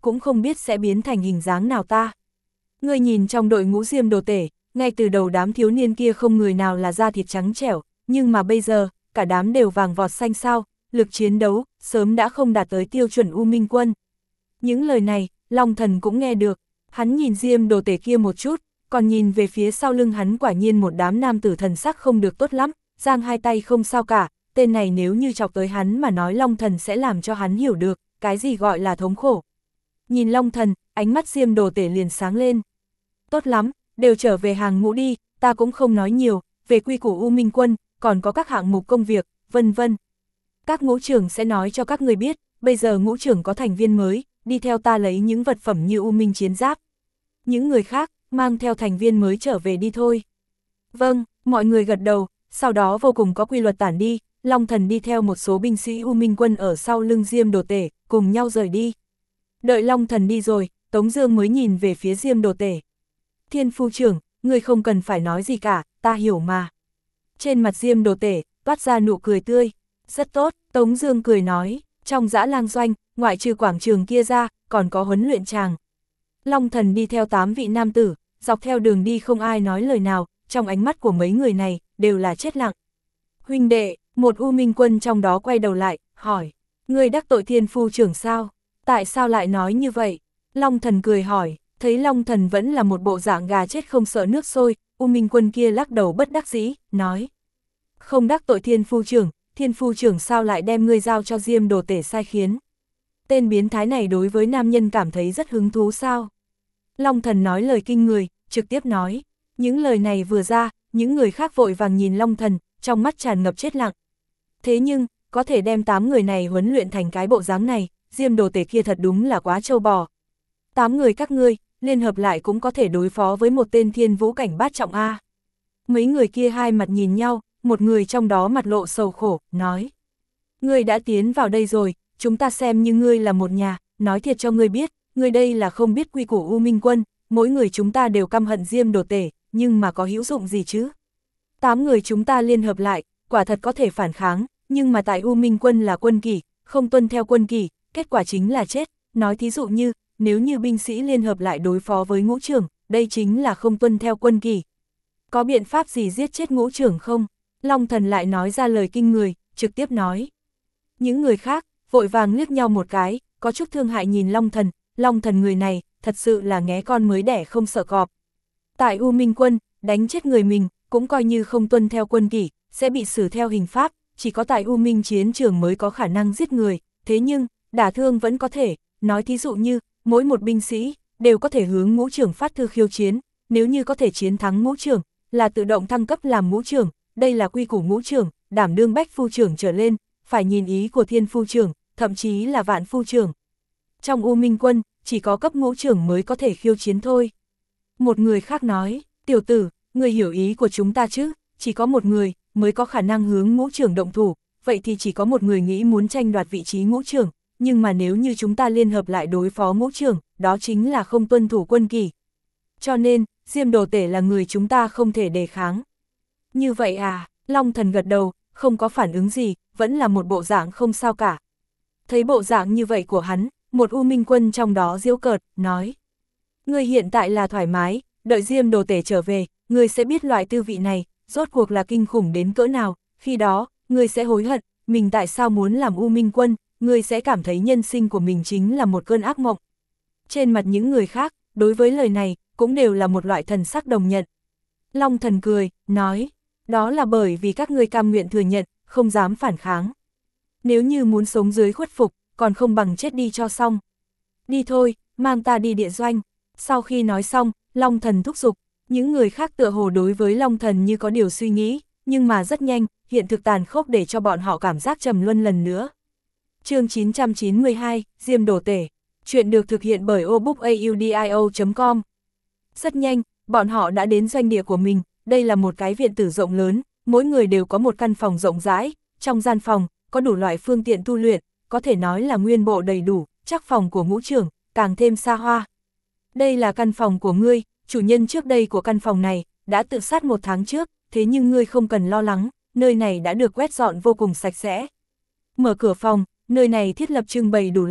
cũng không biết sẽ biến thành hình dáng nào ta. Ngươi nhìn trong đội ngũ Diêm Đồ Tể, ngay từ đầu đám thiếu niên kia không người nào là da thịt trắng trẻo, nhưng mà bây giờ, cả đám đều vàng vọt xanh sao, lực chiến đấu, sớm đã không đạt tới tiêu chuẩn U Minh Quân. Những lời này, Long Thần cũng nghe được, hắn nhìn Diêm Đồ Tể kia một chút, còn nhìn về phía sau lưng hắn quả nhiên một đám nam tử thần sắc không được tốt lắm, giang hai tay không sao cả, tên này nếu như chọc tới hắn mà nói Long Thần sẽ làm cho hắn hiểu được, cái gì gọi là thống khổ. Nhìn Long Thần, ánh mắt Diêm Đồ Tể liền sáng lên. Tốt lắm, đều trở về hàng ngũ đi, ta cũng không nói nhiều, về quy củ U Minh Quân, còn có các hạng mục công việc, vân vân. Các ngũ trưởng sẽ nói cho các người biết, bây giờ ngũ trưởng có thành viên mới, đi theo ta lấy những vật phẩm như U Minh chiến giáp. Những người khác, mang theo thành viên mới trở về đi thôi. Vâng, mọi người gật đầu, sau đó vô cùng có quy luật tản đi, Long Thần đi theo một số binh sĩ U Minh Quân ở sau lưng Diêm Đồ Tể, cùng nhau rời đi. Đợi Long Thần đi rồi, Tống Dương mới nhìn về phía Diêm Đồ Tể. Thiên Phu trưởng, ngươi không cần phải nói gì cả, ta hiểu mà. Trên mặt Diêm Đồ Tể, toát ra nụ cười tươi. Rất tốt, Tống Dương cười nói, trong Dã Lang doanh, ngoại trừ quảng trường kia ra, còn có huấn luyện tràng. Long Thần đi theo tám vị nam tử, dọc theo đường đi không ai nói lời nào, trong ánh mắt của mấy người này, đều là chết lặng. Huynh đệ, một U Minh Quân trong đó quay đầu lại, hỏi, ngươi đắc tội Thiên Phu trưởng sao? Tại sao lại nói như vậy? Long Thần cười hỏi, thấy Long Thần vẫn là một bộ dạng gà chết không sợ nước sôi, U Minh Quân kia lắc đầu bất đắc dĩ, nói, không đắc tội Thiên Phu trưởng, Thiên Phu trưởng sao lại đem ngươi giao cho Diêm Đồ Tể sai khiến? Tên biến thái này đối với nam nhân cảm thấy rất hứng thú sao? Long Thần nói lời kinh người, trực tiếp nói, những lời này vừa ra, những người khác vội vàng nhìn Long Thần, trong mắt tràn ngập chết lặng. Thế nhưng, có thể đem tám người này huấn luyện thành cái bộ dáng này, Diêm Đồ Tể kia thật đúng là quá trâu bò. Tám người các ngươi, liên hợp lại cũng có thể đối phó với một tên thiên vũ cảnh bát trọng A. Mấy người kia hai mặt nhìn nhau, một người trong đó mặt lộ sầu khổ, nói, ngươi đã tiến vào đây rồi, chúng ta xem như ngươi là một nhà, nói thiệt cho ngươi biết, ngươi đây là không biết quy củ U Minh Quân, mỗi người chúng ta đều căm hận Diêm Đồ Tể, nhưng mà có hữu dụng gì chứ? Tám người chúng ta liên hợp lại, quả thật có thể phản kháng, nhưng mà tại U Minh Quân là quân kỷ, không tuân theo quân kỷ, kết quả chính là chết. Nói thí dụ như, nếu như binh sĩ liên hợp lại đối phó với ngũ trưởng, đây chính là không tuân theo quân kỷ. Có biện pháp gì giết chết ngũ trưởng không? Long Thần lại nói ra lời kinh người, trực tiếp nói. Những người khác, vội vàng liếc nhau một cái, có chút thương hại nhìn Long Thần, Long Thần người này, thật sự là nghé con mới đẻ không sợ cọp. Tại U Minh Quân, đánh chết người mình, cũng coi như không tuân theo quân kỷ, sẽ bị xử theo hình pháp, chỉ có tại U Minh chiến trường mới có khả năng giết người, thế nhưng, đả thương vẫn có thể, nói thí dụ như, mỗi một binh sĩ, đều có thể hướng ngũ trưởng phát thư khiêu chiến, nếu như có thể chiến thắng ngũ trưởng, là tự động thăng cấp làm ngũ trưởng, đây là quy củ ngũ trưởng, đảm đương bách phu trưởng trở lên, phải nhìn ý của Thiên Phu trưởng, thậm chí là vạn phu trưởng. Trong U Minh Quân, chỉ có cấp ngũ trưởng mới có thể khiêu chiến thôi. Một người khác nói, tiểu tử, người hiểu ý của chúng ta chứ, chỉ có một người, mới có khả năng hướng ngũ trưởng động thủ, vậy thì chỉ có một người nghĩ muốn tranh đoạt vị trí ngũ trưởng, nhưng mà nếu như chúng ta liên hợp lại đối phó ngũ trưởng, đó chính là không tuân thủ quân kỷ. Cho nên, Diêm Đồ Tể là người chúng ta không thể đề kháng. Như vậy à, Long Thần gật đầu, không có phản ứng gì, vẫn là một bộ dạng không sao cả. Thấy bộ dạng như vậy của hắn, một U Minh Quân trong đó giễu cợt, nói. Ngươi hiện tại là thoải mái, đợi Diêm Đồ Tể trở về, ngươi sẽ biết loại tư vị này, rốt cuộc là kinh khủng đến cỡ nào, khi đó, ngươi sẽ hối hận, mình tại sao muốn làm U Minh Quân, ngươi sẽ cảm thấy nhân sinh của mình chính là một cơn ác mộng. Trên mặt những người khác, đối với lời này, cũng đều là một loại thần sắc đồng nhận. Long Thần cười, nói, đó là bởi vì các ngươi cam nguyện thừa nhận, không dám phản kháng. Nếu như muốn sống dưới khuất phục, còn không bằng chết đi cho xong. Đi thôi, mang ta đi địa doanh. Sau khi nói xong, Long Thần thúc giục, những người khác tựa hồ đối với Long Thần như có điều suy nghĩ, nhưng mà rất nhanh, hiện thực tàn khốc để cho bọn họ cảm giác trầm luân lần nữa. Chương chín trăm chín mươi hai, Diêm Đồ Tể. Chuyện được thực hiện bởi obookaudio chấm com. Rất nhanh, bọn họ đã đến doanh địa của mình, đây là một cái viện tử rộng lớn, mỗi người đều có một căn phòng rộng rãi, trong gian phòng, có đủ loại phương tiện tu luyện, có thể nói là nguyên bộ đầy đủ, chắc phòng của ngũ trưởng, càng thêm xa hoa. Đây là căn phòng của ngươi, chủ nhân trước đây của căn phòng này, đã tự sát một tháng trước, thế nhưng ngươi không cần lo lắng, nơi này đã được quét dọn vô cùng sạch sẽ. Mở cửa phòng, nơi này thiết lập trưng bày đủ loại,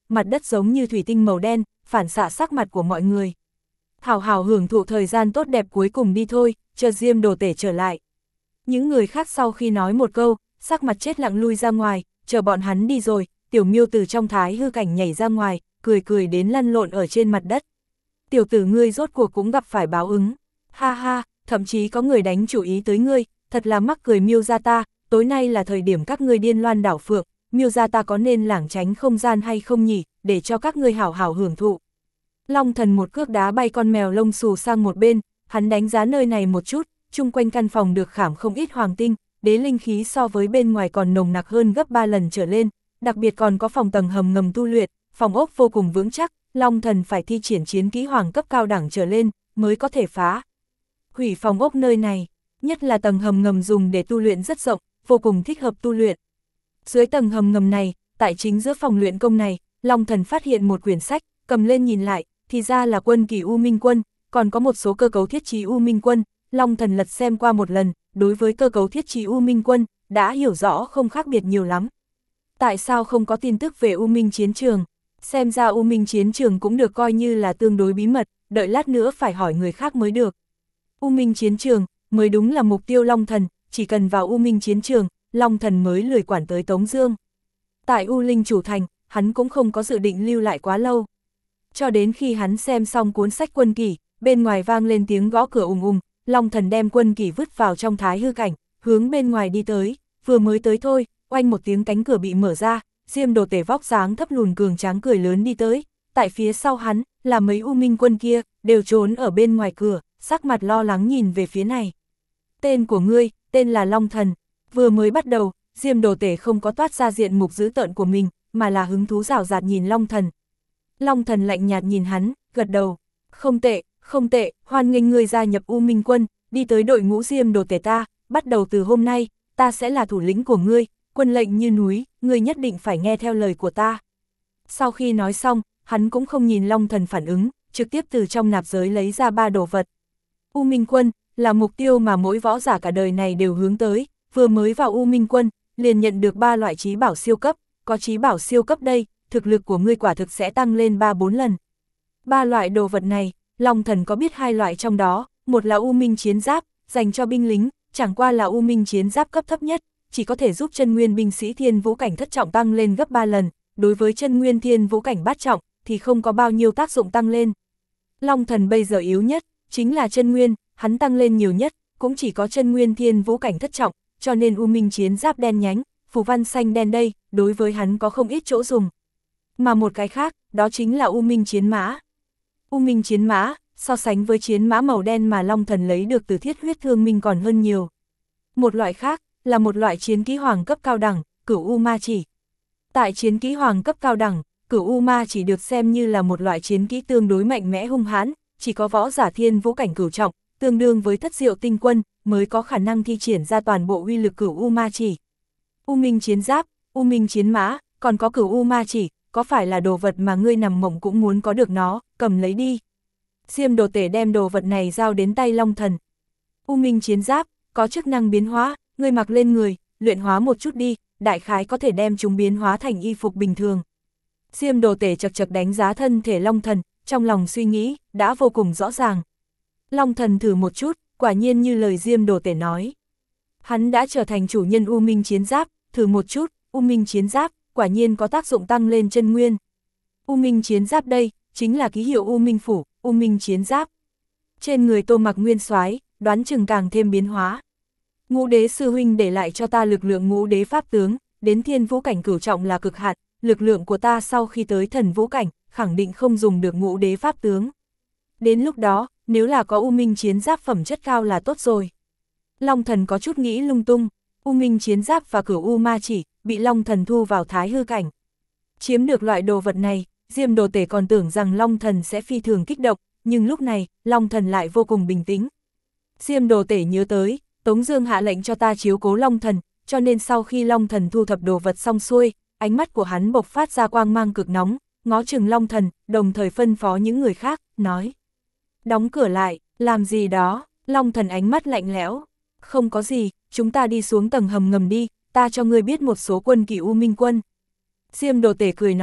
mặt đất giống như thủy tinh màu đen, phản xạ sắc mặt của mọi người. Hào hào hưởng thụ thời gian tốt đẹp cuối cùng đi thôi, chờ Diêm Đồ Tể trở lại. Những người khác sau khi nói một câu, sắc mặt chết lặng lui ra ngoài, chờ bọn hắn đi rồi, Tiểu Miêu từ trong thái hư cảnh nhảy ra ngoài, cười cười đến lăn lộn ở trên mặt đất. Tiểu tử ngươi rốt cuộc cũng gặp phải báo ứng. Ha ha, thậm chí có người đánh chủ ý tới ngươi, thật là mắc cười Miêu gia ta, tối nay là thời điểm các ngươi điên loan đảo phượng, Miêu gia ta có nên lảng tránh không gian hay không nhỉ, để cho các ngươi hảo hảo hưởng thụ. Long Thần một cước đá bay con mèo lông xù sang một bên, hắn đánh giá nơi này một chút, chung quanh căn phòng được khảm không ít hoàng tinh, đế linh khí so với bên ngoài còn nồng nặc hơn gấp ba lần trở lên, đặc biệt còn có phòng tầng hầm ngầm tu luyện, phòng ốc vô cùng vững chắc, Long Thần phải thi triển chiến kỹ hoàng cấp cao đẳng trở lên, mới có thể phá hủy phòng ốc nơi này, nhất là tầng hầm ngầm dùng để tu luyện rất rộng, vô cùng thích hợp tu luyện. Dưới tầng hầm ngầm này, tại chính giữa phòng luyện công này, Long Thần phát hiện một quyển sách, cầm lên nhìn lại, thì ra là quân kỳ U Minh Quân, còn có một số cơ cấu thiết trí U Minh Quân, Long Thần lật xem qua một lần, đối với cơ cấu thiết trí U Minh Quân, đã hiểu rõ không khác biệt nhiều lắm. Tại sao không có tin tức về U Minh Chiến Trường? Xem ra U Minh Chiến Trường cũng được coi như là tương đối bí mật, đợi lát nữa phải hỏi người khác mới được. U Minh Chiến Trường, mới đúng là mục tiêu Long Thần, chỉ cần vào U Minh Chiến Trường, Long Thần mới lười quản tới Tống Dương. Tại U Linh Chủ Thành, hắn cũng không có dự định lưu lại quá lâu. Cho đến khi hắn xem xong cuốn sách quân kỷ, bên ngoài vang lên tiếng gõ cửa ùng ùng, Long Thần đem quân kỷ vứt vào trong thái hư cảnh, hướng bên ngoài đi tới, vừa mới tới thôi, oanh một tiếng cánh cửa bị mở ra, Diêm Đồ Tể vóc dáng thấp lùn cường tráng cười lớn đi tới, tại phía sau hắn, là mấy U Minh Quân kia, đều trốn ở bên ngoài cửa, sắc mặt lo lắng nhìn về phía này. Tên của ngươi, tên là Long Thần, vừa mới bắt đầu, Diêm Đồ Tể không có toát ra diện mục dữ tợn của mình, mà là hứng thú rào rạt nhìn Long Thần. Long Thần lạnh nhạt nhìn hắn, gật đầu, không tệ, không tệ, hoan nghênh ngươi gia nhập U Minh Quân, đi tới đội ngũ Diêm Đồ Tể ta, bắt đầu từ hôm nay, ta sẽ là thủ lĩnh của ngươi, quân lệnh như núi, ngươi nhất định phải nghe theo lời của ta. Sau khi nói xong, hắn cũng không nhìn Long Thần phản ứng, trực tiếp từ trong nạp giới lấy ra ba đồ vật. U Minh Quân, là mục tiêu mà mỗi võ giả cả đời này đều hướng tới, vừa mới vào U Minh Quân, liền nhận được ba loại trí bảo siêu cấp, có trí bảo siêu cấp đây, thực lực của ngươi quả thực sẽ tăng lên ba bốn lần. Ba loại đồ vật này, Long Thần có biết hai loại trong đó, một là U Minh Chiến Giáp, dành cho binh lính, chẳng qua là U Minh Chiến Giáp cấp thấp nhất, chỉ có thể giúp chân nguyên binh sĩ thiên vũ cảnh thất trọng tăng lên gấp ba lần, đối với chân nguyên thiên vũ cảnh bát trọng, thì không có bao nhiêu tác dụng tăng lên. Long Thần bây giờ yếu nhất, chính là chân nguyên, hắn tăng lên nhiều nhất, cũng chỉ có chân nguyên thiên vũ cảnh thất trọng, cho nên U Minh Chiến Giáp đen nhánh, phù văn xanh đen đây, đối với hắn có không ít chỗ dùng. Mà một cái khác, đó chính là U Minh Chiến Mã. U Minh Chiến Mã, so sánh với chiến mã màu đen mà Long Thần lấy được từ Thiết Huyết Thương Minh còn hơn nhiều. Một loại khác, là một loại chiến kỹ hoàng cấp cao đẳng, Cửu U Ma Chỉ. Tại chiến kỹ hoàng cấp cao đẳng, Cửu U Ma Chỉ được xem như là một loại chiến kỹ tương đối mạnh mẽ hung hãn, chỉ có võ giả thiên vũ cảnh cửu trọng, tương đương với Thất Diệu Tinh Quân, mới có khả năng thi triển ra toàn bộ uy lực Cửu U Ma Chỉ. U Minh Chiến Giáp, U Minh Chiến Mã, còn có Cửu U Ma Chỉ, có phải là đồ vật mà ngươi nằm mộng cũng muốn có được nó, cầm lấy đi. Diêm Đồ Tể đem đồ vật này giao đến tay Long Thần. U Minh Chiến Giáp, có chức năng biến hóa, ngươi mặc lên người, luyện hóa một chút đi, đại khái có thể đem chúng biến hóa thành y phục bình thường. Diêm Đồ Tể chật chật đánh giá thân thể Long Thần, trong lòng suy nghĩ, đã vô cùng rõ ràng. Long Thần thử một chút, quả nhiên như lời Diêm Đồ Tể nói. Hắn đã trở thành chủ nhân U Minh Chiến Giáp, thử một chút, U Minh Chiến Giáp, quả nhiên có tác dụng tăng lên chân nguyên. U Minh Chiến Giáp đây, chính là ký hiệu U Minh Phủ, U Minh Chiến Giáp. Trên người Tô Mặc Nguyên soái, đoán chừng càng thêm biến hóa. Ngũ Đế sư huynh để lại cho ta lực lượng Ngũ Đế pháp tướng, đến thiên vũ cảnh cửu trọng là cực hạn, lực lượng của ta sau khi tới thần vũ cảnh, khẳng định không dùng được Ngũ Đế pháp tướng. Đến lúc đó, nếu là có U Minh Chiến Giáp phẩm chất cao là tốt rồi. Long Thần có chút nghĩ lung tung, U Minh Chiến Giáp và Cửu U Ma Chỉ, bị Long Thần thu vào thái hư cảnh. Chiếm được loại đồ vật này, Diêm Đồ Tể còn tưởng rằng Long Thần sẽ phi thường kích động, nhưng lúc này, Long Thần lại vô cùng bình tĩnh. Diêm Đồ Tể nhớ tới, Tống Dương hạ lệnh cho ta chiếu cố Long Thần, cho nên sau khi Long Thần thu thập đồ vật xong xuôi, ánh mắt của hắn bộc phát ra quang mang cực nóng, ngó chừng Long Thần, đồng thời phân phó những người khác, nói: đóng cửa lại, làm gì đó? Long Thần ánh mắt lạnh lẽo: không có gì, chúng ta đi xuống tầng hầm ngầm đi, ta cho ngươi biết một số quân kỷ U Minh Quân. Diêm Đồ Tể cười nói,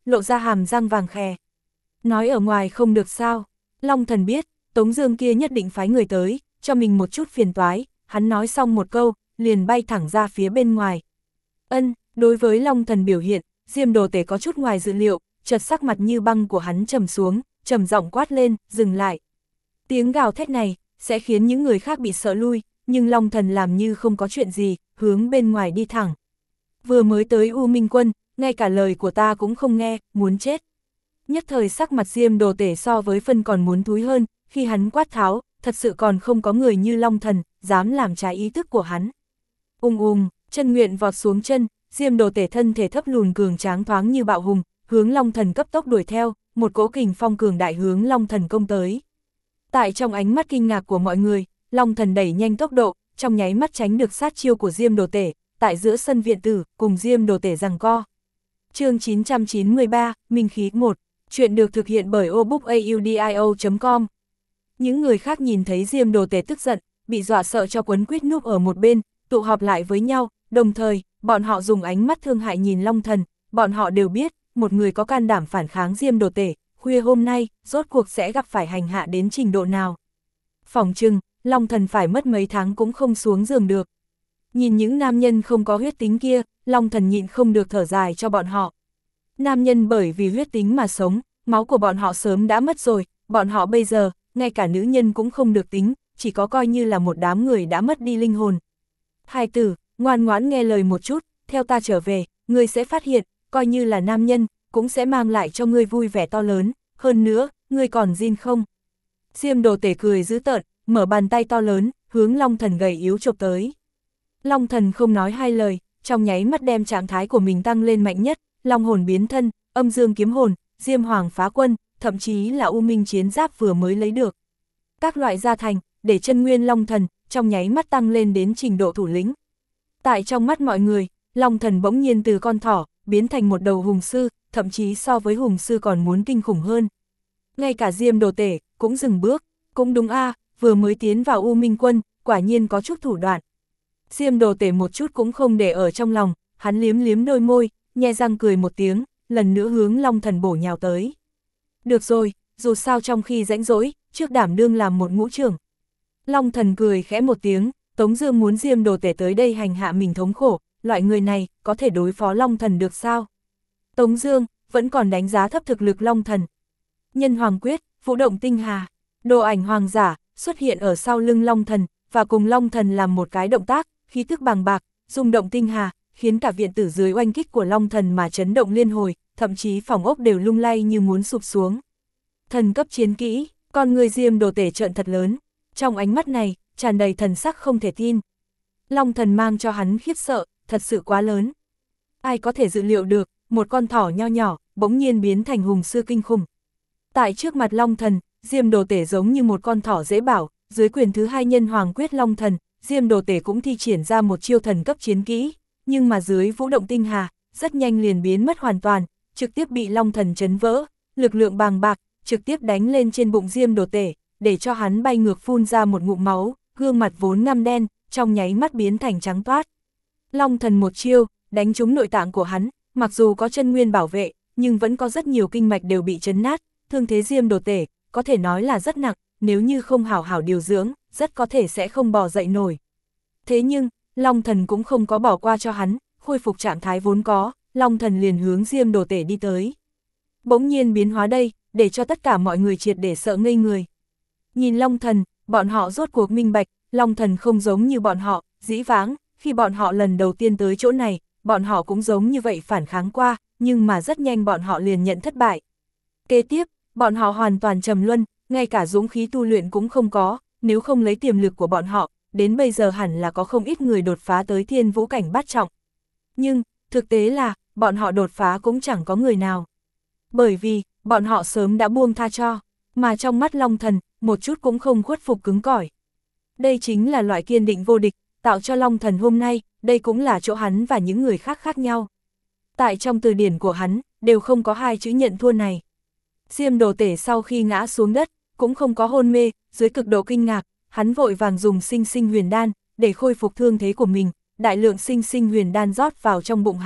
lộ ra hàm răng vàng khè. Nói ở ngoài không được sao, Long Thần biết, Tống Dương kia nhất định phái người tới, cho mình một chút phiền toái, hắn nói xong một câu, liền bay thẳng ra phía bên ngoài. Ân, đối với Long Thần biểu hiện, Diêm Đồ Tể có chút ngoài dự liệu, chợt sắc mặt như băng của hắn trầm xuống, trầm giọng quát lên, dừng lại. Tiếng gào thét này, sẽ khiến những người khác bị sợ lui, nhưng Long Thần làm như không có chuyện gì, hướng bên ngoài đi thẳng. Vừa mới tới U Minh Quân, ngay cả lời của ta cũng không nghe, muốn chết. Nhất thời sắc mặt Diêm Đồ Tể so với phân còn muốn thúi hơn, khi hắn quát tháo, thật sự còn không có người như Long Thần, dám làm trái ý thức của hắn. Ung ung, chân nguyện vọt xuống chân, Diêm Đồ Tể thân thể thấp lùn cường tráng thoáng như bạo hùng, hướng Long Thần cấp tốc đuổi theo, một cỗ kình phong cường đại hướng Long Thần công tới. Tại trong ánh mắt kinh ngạc của mọi người, Long Thần đẩy nhanh tốc độ, trong nháy mắt tránh được sát chiêu của Diêm Đồ Tể, tại giữa sân viện tử, cùng Diêm Đồ Tể giằng co. Chương chín trăm chín mươi ba, Minh khí một, chuyện được thực hiện bởi obookaudio chấm com. Những người khác nhìn thấy Diêm Đồ Tể tức giận, bị dọa sợ cho quấn quýt núp ở một bên, tụ họp lại với nhau, đồng thời, bọn họ dùng ánh mắt thương hại nhìn Long Thần, bọn họ đều biết, một người có can đảm phản kháng Diêm Đồ Tể, khuya hôm nay, rốt cuộc sẽ gặp phải hành hạ đến trình độ nào. Phỏng chừng, Long Thần phải mất mấy tháng cũng không xuống giường được. Nhìn những nam nhân không có huyết tính kia, Long Thần nhịn không được thở dài cho bọn họ. Nam nhân bởi vì huyết tính mà sống, máu của bọn họ sớm đã mất rồi, bọn họ bây giờ, ngay cả nữ nhân cũng không được tính, chỉ có coi như là một đám người đã mất đi linh hồn. Hài tử, ngoan ngoãn nghe lời một chút, theo ta trở về, ngươi sẽ phát hiện, coi như là nam nhân, cũng sẽ mang lại cho ngươi vui vẻ to lớn, hơn nữa, ngươi còn zin không? Diêm Đồ Tể cười dữ tợn, mở bàn tay to lớn, hướng Long Thần gầy yếu chụp tới. Long Thần không nói hai lời, trong nháy mắt đem trạng thái của mình tăng lên mạnh nhất, Long hồn biến thân, âm dương kiếm hồn, Diêm Hoàng phá quân, thậm chí là U Minh chiến giáp vừa mới lấy được. Các loại gia thành, để chân nguyên Long Thần, trong nháy mắt tăng lên đến trình độ thủ lĩnh. Tại trong mắt mọi người, Long Thần bỗng nhiên từ con thỏ, biến thành một đầu hùng sư, thậm chí so với hùng sư còn muốn kinh khủng hơn. Ngay cả Diêm Đồ Tể, cũng dừng bước, cũng đúng a, vừa mới tiến vào U Minh Quân, quả nhiên có chút thủ đoạn. Diêm Đồ Tể một chút cũng không để ở trong lòng, hắn liếm liếm đôi môi, nhe răng cười một tiếng, lần nữa hướng Long Thần bổ nhào tới. Được rồi, dù sao trong khi rãnh rỗi, trước đảm đương làm một ngũ trưởng. Long Thần cười khẽ một tiếng, Tống Dương muốn Diêm Đồ Tể tới đây hành hạ mình thống khổ, loại người này có thể đối phó Long Thần được sao? Tống Dương vẫn còn đánh giá thấp thực lực Long Thần. Nhân Hoàng quyết, vũ động tinh hà, đồ ảnh hoàng giả xuất hiện ở sau lưng Long Thần, và cùng Long Thần làm một cái động tác, khí tức bàng bạc, rung động tinh hà, khiến cả viện tử dưới oanh kích của Long Thần mà chấn động liên hồi, thậm chí phòng ốc đều lung lay như muốn sụp xuống. Thần cấp chiến kỹ, con người Diêm Đồ Tể trợn thật lớn, trong ánh mắt này tràn đầy thần sắc không thể tin. Long Thần mang cho hắn khiếp sợ, thật sự quá lớn. Ai có thể dự liệu được, một con thỏ nho nhỏ, bỗng nhiên biến thành hùng sư kinh khủng. Tại trước mặt Long Thần, Diêm Đồ Tể giống như một con thỏ dễ bảo, dưới quyền thứ hai Nhân Hoàng quyết Long Thần, Diêm Đồ Tể cũng thi triển ra một chiêu thần cấp chiến kỹ, nhưng mà dưới vũ động tinh hà, rất nhanh liền biến mất hoàn toàn, trực tiếp bị Long Thần chấn vỡ, lực lượng bàng bạc, trực tiếp đánh lên trên bụng Diêm Đồ Tể, để cho hắn bay ngược phun ra một ngụm máu, gương mặt vốn ngăm đen, trong nháy mắt biến thành trắng toát. Long Thần một chiêu, đánh trúng nội tạng của hắn, mặc dù có chân nguyên bảo vệ, nhưng vẫn có rất nhiều kinh mạch đều bị chấn nát, thương thế Diêm Đồ Tể, có thể nói là rất nặng, nếu như không hảo hảo điều dưỡng, rất có thể sẽ không bò dậy nổi. Thế nhưng, Long Thần cũng không có bỏ qua cho hắn, khôi phục trạng thái vốn có, Long Thần liền hướng Diêm Đồ Tể đi tới. Bỗng nhiên biến hóa đây, để cho tất cả mọi người triệt để sợ ngây người. Nhìn Long Thần, bọn họ rốt cuộc minh bạch, Long Thần không giống như bọn họ, dĩ vãng, khi bọn họ lần đầu tiên tới chỗ này, bọn họ cũng giống như vậy phản kháng qua, nhưng mà rất nhanh bọn họ liền nhận thất bại. Kế tiếp, bọn họ hoàn toàn trầm luân, ngay cả dũng khí tu luyện cũng không có, nếu không lấy tiềm lực của bọn họ, đến bây giờ hẳn là có không ít người đột phá tới thiên vũ cảnh bát trọng. Nhưng, thực tế là, bọn họ đột phá cũng chẳng có người nào. Bởi vì, bọn họ sớm đã buông tha cho, mà trong mắt Long Thần, một chút cũng không khuất phục cứng cỏi. Đây chính là loại kiên định vô địch, tạo cho Long Thần hôm nay, đây cũng là chỗ hắn và những người khác khác nhau. Tại trong từ điển của hắn, đều không có hai chữ nhận thua này. Diêm Đồ Tể sau khi ngã xuống đất, cũng không có hôn mê, dưới cực độ kinh ngạc, hắn vội vàng dùng sinh sinh huyền đan, để khôi phục thương thế của mình, đại lượng sinh sinh huyền đan rót vào trong bụng hắn,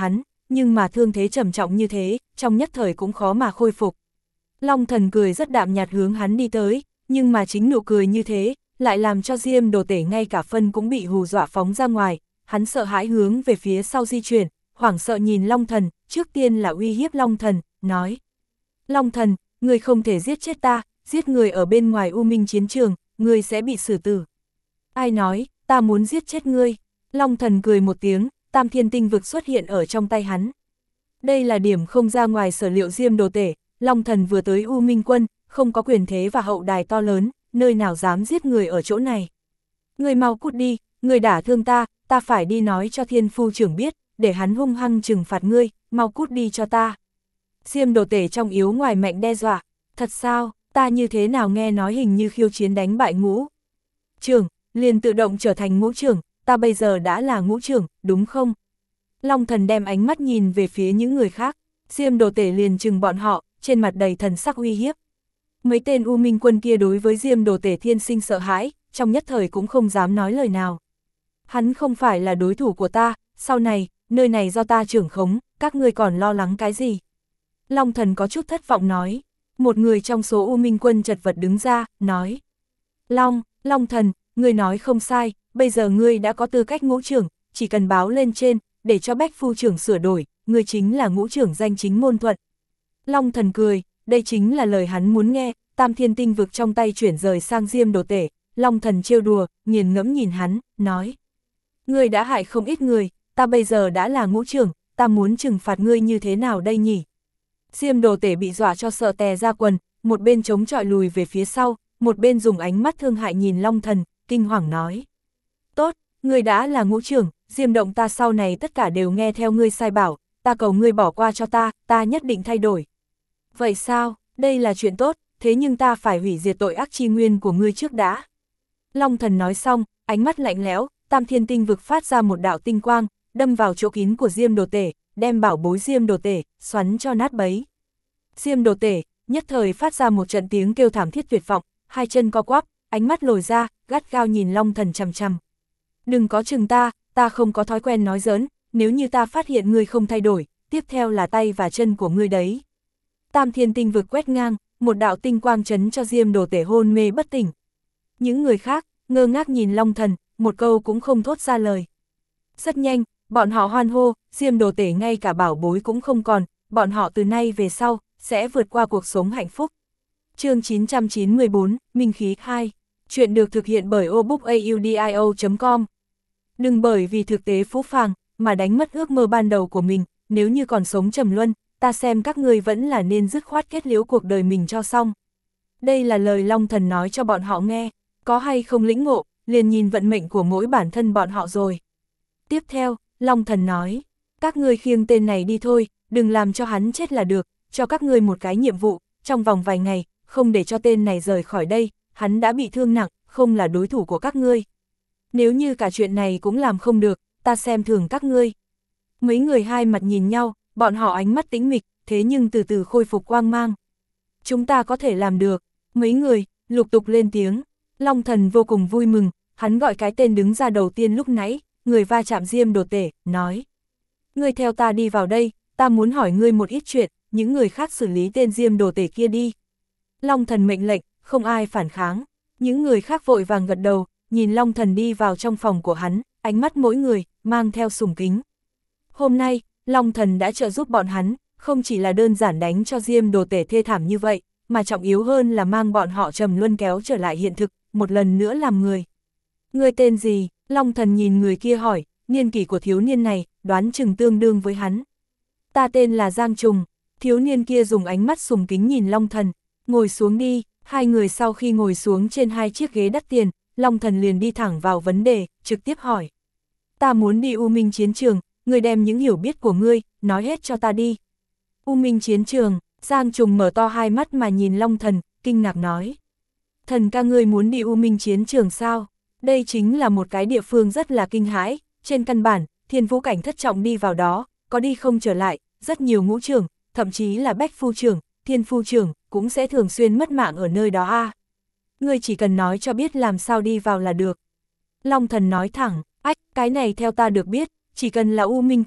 nhưng mà thương thế trầm trọng như thế, trong nhất thời cũng khó mà khôi phục. Long Thần cười rất đạm nhạt hướng hắn đi tới, nhưng mà chính nụ cười như thế, lại làm cho Diêm Đồ Tể ngay cả phân cũng bị hù dọa phóng ra ngoài, hắn sợ hãi hướng về phía sau di chuyển, hoảng sợ nhìn Long Thần, trước tiên là uy hiếp Long Thần, nói. Long Thần, ngươi không thể giết chết ta, giết người ở bên ngoài U Minh chiến trường, ngươi sẽ bị xử tử. Ai nói, ta muốn giết chết ngươi? Long Thần cười một tiếng, Tam Thiên Tinh Vực xuất hiện ở trong tay hắn. Đây là điểm không ra ngoài sở liệu Diêm Đồ Tể, Long Thần vừa tới U Minh Quân, không có quyền thế và hậu đài to lớn, nơi nào dám giết người ở chỗ này. Ngươi mau cút đi, ngươi đả thương ta, ta phải đi nói cho Thiên Phu trưởng biết, để hắn hung hăng trừng phạt ngươi, mau cút đi cho ta. Diêm Đồ Tể trong yếu ngoài mạnh đe dọa, thật sao, ta như thế nào nghe nói hình như khiêu chiến đánh bại ngũ trưởng, liền tự động trở thành ngũ trưởng, ta bây giờ đã là ngũ trưởng, đúng không? Long Thần đem ánh mắt nhìn về phía những người khác, Diêm Đồ Tể liền trừng bọn họ, trên mặt đầy thần sắc uy hiếp. Mấy tên U Minh Quân kia đối với Diêm Đồ Tể thiên sinh sợ hãi, trong nhất thời cũng không dám nói lời nào. Hắn không phải là đối thủ của ta, sau này, nơi này do ta trưởng khống, các ngươi còn lo lắng cái gì? Long Thần có chút thất vọng nói. Một người trong số U Minh Quân chật vật đứng ra, nói. Long, Long Thần, ngươi nói không sai, bây giờ ngươi đã có tư cách ngũ trưởng, chỉ cần báo lên trên, để cho Bách Phu trưởng sửa đổi, ngươi chính là ngũ trưởng danh chính ngôn thuận. Long Thần cười, đây chính là lời hắn muốn nghe, Tam Thiên Tinh Vực trong tay chuyển rời sang Diêm Đồ Tể, Long Thần trêu đùa, nghiền ngẫm nhìn hắn, nói. Ngươi đã hại không ít người, ta bây giờ đã là ngũ trưởng, ta muốn trừng phạt ngươi như thế nào đây nhỉ? Diêm Đồ Tể bị dọa cho sợ tè ra quần, một bên chống chọi lùi về phía sau, một bên dùng ánh mắt thương hại nhìn Long Thần, kinh hoàng nói. Tốt, ngươi đã là ngũ trưởng, Diêm động ta sau này tất cả đều nghe theo ngươi sai bảo, ta cầu ngươi bỏ qua cho ta, ta nhất định thay đổi. Vậy sao, đây là chuyện tốt, thế nhưng ta phải hủy diệt tội ác chi nguyên của ngươi trước đã. Long Thần nói xong, ánh mắt lạnh lẽo, Tam Thiên Tinh Vực phát ra một đạo tinh quang, đâm vào chỗ kín của Diêm Đồ Tể, đem bảo bối Diêm Đồ Tể, xoắn cho nát bấy. Diêm Đồ Tể, nhất thời phát ra một trận tiếng kêu thảm thiết tuyệt vọng, hai chân co quắp, ánh mắt lồi ra, gắt gao nhìn Long Thần chằm chằm. Đừng có chừng ta, ta không có thói quen nói giỡn, nếu như ta phát hiện ngươi không thay đổi, tiếp theo là tay và chân của ngươi đấy. Tam Thiên Tinh Vực quét ngang, một đạo tinh quang chấn cho Diêm Đồ Tể hôn mê bất tỉnh. Những người khác, ngơ ngác nhìn Long Thần, một câu cũng không thốt ra lời. Rất nhanh, bọn họ hoan hô, Diêm Đồ Tể ngay cả bảo bối cũng không còn, bọn họ từ nay về sau, sẽ vượt qua cuộc sống hạnh phúc. Chương chín trăm chín mươi bốn, Minh Khí hai. Chuyện được thực hiện bởi obookaudio chấm com. Đừng bởi vì thực tế phũ phàng, mà đánh mất ước mơ ban đầu của mình, nếu như còn sống trầm luân, ta xem các ngươi vẫn là nên dứt khoát kết liễu cuộc đời mình cho xong. Đây là lời Long Thần nói cho bọn họ nghe, có hay không lĩnh ngộ, liền nhìn vận mệnh của mỗi bản thân bọn họ rồi. Tiếp theo, Long Thần nói, các ngươi khiêng tên này đi thôi, đừng làm cho hắn chết là được, cho các ngươi một cái nhiệm vụ, trong vòng vài ngày, không để cho tên này rời khỏi đây, hắn đã bị thương nặng, không là đối thủ của các ngươi. Nếu như cả chuyện này cũng làm không được, ta xem thường các ngươi. Mấy người hai mặt nhìn nhau, bọn họ ánh mắt tĩnh mịch, thế nhưng từ từ khôi phục quang mang. Chúng ta có thể làm được, mấy người, lục tục lên tiếng. Long Thần vô cùng vui mừng, hắn gọi cái tên đứng ra đầu tiên lúc nãy, người va chạm Diêm Đồ Tể, nói. Ngươi theo ta đi vào đây, ta muốn hỏi ngươi một ít chuyện, những người khác xử lý tên Diêm Đồ Tể kia đi. Long Thần mệnh lệnh, không ai phản kháng, những người khác vội vàng gật đầu, nhìn Long Thần đi vào trong phòng của hắn, ánh mắt mỗi người, mang theo sùng kính. Hôm nay, Long Thần đã trợ giúp bọn hắn, không chỉ là đơn giản đánh cho Diêm Đồ Tể thê thảm như vậy, mà trọng yếu hơn là mang bọn họ trầm luân kéo trở lại hiện thực, một lần nữa làm người. Ngươi tên gì? Long Thần nhìn người kia hỏi, niên kỷ của thiếu niên này, đoán chừng tương đương với hắn. Ta tên là Giang Trùng, thiếu niên kia dùng ánh mắt sùng kính nhìn Long Thần, ngồi xuống đi, hai người sau khi ngồi xuống trên hai chiếc ghế đắt tiền, Long Thần liền đi thẳng vào vấn đề, trực tiếp hỏi. Ta muốn đi U Minh chiến trường, ngươi đem những hiểu biết của ngươi, nói hết cho ta đi. U Minh chiến trường, Giang Trùng mở to hai mắt mà nhìn Long Thần, kinh ngạc nói. Thần ca ngươi muốn đi U Minh chiến trường sao? Đây chính là một cái địa phương rất là kinh hãi, trên căn bản, thiên vũ cảnh thất trọng đi vào đó, có đi không trở lại, rất nhiều ngũ trưởng, thậm chí là bách phu trưởng, thiên phu trưởng, cũng sẽ thường xuyên mất mạng ở nơi đó a. À. Ngươi chỉ cần nói cho biết làm sao đi vào là được. Long Thần nói thẳng, ách, cái này theo ta được biết, chỉ cần là U Minh quân,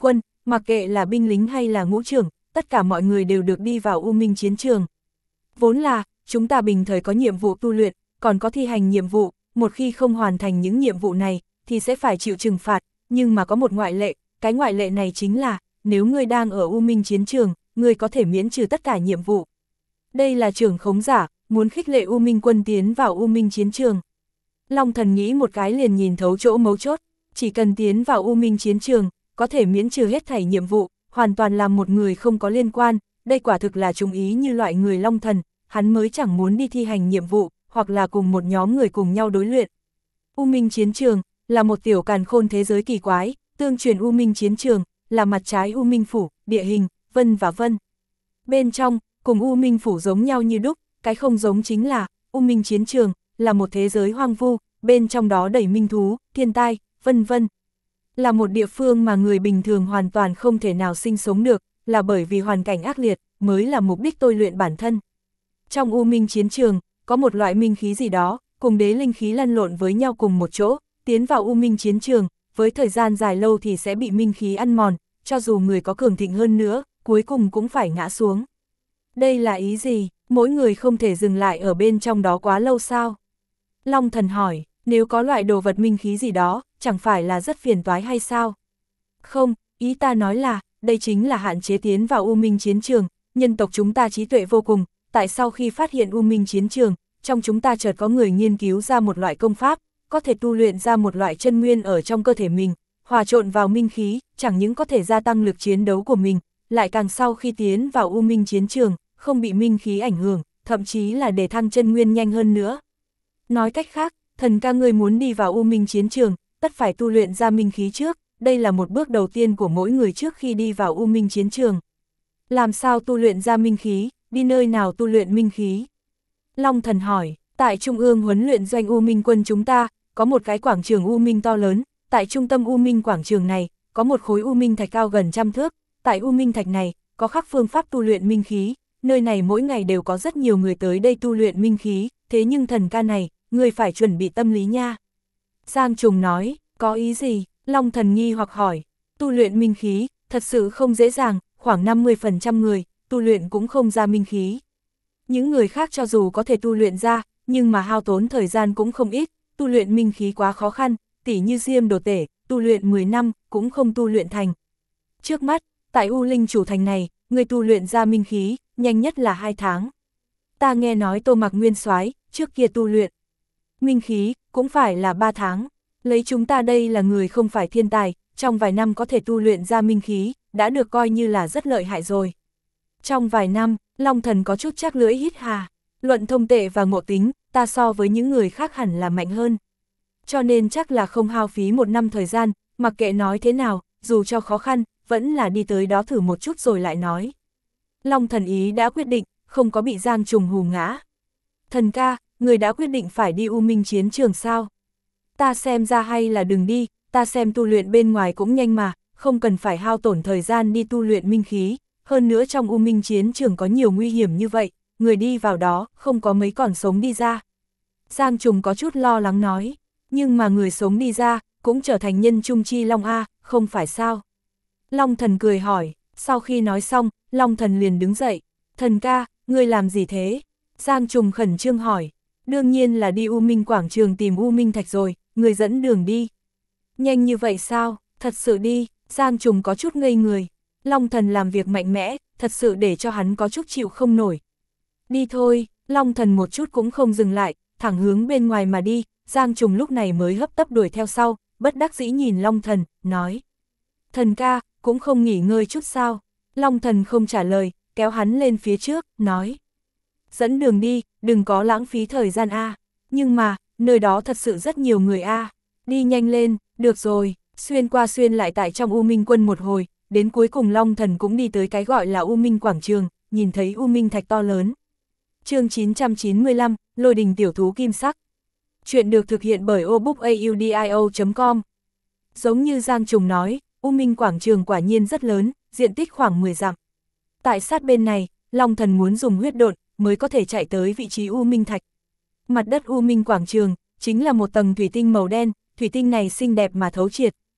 mặc kệ là binh lính hay là ngũ trưởng, tất cả mọi người đều được đi vào U Minh chiến trường. Vốn là, chúng ta bình thời có nhiệm vụ tu luyện, còn có thi hành nhiệm vụ, một khi không hoàn thành những nhiệm vụ này, thì sẽ phải chịu trừng phạt, nhưng mà có một ngoại lệ, cái ngoại lệ này chính là, nếu ngươi đang ở U Minh chiến trường, ngươi có thể miễn trừ tất cả nhiệm vụ. Đây là trưởng khống giả, muốn khích lệ U Minh quân tiến vào U Minh chiến trường. Long Thần nghĩ một cái liền nhìn thấu chỗ mấu chốt, chỉ cần tiến vào U Minh chiến trường, có thể miễn trừ hết thảy nhiệm vụ, hoàn toàn làm một người không có liên quan, đây quả thực là trùng ý như loại người Long Thần, hắn mới chẳng muốn đi thi hành nhiệm vụ, hoặc là cùng một nhóm người cùng nhau đối luyện. U Minh chiến trường, là một tiểu càn khôn thế giới kỳ quái, tương truyền U Minh chiến trường, là mặt trái U Minh phủ, địa hình, vân và vân. Bên trong, cùng U Minh phủ giống nhau như đúc, cái không giống chính là, U Minh chiến trường, là một thế giới hoang vu, bên trong đó đầy minh thú, thiên tai, vân vân. Là một địa phương mà người bình thường hoàn toàn không thể nào sinh sống được, là bởi vì hoàn cảnh ác liệt, mới là mục đích tôi luyện bản thân. Trong U Minh chiến trường, có một loại minh khí gì đó, cùng đế linh khí lăn lộn với nhau cùng một chỗ, tiến vào U Minh chiến trường, với thời gian dài lâu thì sẽ bị minh khí ăn mòn, cho dù người có cường thịnh hơn nữa, cuối cùng cũng phải ngã xuống. Đây là ý gì? Mỗi người không thể dừng lại ở bên trong đó quá lâu sao? Long Thần hỏi, nếu có loại đồ vật minh khí gì đó, chẳng phải là rất phiền toái hay sao? Không, ý ta nói là, đây chính là hạn chế tiến vào U Minh chiến trường, nhân tộc chúng ta trí tuệ vô cùng, tại sau khi phát hiện U Minh chiến trường, trong chúng ta chợt có người nghiên cứu ra một loại công pháp, có thể tu luyện ra một loại chân nguyên ở trong cơ thể mình, hòa trộn vào minh khí, chẳng những có thể gia tăng lực chiến đấu của mình, lại càng sau khi tiến vào U Minh chiến trường, không bị minh khí ảnh hưởng, thậm chí là để thăng chân nguyên nhanh hơn nữa. Nói cách khác, thần ca ngươi muốn đi vào U Minh chiến trường, tất phải tu luyện ra minh khí trước, đây là một bước đầu tiên của mỗi người trước khi đi vào U Minh chiến trường. Làm sao tu luyện ra minh khí, đi nơi nào tu luyện minh khí? Long Thần hỏi, tại Trung ương huấn luyện doanh U Minh quân chúng ta, có một cái quảng trường U Minh to lớn, tại trung tâm U Minh quảng trường này, có một khối U Minh thạch cao gần trăm thước, tại U Minh thạch này, có khắc phương pháp tu luyện minh khí, nơi này mỗi ngày đều có rất nhiều người tới đây tu luyện minh khí, thế nhưng thần ca này, người phải chuẩn bị tâm lý nha. Giang Trùng nói, có ý gì? Long Thần nghi hoặc hỏi, tu luyện minh khí, thật sự không dễ dàng, khoảng năm mươi phần trăm người, tu luyện cũng không ra minh khí. Những người khác cho dù có thể tu luyện ra, nhưng mà hao tốn thời gian cũng không ít, tu luyện minh khí quá khó khăn, tỉ như Diêm Đồ Tể, tu luyện mười năm, cũng không tu luyện thành. Trước mắt, tại U Linh chủ thành này, người tu luyện ra minh khí, nhanh nhất là hai tháng. Ta nghe nói Tô Mặc Nguyên Soái trước kia tu luyện minh khí, cũng phải là ba tháng. Lấy chúng ta đây là người không phải thiên tài, trong vài năm có thể tu luyện ra minh khí, đã được coi như là rất lợi hại rồi. Trong vài năm, Long Thần có chút chắc lưỡi hít hà, luận thông tệ và ngộ tính, ta so với những người khác hẳn là mạnh hơn. Cho nên chắc là không hao phí một năm thời gian, mặc kệ nói thế nào, dù cho khó khăn, vẫn là đi tới đó thử một chút rồi lại nói. Long Thần ý đã quyết định, không có bị Giang Trùng hù ngã. Thần ca, người đã quyết định phải đi U Minh chiến trường sao? Ta xem ra hay là đừng đi, ta xem tu luyện bên ngoài cũng nhanh mà, không cần phải hao tổn thời gian đi tu luyện minh khí, hơn nữa trong U Minh chiến trường có nhiều nguy hiểm như vậy, người đi vào đó, không có mấy còn sống đi ra. Giang Trùng có chút lo lắng nói, nhưng mà người sống đi ra, cũng trở thành nhân trung chi Long A, không phải sao? Long Thần cười hỏi, sau khi nói xong, Long Thần liền đứng dậy, thần ca, ngươi làm gì thế? Giang Trùng khẩn trương hỏi, đương nhiên là đi U Minh quảng trường tìm U Minh thạch rồi, người dẫn đường đi. Nhanh như vậy sao, thật sự đi, Giang Trùng có chút ngây người, Long Thần làm việc mạnh mẽ, thật sự để cho hắn có chút chịu không nổi. Đi thôi, Long Thần một chút cũng không dừng lại, thẳng hướng bên ngoài mà đi, Giang Trùng lúc này mới hấp tấp đuổi theo sau, bất đắc dĩ nhìn Long Thần, nói. Thần ca, cũng không nghỉ ngơi chút sao? Long Thần không trả lời, kéo hắn lên phía trước, nói. Dẫn đường đi, đừng có lãng phí thời gian a. Nhưng mà, nơi đó thật sự rất nhiều người a. Đi nhanh lên, được rồi, xuyên qua xuyên lại tại trong U Minh quân một hồi, đến cuối cùng Long Thần cũng đi tới cái gọi là U Minh quảng trường, nhìn thấy U Minh thạch to lớn. Chương chín trăm chín mươi lăm, Lôi đình tiểu thú kim sắc. Chuyện được thực hiện bởi obookaudio chấm com. Giống như Giang Trùng nói, U Minh quảng trường quả nhiên rất lớn, diện tích khoảng mười dặm. Tại sát bên này, Long Thần muốn dùng huyết độn mới có thể chạy tới vị trí U Minh thạch. Mặt đất U Minh quảng trường chính là một tầng thủy tinh màu đen, thủy tinh này xinh đẹp mà thấu triệt,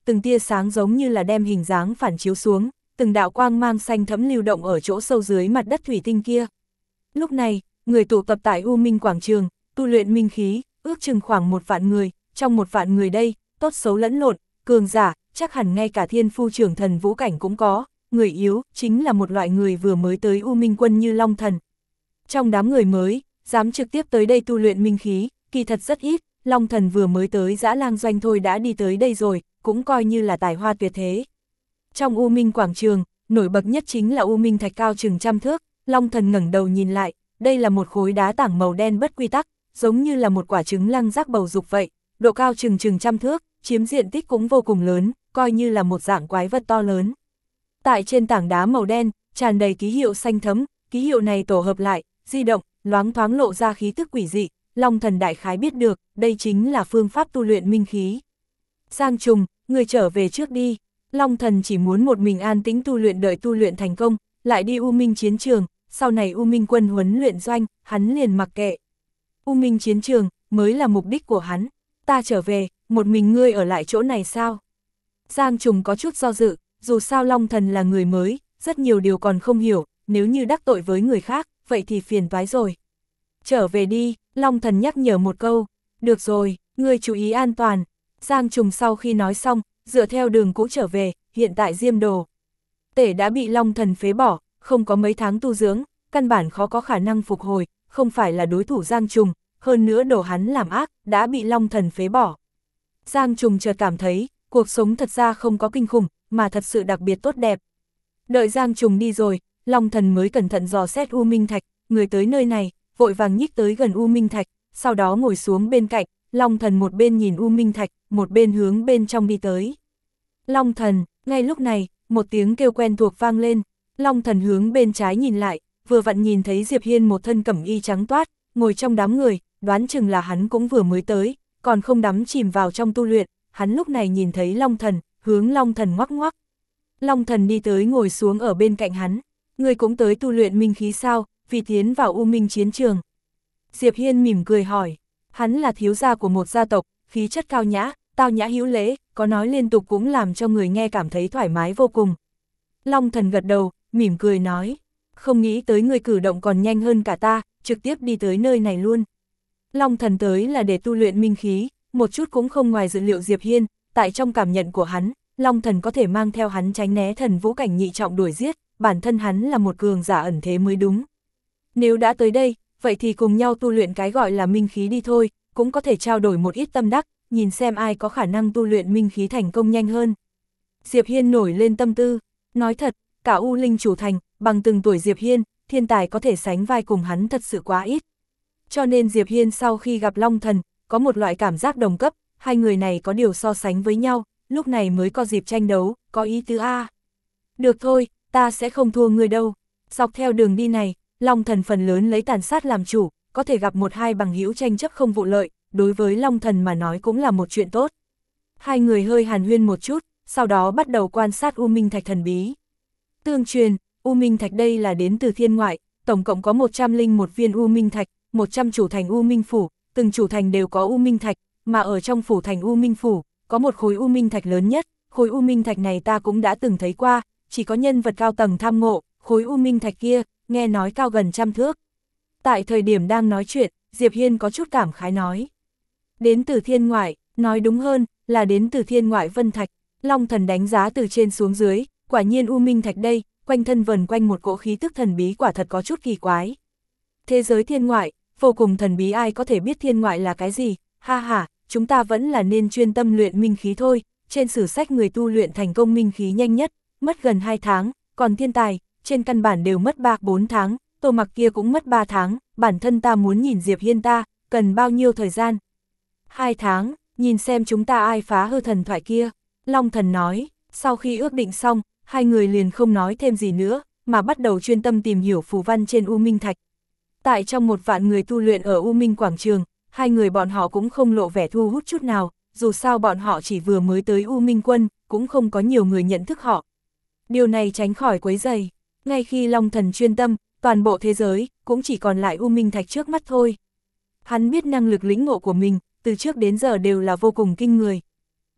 từng tia sáng giống như là đem hình dáng phản chiếu xuống, từng đạo quang mang xanh thẫm lưu động ở chỗ sâu dưới mặt đất thủy tinh kia. Lúc này, người tụ tập tại U Minh Quảng Trường, tu luyện minh khí, ước chừng khoảng một vạn người, trong một vạn người đây, tốt xấu lẫn lộn, cường giả, chắc hẳn ngay cả thiên phu trưởng thần vũ cảnh cũng có, người yếu, chính là một loại người vừa mới tới U Minh quân như Long Thần. Trong đám người mới, dám trực tiếp tới đây tu luyện minh khí, kỳ thật rất ít, Long Thần vừa mới tới Dã Lang Doanh thôi đã đi tới đây rồi, cũng coi như là tài hoa tuyệt thế. Trong U Minh Quảng Trường, nổi bật nhất chính là U Minh Thạch cao chừng trăm thước, Long Thần ngẩng đầu nhìn lại, đây là một khối đá tảng màu đen bất quy tắc, giống như là một quả trứng lăng rác bầu dục vậy, độ cao chừng chừng trăm thước, chiếm diện tích cũng vô cùng lớn, coi như là một dạng quái vật to lớn. Tại trên tảng đá màu đen, tràn đầy ký hiệu xanh thấm, ký hiệu này tổ hợp lại, di động, loáng thoáng lộ ra khí tức quỷ dị, Long Thần đại khái biết được, đây chính là phương pháp tu luyện minh khí. Giang Trùng, người trở về trước đi. Long Thần chỉ muốn một mình an tĩnh tu luyện đợi tu luyện thành công, lại đi U Minh chiến trường, sau này U Minh quân huấn luyện doanh, hắn liền mặc kệ. U Minh chiến trường, mới là mục đích của hắn. Ta trở về, một mình ngươi ở lại chỗ này sao? Giang Trùng có chút do dự, dù sao Long Thần là người mới, rất nhiều điều còn không hiểu, nếu như đắc tội với người khác, vậy thì phiền toái rồi. Trở về đi, Long Thần nhắc nhở một câu, được rồi, ngươi chú ý an toàn. Giang Trùng sau khi nói xong, dựa theo đường cũ trở về, hiện tại Diêm Đồ Tể đã bị Long Thần phế bỏ, không có mấy tháng tu dưỡng, căn bản khó có khả năng phục hồi, không phải là đối thủ Giang Trùng, hơn nữa đồ hắn làm ác, đã bị Long Thần phế bỏ. Giang Trùng chợt cảm thấy, cuộc sống thật ra không có kinh khủng, mà thật sự đặc biệt tốt đẹp. Đợi Giang Trùng đi rồi, Long Thần mới cẩn thận dò xét U Minh Thạch, người tới nơi này, vội vàng nhích tới gần U Minh Thạch, sau đó ngồi xuống bên cạnh, Long Thần một bên nhìn U Minh Thạch, một bên hướng bên trong đi tới. Long Thần, ngay lúc này, một tiếng kêu quen thuộc vang lên, Long Thần hướng bên trái nhìn lại, vừa vặn nhìn thấy Diệp Hiên một thân cẩm y trắng toát, ngồi trong đám người, đoán chừng là hắn cũng vừa mới tới, còn không đắm chìm vào trong tu luyện, hắn lúc này nhìn thấy Long Thần, hướng Long Thần ngoắc ngoắc. Long Thần đi tới ngồi xuống ở bên cạnh hắn, người cũng tới tu luyện minh khí sao, vì tiến vào U Minh chiến trường. Diệp Hiên mỉm cười hỏi, hắn là thiếu gia của một gia tộc, khí chất cao nhã, tao nhã hữu lễ, có nói liên tục cũng làm cho người nghe cảm thấy thoải mái vô cùng. Long Thần gật đầu, mỉm cười nói, không nghĩ tới người cử động còn nhanh hơn cả ta, trực tiếp đi tới nơi này luôn. Long Thần tới là để tu luyện minh khí, một chút cũng không ngoài dự liệu Diệp Hiên, tại trong cảm nhận của hắn, Long Thần có thể mang theo hắn tránh né thần vũ cảnh nhị trọng đuổi giết, bản thân hắn là một cường giả ẩn thế mới đúng. Nếu đã tới đây, vậy thì cùng nhau tu luyện cái gọi là minh khí đi thôi, cũng có thể trao đổi một ít tâm đắc, nhìn xem ai có khả năng tu luyện minh khí thành công nhanh hơn. Diệp Hiên nổi lên tâm tư, nói thật, cả U Linh chủ thành, bằng từng tuổi Diệp Hiên, thiên tài có thể sánh vai cùng hắn thật sự quá ít. Cho nên Diệp Hiên sau khi gặp Long Thần, có một loại cảm giác đồng cấp, hai người này có điều so sánh với nhau, lúc này mới có dịp tranh đấu, có ý tứ A. Được thôi, ta sẽ không thua người đâu. Dọc theo đường đi này, Long Thần phần lớn lấy tàn sát làm chủ, có thể gặp một hai bằng hữu tranh chấp không vụ lợi, đối với Long Thần mà nói cũng là một chuyện tốt. Hai người hơi hàn huyên một chút, sau đó bắt đầu quan sát U Minh Thạch thần bí. Tương truyền, U Minh Thạch đây là đến từ thiên ngoại, tổng cộng có một trăm lẻ một viên U Minh Thạch, một trăm chủ thành U Minh Phủ, từng chủ thành đều có U Minh Thạch, mà ở trong phủ thành U Minh Phủ, có một khối U Minh Thạch lớn nhất, khối U Minh Thạch này ta cũng đã từng thấy qua, chỉ có nhân vật cao tầng tham ngộ, khối U Minh Thạch kia, nghe nói cao gần trăm thước. Tại thời điểm đang nói chuyện, Diệp Hiên có chút cảm khái nói. Đến từ thiên ngoại, nói đúng hơn, là đến từ thiên ngoại Vân Thạch, Long Thần đánh giá từ trên xuống dưới, quả nhiên U Minh Thạch đây, quanh thân vần quanh một cỗ khí tức thần bí quả thật có chút kỳ quái. Thế giới thiên ngoại, vô cùng thần bí, ai có thể biết thiên ngoại là cái gì, ha ha, chúng ta vẫn là nên chuyên tâm luyện minh khí thôi, trên sử sách người tu luyện thành công minh khí nhanh nhất, mất gần hai tháng, còn thiên tài, trên căn bản đều mất ba bốn tháng, Tô Mặc kia cũng mất ba tháng, bản thân ta muốn nhìn Diệp Hiên ta, cần bao nhiêu thời gian? hai tháng, nhìn xem chúng ta ai phá hư thần thoại kia, Long Thần nói, sau khi ước định xong, hai người liền không nói thêm gì nữa, mà bắt đầu chuyên tâm tìm hiểu phù văn trên U Minh Thạch. Tại trong một vạn người tu luyện ở U Minh Quảng Trường, hai người bọn họ cũng không lộ vẻ thu hút chút nào, dù sao bọn họ chỉ vừa mới tới U Minh Quân, cũng không có nhiều người nhận thức họ. Điều này tránh khỏi quấy rầy. Ngay khi Long Thần chuyên tâm, toàn bộ thế giới, cũng chỉ còn lại U Minh Thạch trước mắt thôi. Hắn biết năng lực lĩnh ngộ của mình, từ trước đến giờ đều là vô cùng kinh người.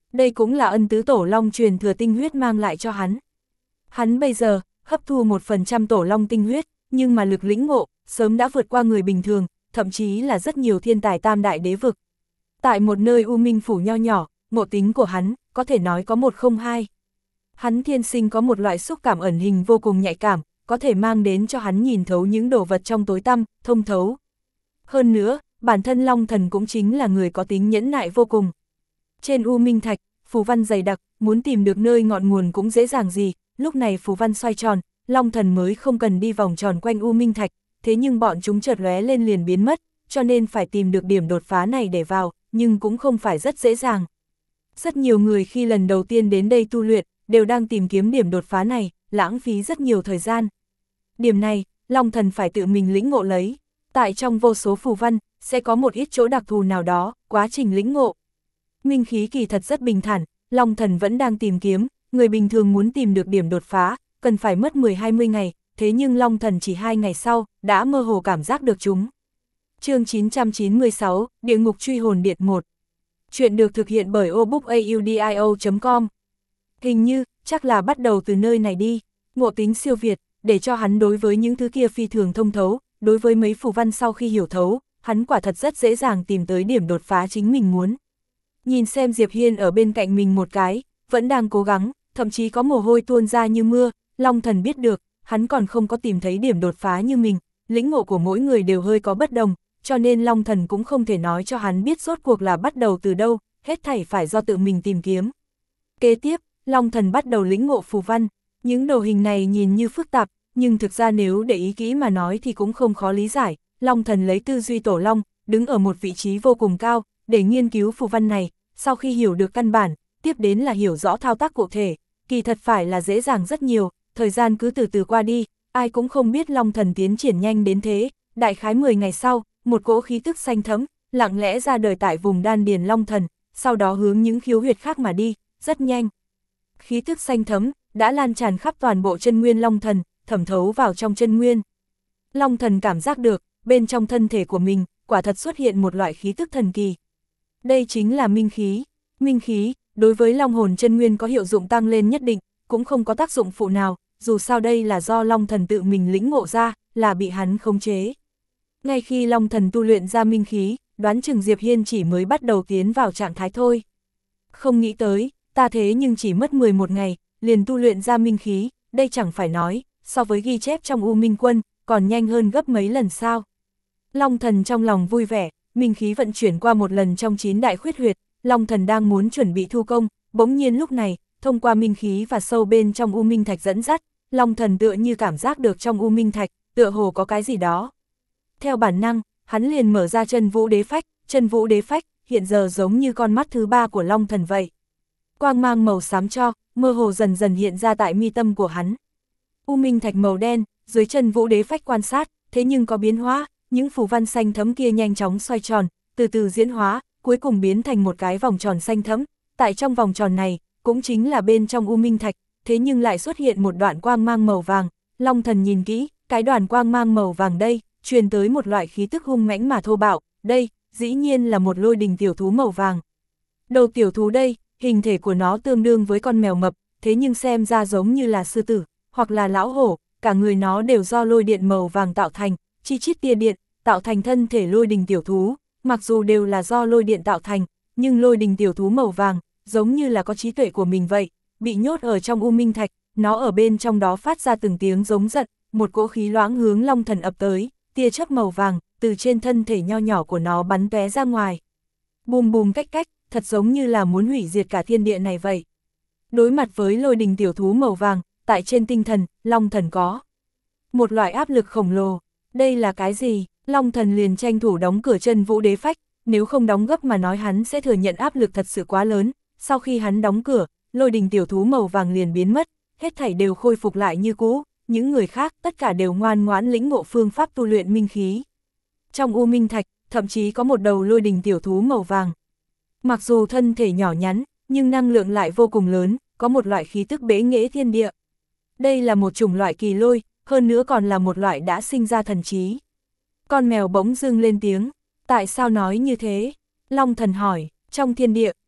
Đây cũng là ân tứ tổ long truyền thừa tinh huyết mang lại cho hắn. Hắn bây giờ, hấp thu một phần trăm tổ long tinh huyết, nhưng mà lực lĩnh ngộ, sớm đã vượt qua người bình thường, thậm chí là rất nhiều thiên tài tam đại đế vực. Tại một nơi U Minh Phủ nho nhỏ, ngộ tính của hắn, có thể nói có một không hai. Hắn thiên sinh có một loại xúc cảm ẩn hình vô cùng nhạy cảm, có thể mang đến cho hắn nhìn thấu những đồ vật trong tối tăm, thông thấu. Hơn nữa, bản thân Long Thần cũng chính là người có tính nhẫn nại vô cùng. Trên U Minh Thạch, phù văn dày đặc, muốn tìm được nơi ngọn nguồn cũng dễ dàng gì, lúc này phù văn xoay tròn, Long Thần mới không cần đi vòng tròn quanh U Minh Thạch, thế nhưng bọn chúng chợt lóe lên liền biến mất, cho nên phải tìm được điểm đột phá này để vào, nhưng cũng không phải rất dễ dàng. Rất nhiều người khi lần đầu tiên đến đây tu luyện, đều đang tìm kiếm điểm đột phá này, lãng phí rất nhiều thời gian. Điểm này, Long Thần phải tự mình lĩnh ngộ lấy. Tại trong vô số phù văn, sẽ có một ít chỗ đặc thù nào đó, quá trình lĩnh ngộ. Minh khí kỳ thật rất bình thản, Long Thần vẫn đang tìm kiếm, người bình thường muốn tìm được điểm đột phá, cần phải mất mười đến hai mươi ngày, thế nhưng Long Thần chỉ hai ngày sau, đã mơ hồ cảm giác được chúng. Chương chín trăm chín mươi sáu, Địa ngục truy hồn điện một. Chuyện được thực hiện bởi obookaudio chấm com. Hình như, chắc là bắt đầu từ nơi này đi, ngộ tính siêu việt, để cho hắn đối với những thứ kia phi thường thông thấu, đối với mấy phù văn sau khi hiểu thấu, hắn quả thật rất dễ dàng tìm tới điểm đột phá chính mình muốn. Nhìn xem Diệp Hiên ở bên cạnh mình một cái, vẫn đang cố gắng, thậm chí có mồ hôi tuôn ra như mưa, Long Thần biết được, hắn còn không có tìm thấy điểm đột phá như mình, lĩnh ngộ của mỗi người đều hơi có bất đồng, cho nên Long Thần cũng không thể nói cho hắn biết rốt cuộc là bắt đầu từ đâu, hết thảy phải do tự mình tìm kiếm. Kế tiếp, Long Thần bắt đầu lĩnh ngộ phù văn, những đồ hình này nhìn như phức tạp, nhưng thực ra nếu để ý kỹ mà nói thì cũng không khó lý giải, Long Thần lấy tư duy tổ long, đứng ở một vị trí vô cùng cao, để nghiên cứu phù văn này, sau khi hiểu được căn bản, tiếp đến là hiểu rõ thao tác cụ thể, kỳ thật phải là dễ dàng rất nhiều, thời gian cứ từ từ qua đi, ai cũng không biết Long Thần tiến triển nhanh đến thế, đại khái mười ngày sau, một cỗ khí tức xanh thẫm, lặng lẽ ra đời tại vùng đan điền Long Thần, sau đó hướng những khiếu huyệt khác mà đi, rất nhanh. Khí tức xanh thẫm đã lan tràn khắp toàn bộ chân nguyên Long Thần, thẩm thấu vào trong chân nguyên. Long Thần cảm giác được, bên trong thân thể của mình, quả thật xuất hiện một loại khí tức thần kỳ. Đây chính là minh khí. Minh khí, đối với long hồn chân nguyên có hiệu dụng tăng lên nhất định, cũng không có tác dụng phụ nào, dù sao đây là do Long Thần tự mình lĩnh ngộ ra, là bị hắn khống chế. Ngay khi Long Thần tu luyện ra minh khí, đoán chừng Diệp Hiên chỉ mới bắt đầu tiến vào trạng thái thôi. Không nghĩ tới, ta thế nhưng chỉ mất mười một ngày, liền tu luyện ra minh khí, đây chẳng phải nói, so với ghi chép trong U Minh Quân, còn nhanh hơn gấp mấy lần sao. Long Thần trong lòng vui vẻ, minh khí vận chuyển qua một lần trong chín đại khuyết huyệt, Long Thần đang muốn chuẩn bị thu công, bỗng nhiên lúc này, thông qua minh khí và sâu bên trong U Minh Thạch dẫn dắt, Long Thần tựa như cảm giác được trong U Minh Thạch, tựa hồ có cái gì đó. Theo bản năng, hắn liền mở ra chân vũ đế phách, chân vũ đế phách, hiện giờ giống như con mắt thứ ba của Long Thần vậy. Quang mang màu xám cho, mơ hồ dần dần hiện ra tại mi tâm của hắn. U Minh Thạch màu đen, dưới chân vũ đế phách quan sát, thế nhưng có biến hóa, những phù văn xanh thẫm kia nhanh chóng xoay tròn, từ từ diễn hóa, cuối cùng biến thành một cái vòng tròn xanh thẫm. Tại trong vòng tròn này, cũng chính là bên trong U Minh Thạch, thế nhưng lại xuất hiện một đoạn quang mang màu vàng. Long Thần nhìn kỹ, cái đoạn quang mang màu vàng đây, truyền tới một loại khí tức hung mãnh mà thô bạo, đây, dĩ nhiên là một lôi đình tiểu thú màu vàng. Đầu tiểu thú đây, hình thể của nó tương đương với con mèo mập, thế nhưng xem ra giống như là sư tử, hoặc là lão hổ, cả người nó đều do lôi điện màu vàng tạo thành, chi chít tia điện, tạo thành thân thể lôi đình tiểu thú, mặc dù đều là do lôi điện tạo thành, nhưng lôi đình tiểu thú màu vàng, giống như là có trí tuệ của mình vậy, bị nhốt ở trong U Minh Thạch, nó ở bên trong đó phát ra từng tiếng giống giận, một cỗ khí loãng hướng Long Thần ập tới, tia chớp màu vàng, từ trên thân thể nho nhỏ của nó bắn tóe ra ngoài. Bùm bùm cách cách, thật giống như là muốn hủy diệt cả thiên địa này vậy. Đối mặt với lôi đình tiểu thú màu vàng, tại trên tinh thần, Long Thần có một loại áp lực khổng lồ. Đây là cái gì? Long Thần liền tranh thủ đóng cửa chân vũ đế phách, nếu không đóng gấp mà nói hắn sẽ thừa nhận áp lực thật sự quá lớn. Sau khi hắn đóng cửa, lôi đình tiểu thú màu vàng liền biến mất, hết thảy đều khôi phục lại như cũ, những người khác tất cả đều ngoan ngoãn lĩnh ngộ phương pháp tu luyện minh khí. Trong U Minh Thạch, thậm chí có một đầu lôi đình tiểu thú màu vàng. Mặc dù thân thể nhỏ nhắn, nhưng năng lượng lại vô cùng lớn, có một loại khí tức bế nghệ thiên địa. Đây là một chủng loại kỳ lôi, hơn nữa còn là một loại đã sinh ra thần trí. Con mèo bỗng dưng lên tiếng, tại sao nói như thế? Long Thần hỏi, trong thiên địa,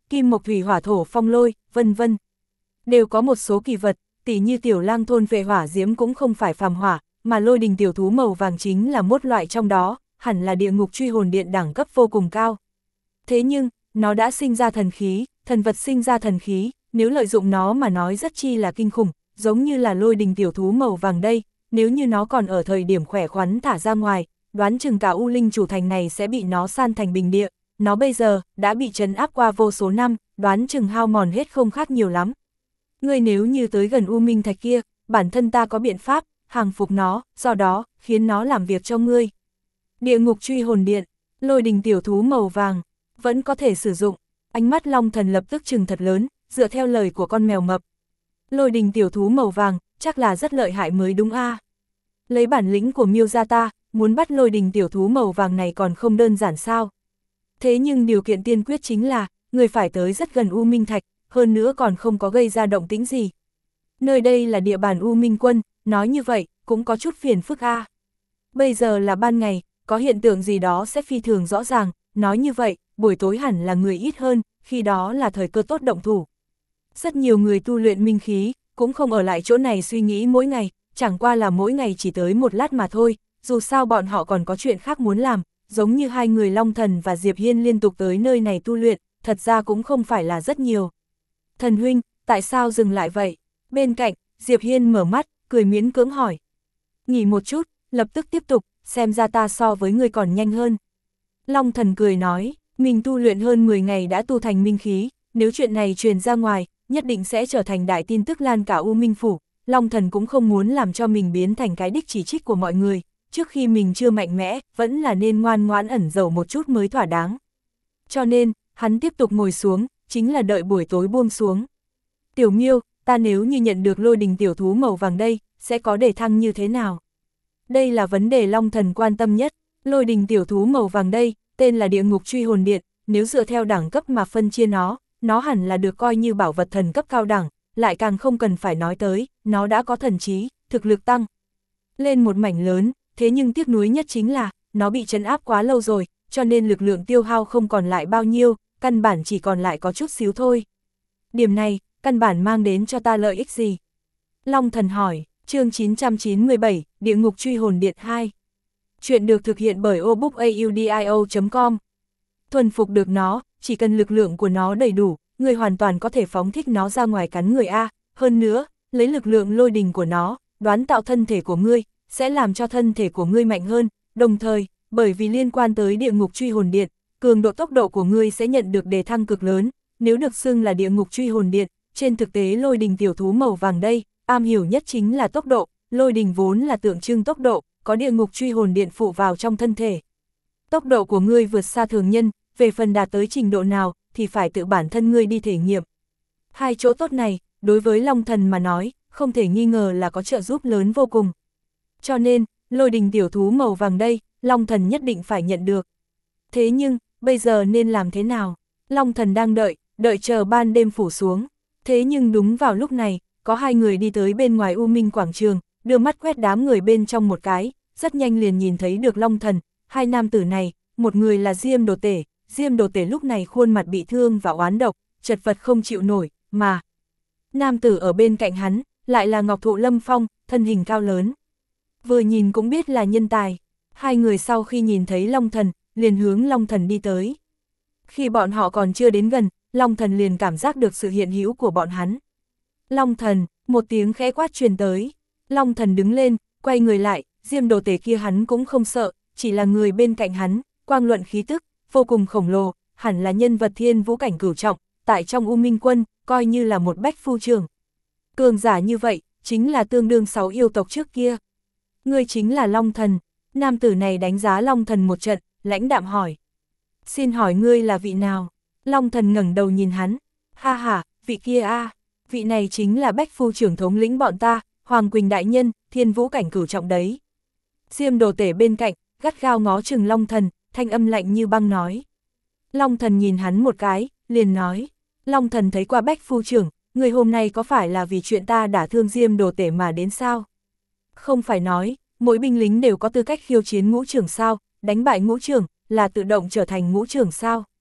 kim mộc thủy hỏa thổ phong lôi, vân vân. Đều có một số kỳ vật, tỉ như tiểu lang thôn vệ hỏa diễm cũng không phải phàm hỏa, mà lôi đình tiểu thú màu vàng chính là một loại trong đó, hẳn là địa ngục truy hồn điện đẳng cấp vô cùng cao. Thế nhưng, nó đã sinh ra thần khí, thần vật sinh ra thần khí, nếu lợi dụng nó mà nói rất chi là kinh khủng, giống như là lôi đình tiểu thú màu vàng đây, nếu như nó còn ở thời điểm khỏe khoắn thả ra ngoài, đoán chừng cả U Linh chủ thành này sẽ bị nó san thành bình địa, nó bây giờ đã bị trấn áp qua vô số năm, đoán chừng hao mòn hết không khác nhiều lắm. Ngươi nếu như tới gần U Minh Thạch kia, bản thân ta có biện pháp, hàng phục nó, do đó, khiến nó làm việc cho ngươi. Địa ngục truy hồn điện, lôi đình tiểu thú màu vàng, vẫn có thể sử dụng. Ánh mắt Long Thần lập tức trừng thật lớn, dựa theo lời của con mèo mập. Lôi đình tiểu thú màu vàng, chắc là rất lợi hại mới đúng a. À. Lấy bản lĩnh của Miêu gia ta, muốn bắt lôi đình tiểu thú màu vàng này còn không đơn giản sao. Thế nhưng điều kiện tiên quyết chính là, người phải tới rất gần U Minh Thạch, hơn nữa còn không có gây ra động tĩnh gì. Nơi đây là địa bàn U Minh quân, nói như vậy, cũng có chút phiền phức a. À. Bây giờ là ban ngày, có hiện tượng gì đó sẽ phi thường rõ ràng, nói như vậy, buổi tối hẳn là người ít hơn, khi đó là thời cơ tốt động thủ. Rất nhiều người tu luyện minh khí, cũng không ở lại chỗ này suy nghĩ mỗi ngày, chẳng qua là mỗi ngày chỉ tới một lát mà thôi, dù sao bọn họ còn có chuyện khác muốn làm, giống như hai người Long Thần và Diệp Hiên liên tục tới nơi này tu luyện, thật ra cũng không phải là rất nhiều. Thần huynh, tại sao dừng lại vậy? Bên cạnh, Diệp Hiên mở mắt, cười miễn cưỡng hỏi. Nghỉ một chút, lập tức tiếp tục, xem ra ta so với người còn nhanh hơn. Long Thần cười nói, mình tu luyện hơn mười ngày đã tu thành minh khí, nếu chuyện này truyền ra ngoài, nhất định sẽ trở thành đại tin tức lan cả U Minh Phủ. Long Thần cũng không muốn làm cho mình biến thành cái đích chỉ trích của mọi người, trước khi mình chưa mạnh mẽ, vẫn là nên ngoan ngoãn ẩn giấu một chút mới thỏa đáng. Cho nên, hắn tiếp tục ngồi xuống, chính là đợi buổi tối buông xuống. Tiểu Miêu, ta nếu như nhận được lôi đình tiểu thú màu vàng đây, sẽ có đề thăng như thế nào? Đây là vấn đề Long Thần quan tâm nhất, lôi đình tiểu thú màu vàng đây, tên là địa ngục truy hồn điện, nếu dựa theo đẳng cấp mà phân chia nó, nó hẳn là được coi như bảo vật thần cấp cao đẳng, lại càng không cần phải nói tới, nó đã có thần trí, thực lực tăng lên một mảnh lớn, thế nhưng tiếc nuối nhất chính là, nó bị trấn áp quá lâu rồi, cho nên lực lượng tiêu hao không còn lại bao nhiêu, căn bản chỉ còn lại có chút xíu thôi. Điểm này, căn bản mang đến cho ta lợi ích gì? Long Thần hỏi, chương chín trăm chín mươi bảy, Địa ngục truy hồn điện hai. Chuyện được thực hiện bởi obookaudio chấm com. Thuần phục được nó, chỉ cần lực lượng của nó đầy đủ, người hoàn toàn có thể phóng thích nó ra ngoài cắn người A. Hơn nữa, lấy lực lượng lôi đình của nó, đoán tạo thân thể của ngươi, sẽ làm cho thân thể của ngươi mạnh hơn. Đồng thời, bởi vì liên quan tới địa ngục truy hồn điện, cường độ tốc độ của ngươi sẽ nhận được đề thăng cực lớn. Nếu được xưng là địa ngục truy hồn điện, trên thực tế lôi đình tiểu thú màu vàng đây, am hiểu nhất chính là tốc độ. Lôi đình vốn là tượng trưng tốc độ, có địa ngục truy hồn điện phụ vào trong thân thể. Tốc độ của ngươi vượt xa thường nhân, về phần đạt tới trình độ nào, thì phải tự bản thân ngươi đi thể nghiệm. Hai chỗ tốt này, đối với Long Thần mà nói, không thể nghi ngờ là có trợ giúp lớn vô cùng. Cho nên, lôi đình tiểu thú màu vàng đây, Long Thần nhất định phải nhận được. Thế nhưng, bây giờ nên làm thế nào? Long Thần đang đợi, đợi chờ ban đêm phủ xuống. Thế nhưng đúng vào lúc này, có hai người đi tới bên ngoài U Minh quảng trường, đưa mắt quét đám người bên trong một cái, rất nhanh liền nhìn thấy được Long Thần. Hai nam tử này, một người là Diêm Đồ Tể, Diêm Đồ Tể lúc này khuôn mặt bị thương và oán độc, chật vật không chịu nổi, mà nam tử ở bên cạnh hắn, lại là Ngọc Thụ Lâm Phong, thân hình cao lớn. Vừa nhìn cũng biết là nhân tài. Hai người sau khi nhìn thấy Long Thần, liền hướng Long Thần đi tới. Khi bọn họ còn chưa đến gần, Long Thần liền cảm giác được sự hiện hữu của bọn hắn. Long Thần, một tiếng khẽ quát truyền tới. Long Thần đứng lên, quay người lại, Diêm Đồ Tể kia hắn cũng không sợ, chỉ là người bên cạnh hắn, quang luận khí tức, vô cùng khổng lồ, hẳn là nhân vật thiên vũ cảnh cửu trọng, tại trong U Minh quân, coi như là một bách phu trưởng. Cường giả như vậy, chính là tương đương sáu yêu tộc trước kia. Ngươi chính là Long Thần. Nam tử này đánh giá Long Thần một trận, lãnh đạm hỏi. Xin hỏi ngươi là vị nào? Long Thần ngẩng đầu nhìn hắn. Ha ha, vị kia a, à. Vị này chính là bách phu trưởng thống lĩnh bọn ta, Hoàng Quỳnh đại nhân, thiên vũ cảnh cửu trọng đấy. Diêm Đồ Tể bên cạnh, gắt gao ngó chừng Long Thần, thanh âm lạnh như băng nói. Long Thần nhìn hắn một cái, liền nói. Long Thần thấy qua bách phu trưởng, người hôm nay có phải là vì chuyện ta đả thương Diêm Đồ Tể mà đến sao? Không phải nói, mỗi binh lính đều có tư cách khiêu chiến ngũ trưởng sao, đánh bại ngũ trưởng, là tự động trở thành ngũ trưởng sao?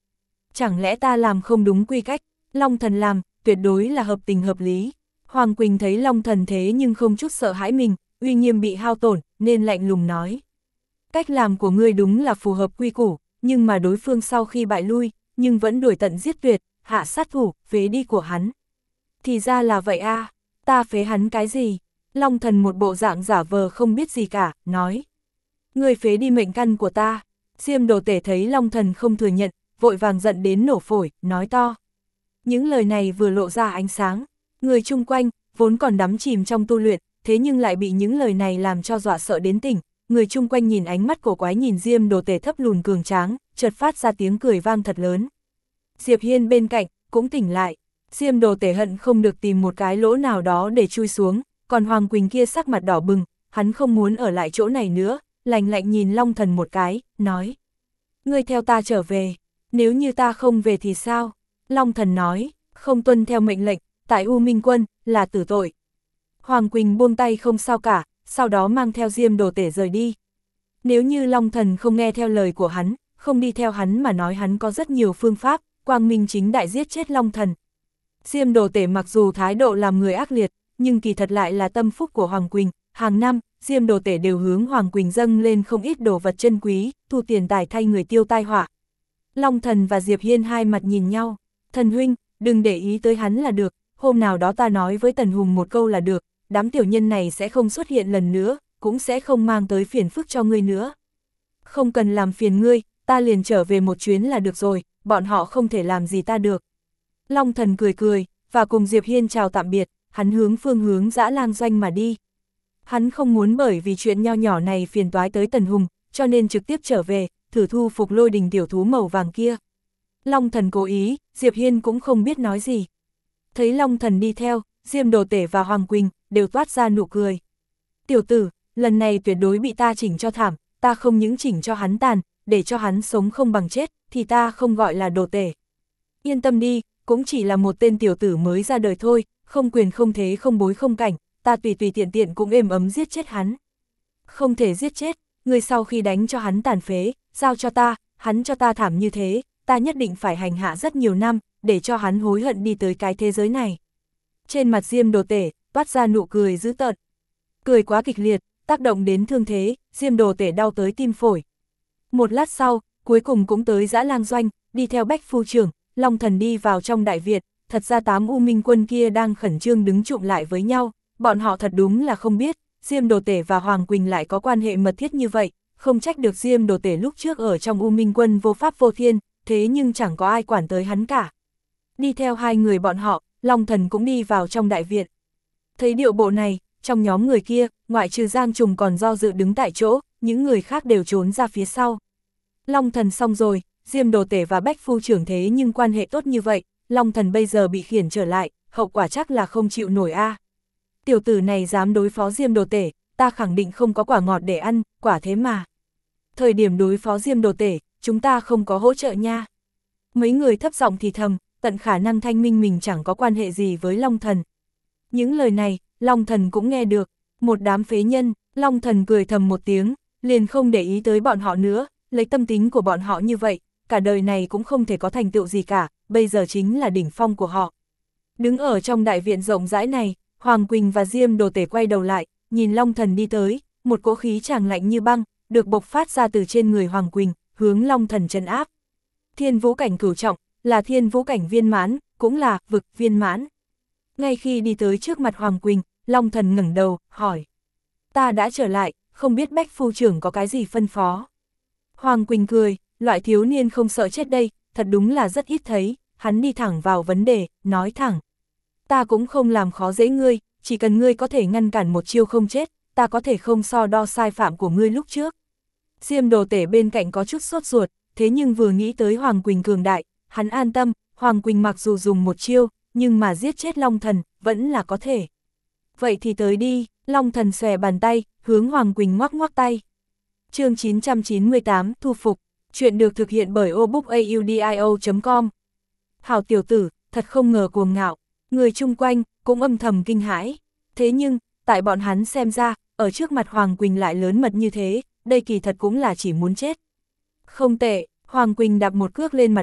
Chẳng lẽ ta làm không đúng quy cách, Long Thần làm, tuyệt đối là hợp tình hợp lý. Hoàng Quỳnh thấy Long Thần thế nhưng không chút sợ hãi mình, uy nghiêm bị hao tổn, nên lạnh lùng nói. Cách làm của ngươi đúng là phù hợp quy củ, nhưng mà đối phương sau khi bại lui, nhưng vẫn đuổi tận giết tuyệt, hạ sát thủ, phế đi của hắn. Thì ra là vậy a, à, ta phế hắn cái gì? Long Thần một bộ dạng giả vờ không biết gì cả, nói. Ngươi phế đi mệnh căn của ta. Diêm Đồ Tể thấy Long Thần không thừa nhận, vội vàng giận đến nổ phổi, nói to. Những lời này vừa lộ ra ánh sáng, người chung quanh, vốn còn đắm chìm trong tu luyện, thế nhưng lại bị những lời này làm cho dọa sợ đến tỉnh. Người chung quanh nhìn ánh mắt cổ quái nhìn Diêm Đồ Tể thấp lùn cường tráng, chợt phát ra tiếng cười vang thật lớn. Diệp Hiên bên cạnh, cũng tỉnh lại. Diêm Đồ Tể hận không được tìm một cái lỗ nào đó để chui xuống, còn Hoàng Quỳnh kia sắc mặt đỏ bừng, hắn không muốn ở lại chỗ này nữa, lạnh lạnh nhìn Long Thần một cái, nói. Ngươi theo ta trở về, nếu như ta không về thì sao? Long Thần nói, không tuân theo mệnh lệnh, tại U Minh Quân, là tử tội. Hoàng Quỳnh buông tay không sao cả, sau đó mang theo Diêm Đồ Tể rời đi. Nếu như Long Thần không nghe theo lời của hắn, không đi theo hắn mà nói hắn có rất nhiều phương pháp, quang minh chính đại giết chết Long Thần. Diêm Đồ Tể mặc dù thái độ làm người ác liệt, nhưng kỳ thật lại là tâm phúc của Hoàng Quỳnh, hàng năm, Diêm Đồ Tể đều hướng Hoàng Quỳnh dâng lên không ít đồ vật chân quý, thu tiền tài thay người tiêu tai họa. Long Thần và Diệp Hiên hai mặt nhìn nhau, thần huynh, đừng để ý tới hắn là được, hôm nào đó ta nói với Tần Hùng một câu là được, đám tiểu nhân này sẽ không xuất hiện lần nữa, cũng sẽ không mang tới phiền phức cho ngươi nữa. Không cần làm phiền ngươi, ta liền trở về một chuyến là được rồi, bọn họ không thể làm gì ta được. Long Thần cười cười, và cùng Diệp Hiên chào tạm biệt, hắn hướng phương hướng Dã Lang Doanh mà đi. Hắn không muốn bởi vì chuyện nho nhỏ này phiền toái tới Tần Hùng, cho nên trực tiếp trở về, thử thu phục Lôi Đình tiểu thú màu vàng kia. Long Thần cố ý, Diệp Hiên cũng không biết nói gì. Thấy Long Thần đi theo, Diêm Đồ Tể và Hoàng Quỳnh đều toát ra nụ cười. Tiểu tử, lần này tuyệt đối bị ta chỉnh cho thảm, ta không những chỉnh cho hắn tàn, để cho hắn sống không bằng chết, thì ta không gọi là Đồ Tể. Yên tâm đi, cũng chỉ là một tên tiểu tử mới ra đời thôi, không quyền không thế không bối không cảnh, ta tùy tùy tiện tiện cũng êm ấm giết chết hắn. Không thể giết chết, người sau khi đánh cho hắn tàn phế, giao cho ta, hắn cho ta thảm như thế, ta nhất định phải hành hạ rất nhiều năm, để cho hắn hối hận đi tới cái thế giới này. Trên mặt Diêm Đồ Tể, toát ra nụ cười dữ tợn. Cười quá kịch liệt, tác động đến thương thế, Diêm Đồ Tể đau tới tim phổi. Một lát sau, cuối cùng cũng tới Dã Lang Doanh, đi theo Bách Phu Trưởng, Long Thần đi vào trong Đại Việt, thật ra tám U Minh Quân kia đang khẩn trương đứng chụm lại với nhau, bọn họ thật đúng là không biết, Diêm Đồ Tể và Hoàng Quỳnh lại có quan hệ mật thiết như vậy, không trách được Diêm Đồ Tể lúc trước ở trong U Minh Quân vô pháp vô thiên, thế nhưng chẳng có ai quản tới hắn cả. Đi theo hai người bọn họ, Long Thần cũng đi vào trong Đại Viện. Thấy điệu bộ này, trong nhóm người kia, ngoại trừ Giang Trùng còn do dự đứng tại chỗ, những người khác đều trốn ra phía sau. Long Thần xong rồi, Diêm Đồ Tể và Bách Phu Trưởng thế nhưng quan hệ tốt như vậy, Long Thần bây giờ bị khiển trở lại, hậu quả chắc là không chịu nổi a. Tiểu tử này dám đối phó Diêm Đồ Tể, ta khẳng định không có quả ngọt để ăn, quả thế mà. Thời điểm đối phó Diêm Đồ Tể, chúng ta không có hỗ trợ nha. Mấy người thấp giọng thì thầm, tận khả năng thanh minh mình chẳng có quan hệ gì với Long Thần. Những lời này, Long Thần cũng nghe được, một đám phế nhân, Long Thần cười thầm một tiếng, liền không để ý tới bọn họ nữa, lấy tâm tính của bọn họ như vậy, cả đời này cũng không thể có thành tựu gì cả, bây giờ chính là đỉnh phong của họ. Đứng ở trong Đại Viện rộng rãi này, Hoàng Quỳnh và Diêm Đồ Tể quay đầu lại, nhìn Long Thần đi tới, một cỗ khí chàng lạnh như băng, được bộc phát ra từ trên người Hoàng Quỳnh, hướng Long Thần trấn áp. Thiên vũ cảnh cửu trọng, là thiên vũ cảnh viên mãn, cũng là vực viên mãn. Ngay khi đi tới trước mặt Hoàng Quỳnh, Long Thần ngẩng đầu, hỏi. Ta đã trở lại, không biết Bách Phu Trưởng có cái gì phân phó. Hoàng Quỳnh cười, loại thiếu niên không sợ chết đây, thật đúng là rất ít thấy, hắn đi thẳng vào vấn đề, nói thẳng. Ta cũng không làm khó dễ ngươi, chỉ cần ngươi có thể ngăn cản một chiêu không chết, ta có thể không so đo sai phạm của ngươi lúc trước. Diêm Đồ Tể bên cạnh có chút sốt ruột, thế nhưng vừa nghĩ tới Hoàng Quỳnh cường đại, hắn an tâm, Hoàng Quỳnh mặc dù dùng một chiêu, nhưng mà giết chết Long Thần, vẫn là có thể. Vậy thì tới đi, Long Thần xòe bàn tay, hướng Hoàng Quỳnh ngoắc ngoắc tay. Chương chín trăm chín mươi tám, thu phục, chuyện được thực hiện bởi obookaudio chấm com. Hảo tiểu tử, thật không ngờ cuồng ngạo, người chung quanh cũng âm thầm kinh hãi. Thế nhưng, tại bọn hắn xem ra, ở trước mặt Hoàng Quỳnh lại lớn mật như thế, đây kỳ thật cũng là chỉ muốn chết. Không tệ, Hoàng Quỳnh đạp một cước lên mặt đất,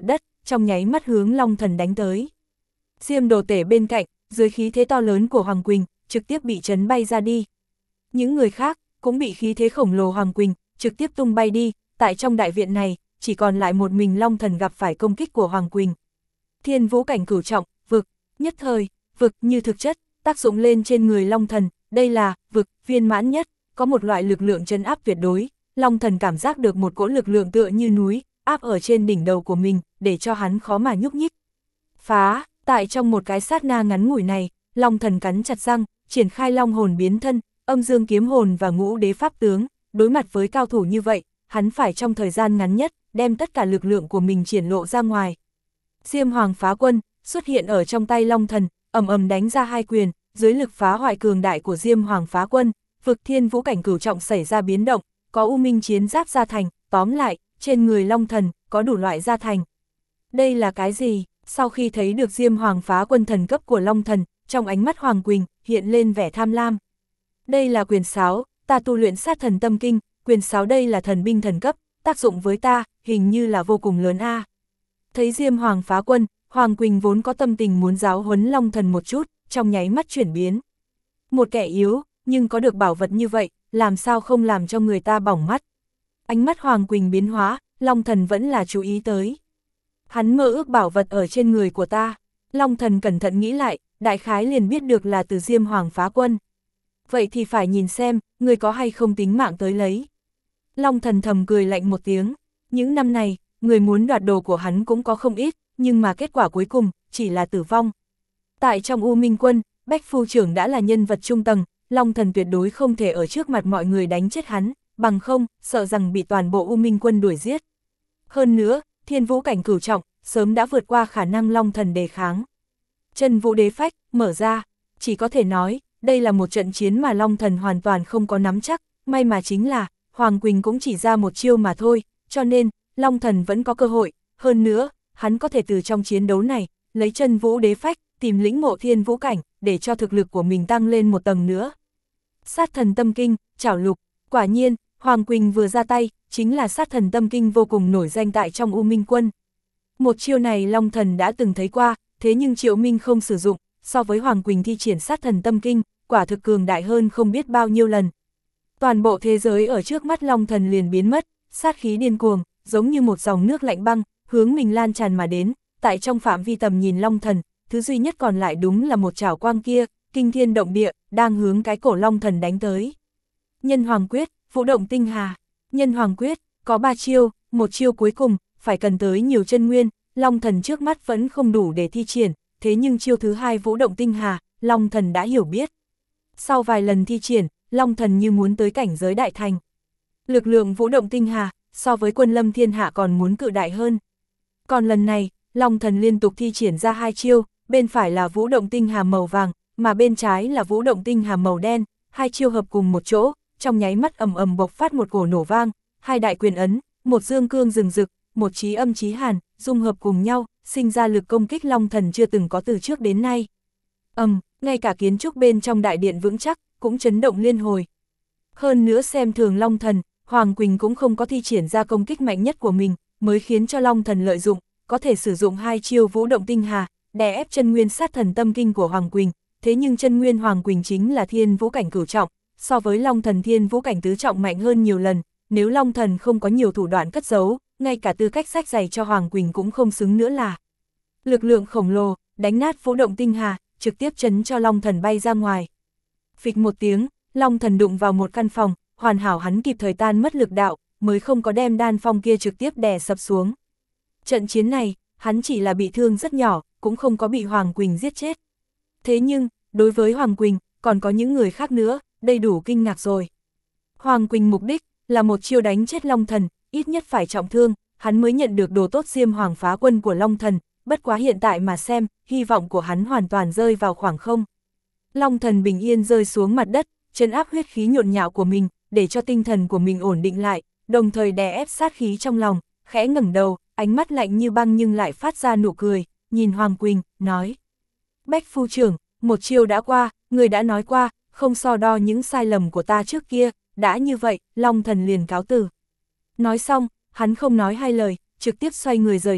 trong nháy mắt hướng Long Thần đánh tới. Diêm đồ tể bên cạnh, dưới khí thế to lớn của Hoàng Quỳnh, trực tiếp bị chấn bay ra đi. Những người khác, cũng bị khí thế khổng lồ Hoàng Quỳnh, trực tiếp tung bay đi, tại trong đại viện này, chỉ còn lại một mình Long Thần gặp phải công kích của Hoàng Quỳnh. Thiên vũ cảnh cửu trọng, vực, nhất thời, vực như thực chất, tác dụng lên trên người Long Thần, đây là, vực, viên mãn nhất, có một loại lực lượng trấn áp tuyệt đối, Long Thần cảm giác được một cỗ lực lượng tựa như núi, áp ở trên đỉnh đầu của mình, để cho hắn khó mà nhúc nhích. Phá, tại trong một cái sát na ngắn ngủi này, Long Thần cắn chặt răng, triển khai long hồn biến thân, âm dương kiếm hồn và ngũ đế pháp tướng, đối mặt với cao thủ như vậy, hắn phải trong thời gian ngắn nhất, đem tất cả lực lượng của mình triển lộ ra ngoài. Diêm Hoàng Phá Quân xuất hiện ở trong tay Long Thần, ầm ầm đánh ra hai quyền, dưới lực phá hoại cường đại của Diêm Hoàng Phá Quân, vực thiên vũ cảnh cửu trọng xảy ra biến động, có u minh chiến giáp gia thành, tóm lại, trên người Long Thần có đủ loại gia thành. Đây là cái gì? Sau khi thấy được Diêm Hoàng Phá Quân thần cấp của Long Thần, trong ánh mắt Hoàng Quỳnh hiện lên vẻ tham lam. Đây là quyền sáo, ta tu luyện sát thần tâm kinh, quyền sáo đây là thần binh thần cấp, tác dụng với ta, hình như là vô cùng lớn a. Thấy Diêm Hoàng Phá Quân, Hoàng Quỳnh vốn có tâm tình muốn giáo huấn Long Thần một chút, trong nháy mắt chuyển biến. Một kẻ yếu, nhưng có được bảo vật như vậy, làm sao không làm cho người ta bỏng mắt. Ánh mắt Hoàng Quỳnh biến hóa, Long Thần vẫn là chú ý tới. Hắn mơ ước bảo vật ở trên người của ta. Long Thần cẩn thận nghĩ lại, đại khái liền biết được là từ Diêm Hoàng Phá Quân. Vậy thì phải nhìn xem, người có hay không tính mạng tới lấy. Long Thần thầm cười lạnh một tiếng. Những năm này, người muốn đoạt đồ của hắn cũng có không ít, nhưng mà kết quả cuối cùng, chỉ là tử vong. Tại trong U Minh Quân, Bách Phu Trưởng đã là nhân vật trung tầng, Long Thần tuyệt đối không thể ở trước mặt mọi người đánh chết hắn, bằng không, sợ rằng bị toàn bộ U Minh Quân đuổi giết. Hơn nữa, thiên vũ cảnh cửu trọng, sớm đã vượt qua khả năng Long Thần đề kháng. Chân vũ đế phách, mở ra, chỉ có thể nói, đây là một trận chiến mà Long Thần hoàn toàn không có nắm chắc, may mà chính là, Hoàng Quỳnh cũng chỉ ra một chiêu mà thôi, cho nên, Long Thần vẫn có cơ hội, hơn nữa, hắn có thể từ trong chiến đấu này, lấy chân vũ đế phách, tìm lĩnh ngộ thiên vũ cảnh, để cho thực lực của mình tăng lên một tầng nữa. Sát thần tâm kinh, trảo lục, quả nhiên, Hoàng Quỳnh vừa ra tay, chính là sát thần tâm kinh vô cùng nổi danh tại trong U Minh Quân. Một chiêu này Long Thần đã từng thấy qua, thế nhưng Triệu Minh không sử dụng, so với Hoàng Quỳnh thi triển sát thần tâm kinh, quả thực cường đại hơn không biết bao nhiêu lần. Toàn bộ thế giới ở trước mắt Long Thần liền biến mất, sát khí điên cuồng, giống như một dòng nước lạnh băng, hướng mình lan tràn mà đến, tại trong phạm vi tầm nhìn Long Thần, thứ duy nhất còn lại đúng là một chảo quang kia, kinh thiên động địa, đang hướng cái cổ Long Thần đánh tới. Nhân Hoàng Quyết, Vũ Động Tinh Hà. Nhân Hoàng Quyết, có ba chiêu, một chiêu cuối cùng, phải cần tới nhiều chân nguyên, Long Thần trước mắt vẫn không đủ để thi triển, thế nhưng chiêu thứ hai Vũ Động Tinh Hà, Long Thần đã hiểu biết. Sau vài lần thi triển, Long Thần như muốn tới cảnh giới đại thành. Lực lượng Vũ Động Tinh Hà, so với Quân Lâm Thiên Hạ còn muốn cự đại hơn. Còn lần này, Long Thần liên tục thi triển ra hai chiêu, bên phải là Vũ Động Tinh Hà màu vàng, mà bên trái là Vũ Động Tinh Hà màu đen, hai chiêu hợp cùng một chỗ, trong nháy mắt ầm ầm bộc phát một cổ nổ vang, hai đại quyền ấn, một dương cương rừng rực, một chí âm chí hàn, dung hợp cùng nhau, sinh ra lực công kích Long Thần chưa từng có từ trước đến nay. Ầm, um, ngay cả kiến trúc bên trong đại điện vững chắc, cũng chấn động liên hồi. Hơn nữa xem thường Long Thần, Hoàng Quỳnh cũng không có thi triển ra công kích mạnh nhất của mình, mới khiến cho Long Thần lợi dụng, có thể sử dụng hai chiêu Vũ Động Tinh Hà, đè ép chân nguyên sát thần tâm kinh của Hoàng Quỳnh, thế nhưng chân nguyên Hoàng Quỳnh chính là thiên vũ cảnh cửu trọng, so với Long Thần thiên vũ cảnh tứ trọng mạnh hơn nhiều lần, nếu Long Thần không có nhiều thủ đoạn cất giấu, ngay cả tư cách sách giày cho Hoàng Quỳnh cũng không xứng nữa là. Lực lượng khổng lồ, đánh nát Vũ Động Tinh Hà, trực tiếp chấn cho Long Thần bay ra ngoài. Phịch một tiếng, Long Thần đụng vào một căn phòng, hoàn hảo hắn kịp thời tan mất lực đạo, mới không có đem đan phong kia trực tiếp đè sập xuống. Trận chiến này, hắn chỉ là bị thương rất nhỏ, cũng không có bị Hoàng Quỳnh giết chết. Thế nhưng, đối với Hoàng Quỳnh, còn có những người khác nữa, đầy đủ kinh ngạc rồi. Hoàng Quỳnh mục đích là một chiêu đánh chết Long Thần, ít nhất phải trọng thương, hắn mới nhận được đồ tốt Diêm Hoàng Phá Quân của Long Thần, bất quá hiện tại mà xem, hy vọng của hắn hoàn toàn rơi vào khoảng không. Long Thần bình yên rơi xuống mặt đất, trấn áp huyết khí nhộn nhạo của mình, để cho tinh thần của mình ổn định lại, đồng thời đè ép sát khí trong lòng, khẽ ngẩng đầu, ánh mắt lạnh như băng nhưng lại phát ra nụ cười, nhìn Hoàng Quỳnh, nói. Bách Phu Trưởng, một chiêu đã qua, người đã nói qua, không so đo những sai lầm của ta trước kia, đã như vậy, Long Thần liền cáo từ. Nói xong, hắn không nói hai lời, trực tiếp xoay người rời đi,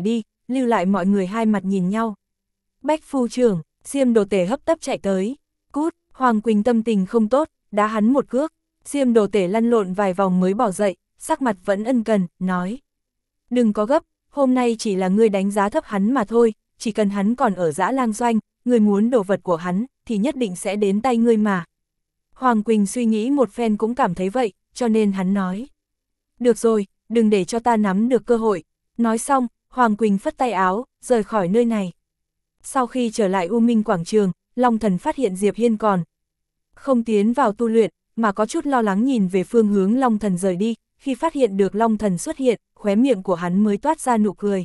lưu lại mọi người hai mặt nhìn nhau. Bách phu trưởng, Diêm Đồ Tể hấp tấp chạy tới. Cút, Hoàng Quỳnh tâm tình không tốt, đá hắn một cước. Diêm Đồ Tể lăn lộn vài vòng mới bỏ dậy, sắc mặt vẫn ân cần, nói. Đừng có gấp, hôm nay chỉ là ngươi đánh giá thấp hắn mà thôi, chỉ cần hắn còn ở Dã Lang Doanh, ngươi muốn đồ vật của hắn, thì nhất định sẽ đến tay ngươi mà. Hoàng Quỳnh suy nghĩ một phen cũng cảm thấy vậy, cho nên hắn nói. Được rồi, đừng để cho ta nắm được cơ hội. Nói xong, Hoàng Quỳnh phất tay áo, rời khỏi nơi này. Sau khi trở lại U Minh Quảng Trường, Long Thần phát hiện Diệp Hiên còn không tiến vào tu luyện, mà có chút lo lắng nhìn về phương hướng Long Thần rời đi, khi phát hiện được Long Thần xuất hiện, khóe miệng của hắn mới toát ra nụ cười.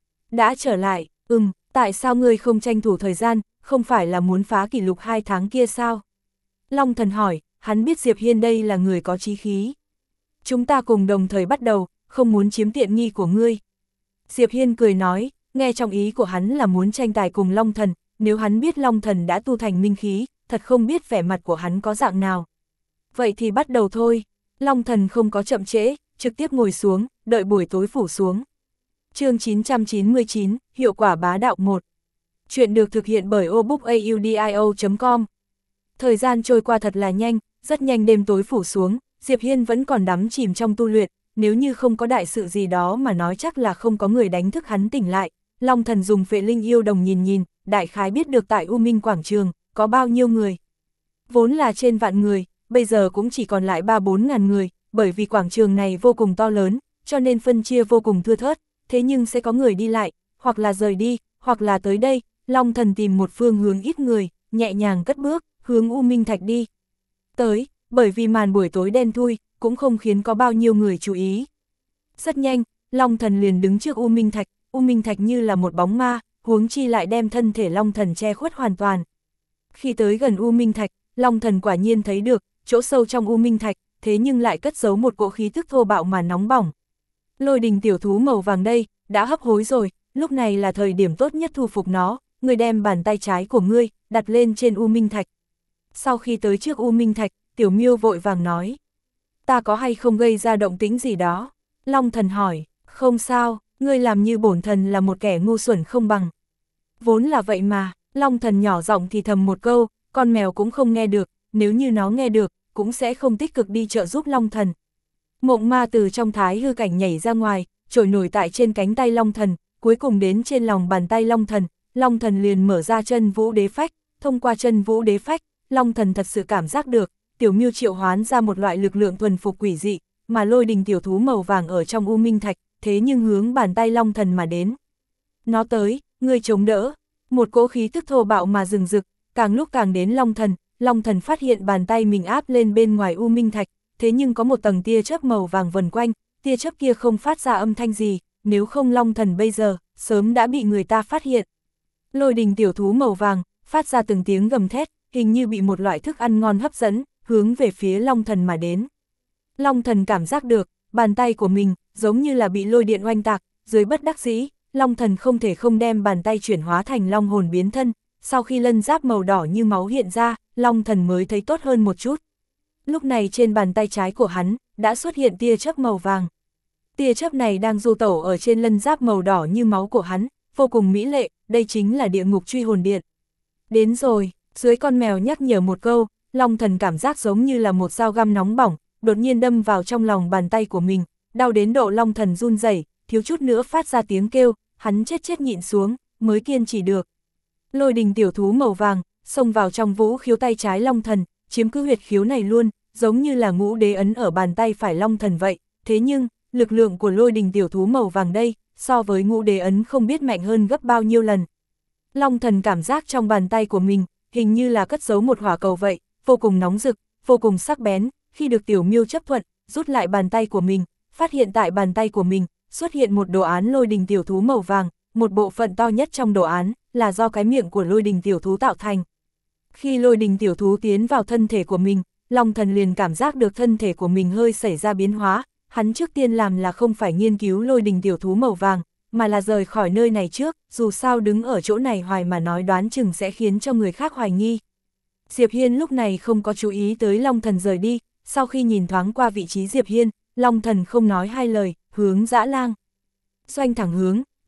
Đã trở lại, ừm, tại sao ngươi không tranh thủ thời gian, không phải là muốn phá kỷ lục hai tháng kia sao? Long Thần hỏi, hắn biết Diệp Hiên đây là người có chí khí. Chúng ta cùng đồng thời bắt đầu, không muốn chiếm tiện nghi của ngươi. Diệp Hiên cười nói, nghe trong ý của hắn là muốn tranh tài cùng Long Thần, nếu hắn biết Long Thần đã tu thành minh khí, thật không biết vẻ mặt của hắn có dạng nào. Vậy thì bắt đầu thôi. Long Thần không có chậm trễ, trực tiếp ngồi xuống, đợi buổi tối phủ xuống. Chương chín trăm chín mươi chín, Hiệu quả bá đạo một. Chuyện được thực hiện bởi obookaudio chấm com. Thời gian trôi qua thật là nhanh, rất nhanh đêm tối phủ xuống, Diệp Hiên vẫn còn đắm chìm trong tu luyện, nếu như không có đại sự gì đó mà nói chắc là không có người đánh thức hắn tỉnh lại. Long Thần dùng Phệ Linh Yêu Đồng nhìn nhìn, đại khái biết được tại U Minh Quảng Trường, có bao nhiêu người. Vốn là trên vạn người, bây giờ cũng chỉ còn lại ba bốn ngàn người, bởi vì quảng trường này vô cùng to lớn, cho nên phân chia vô cùng thưa thớt, thế nhưng sẽ có người đi lại, hoặc là rời đi, hoặc là tới đây. Long Thần tìm một phương hướng ít người, nhẹ nhàng cất bước, hướng U Minh Thạch đi. Tới, bởi vì màn buổi tối đen thui, cũng không khiến có bao nhiêu người chú ý. Rất nhanh, Long Thần liền đứng trước U Minh Thạch, U Minh Thạch như là một bóng ma, huống chi lại đem thân thể Long Thần che khuất hoàn toàn. Khi tới gần U Minh Thạch, Long Thần quả nhiên thấy được, chỗ sâu trong U Minh Thạch, thế nhưng lại cất giấu một cỗ khí tức thô bạo mà nóng bỏng. Lôi đình tiểu thú màu vàng đây, đã hấp hối rồi, lúc này là thời điểm tốt nhất thu phục nó, ngươi đem bàn tay trái của ngươi, đặt lên trên U Minh Thạch. Sau khi tới trước U Minh Thạch, Tiểu Miêu vội vàng nói. Ta có hay không gây ra động tĩnh gì đó? Long Thần hỏi, không sao, ngươi làm như bổn thần là một kẻ ngu xuẩn không bằng. Vốn là vậy mà, Long Thần nhỏ giọng thì thầm một câu, con mèo cũng không nghe được, nếu như nó nghe được, cũng sẽ không tích cực đi trợ giúp Long Thần. Mộng ma từ trong thái hư cảnh nhảy ra ngoài, trồi nổi tại trên cánh tay Long Thần, cuối cùng đến trên lòng bàn tay Long Thần, Long Thần liền mở ra chân vũ đế phách, thông qua chân vũ đế phách, Long Thần thật sự cảm giác được, Tiểu Miêu triệu hoán ra một loại lực lượng thuần phục quỷ dị, mà lôi đình tiểu thú màu vàng ở trong U Minh Thạch, thế nhưng hướng bàn tay Long Thần mà đến. Nó tới, ngươi chống đỡ, một cỗ khí tức thô bạo mà rừng rực, càng lúc càng đến Long Thần, Long Thần phát hiện bàn tay mình áp lên bên ngoài U Minh Thạch, thế nhưng có một tầng tia chớp màu vàng vần quanh, tia chớp kia không phát ra âm thanh gì, nếu không Long Thần bây giờ, sớm đã bị người ta phát hiện. Lôi đình tiểu thú màu vàng, phát ra từng tiếng gầm thét, hình như bị một loại thức ăn ngon hấp dẫn, hướng về phía Long Thần mà đến. Long Thần cảm giác được, bàn tay của mình, giống như là bị lôi điện oanh tạc, dưới bất đắc dĩ, Long Thần không thể không đem bàn tay chuyển hóa thành long hồn biến thân, sau khi lân giáp màu đỏ như máu hiện ra, Long Thần mới thấy tốt hơn một chút. Lúc này trên bàn tay trái của hắn, đã xuất hiện tia chớp màu vàng. Tia chớp này đang du tẩu ở trên lân giáp màu đỏ như máu của hắn, vô cùng mỹ lệ, đây chính là địa ngục truy hồn điện. Đến rồi, dưới con mèo nhắc nhở một câu, Long Thần cảm giác giống như là một dao găm nóng bỏng, đột nhiên đâm vào trong lòng bàn tay của mình, đau đến độ Long Thần run rẩy, thiếu chút nữa phát ra tiếng kêu, hắn chết chết nhịn xuống, mới kiên trì được. Lôi đình tiểu thú màu vàng, xông vào trong vũ khiếu tay trái Long Thần, chiếm cứ huyệt khiếu này luôn, giống như là ngũ đế ấn ở bàn tay phải Long Thần vậy, thế nhưng, lực lượng của lôi đình tiểu thú màu vàng đây, so với ngũ đế ấn không biết mạnh hơn gấp bao nhiêu lần. Long Thần cảm giác trong bàn tay của mình, hình như là cất giấu một hỏa cầu vậy, vô cùng nóng rực, vô cùng sắc bén, khi được Tiểu Miêu chấp thuận, rút lại bàn tay của mình, phát hiện tại bàn tay của mình, xuất hiện một đồ án lôi đình tiểu thú màu vàng, một bộ phận to nhất trong đồ án, là do cái miệng của lôi đình tiểu thú tạo thành. Khi lôi đình tiểu thú tiến vào thân thể của mình, Long Thần liền cảm giác được thân thể của mình hơi xảy ra biến hóa, hắn trước tiên làm là không phải nghiên cứu lôi đình tiểu thú màu vàng, mà là rời khỏi nơi này trước, dù sao đứng ở chỗ này hoài mà nói đoán chừng sẽ khiến cho người khác hoài nghi. Diệp Hiên lúc này không có chú ý tới Long Thần rời đi, sau khi nhìn thoáng qua vị trí Diệp Hiên, Long Thần không nói hai lời, hướng Dã Lang Doanh thẳng hướng,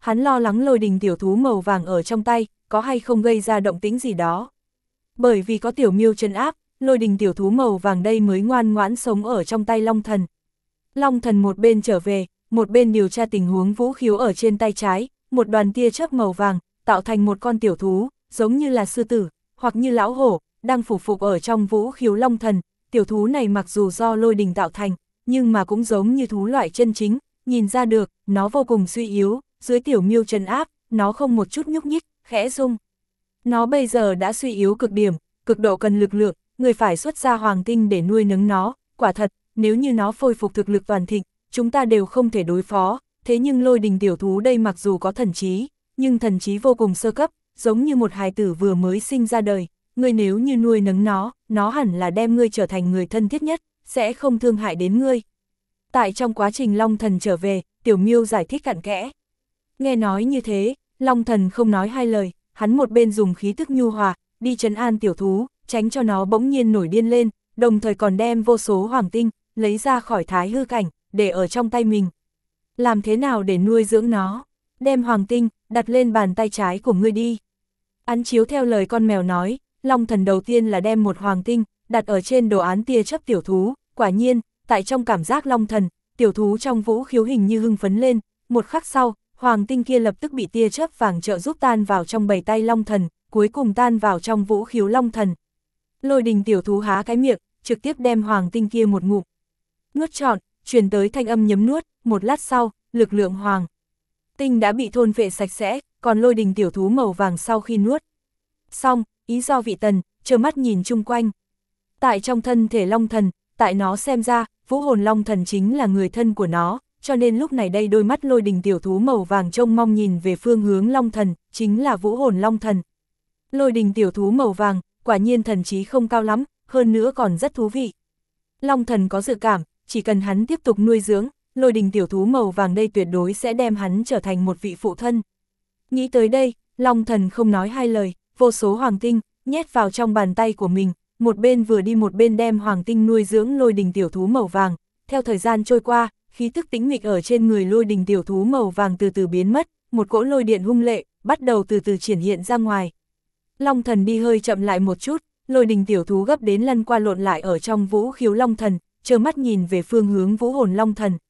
hắn lo lắng lôi đình tiểu thú màu vàng ở trong tay, có hay không gây ra động tĩnh gì đó. Bởi vì có tiểu miêu trấn áp, lôi đình tiểu thú màu vàng đây mới ngoan ngoãn sống ở trong tay Long Thần. Long Thần một bên trở về, một bên điều tra tình huống vũ khiếu ở trên tay trái, một đoàn tia chớp màu vàng, tạo thành một con tiểu thú, giống như là sư tử, hoặc như lão hổ, đang phủ phục ở trong vũ khiếu Long Thần. Tiểu thú này mặc dù do lôi đình tạo thành, nhưng mà cũng giống như thú loại chân chính, nhìn ra được, nó vô cùng suy yếu, dưới tiểu miêu trấn áp, nó không một chút nhúc nhích, khẽ rung. Nó bây giờ đã suy yếu cực điểm, cực độ cần lực lượng, người phải xuất ra hoàng tinh để nuôi nấng nó, quả thật, nếu như nó khôi phục thực lực toàn thịnh, chúng ta đều không thể đối phó, thế nhưng lôi đình tiểu thú đây mặc dù có thần trí, nhưng thần trí vô cùng sơ cấp, giống như một hài tử vừa mới sinh ra đời, ngươi nếu như nuôi nấng nó, nó hẳn là đem ngươi trở thành người thân thiết nhất, sẽ không thương hại đến ngươi. Tại trong quá trình Long Thần trở về, tiểu miêu giải thích cặn kẽ. Nghe nói như thế, Long Thần không nói hai lời, hắn một bên dùng khí tức nhu hòa, đi trấn an tiểu thú, tránh cho nó bỗng nhiên nổi điên lên, đồng thời còn đem vô số hoàng tinh, lấy ra khỏi thái hư cảnh, để ở trong tay mình. Làm thế nào để nuôi dưỡng nó? Đem hoàng tinh, đặt lên bàn tay trái của ngươi đi. Án chiếu theo lời con mèo nói, Long Thần đầu tiên là đem một hoàng tinh, đặt ở trên đồ án tia chớp tiểu thú, quả nhiên, tại trong cảm giác Long Thần, tiểu thú trong vũ khiếu hình như hưng phấn lên, một khắc sau, hoàng tinh kia lập tức bị tia chớp vàng trợ giúp tan vào trong bầy tay Long Thần, cuối cùng tan vào trong vũ khiếu Long Thần. Lôi đình tiểu thú há cái miệng, trực tiếp đem hoàng tinh kia một ngụm nuốt trọn, truyền tới thanh âm nhấm nuốt, một lát sau, lực lượng hoàng tinh đã bị thôn phệ sạch sẽ, còn lôi đình tiểu thú màu vàng sau khi nuốt xong, ý do vị tần, trơ mắt nhìn chung quanh. Tại trong thân thể Long Thần, tại nó xem ra, vũ hồn Long Thần chính là người thân của nó, cho nên lúc này đây đôi mắt lôi đình tiểu thú màu vàng trông mong nhìn về phương hướng Long Thần, chính là vũ hồn Long Thần. Lôi đình tiểu thú màu vàng, quả nhiên thần trí không cao lắm, hơn nữa còn rất thú vị. Long Thần có dự cảm, chỉ cần hắn tiếp tục nuôi dưỡng, lôi đình tiểu thú màu vàng đây tuyệt đối sẽ đem hắn trở thành một vị phụ thân. Nghĩ tới đây, Long Thần không nói hai lời, vô số hoàng tinh, nhét vào trong bàn tay của mình, một bên vừa đi một bên đem hoàng tinh nuôi dưỡng lôi đình tiểu thú màu vàng. Theo thời gian trôi qua, khí tức tĩnh mịch ở trên người lôi đình tiểu thú màu vàng từ từ biến mất, một cỗ lôi điện hung lệ, bắt đầu từ từ triển hiện ra ngoài. Long Thần đi hơi chậm lại một chút, lôi đình tiểu thú gấp đến lăn qua lộn lại ở trong vũ khiếu Long Thần, trơ mắt nhìn về phương hướng vũ hồn Long Thần.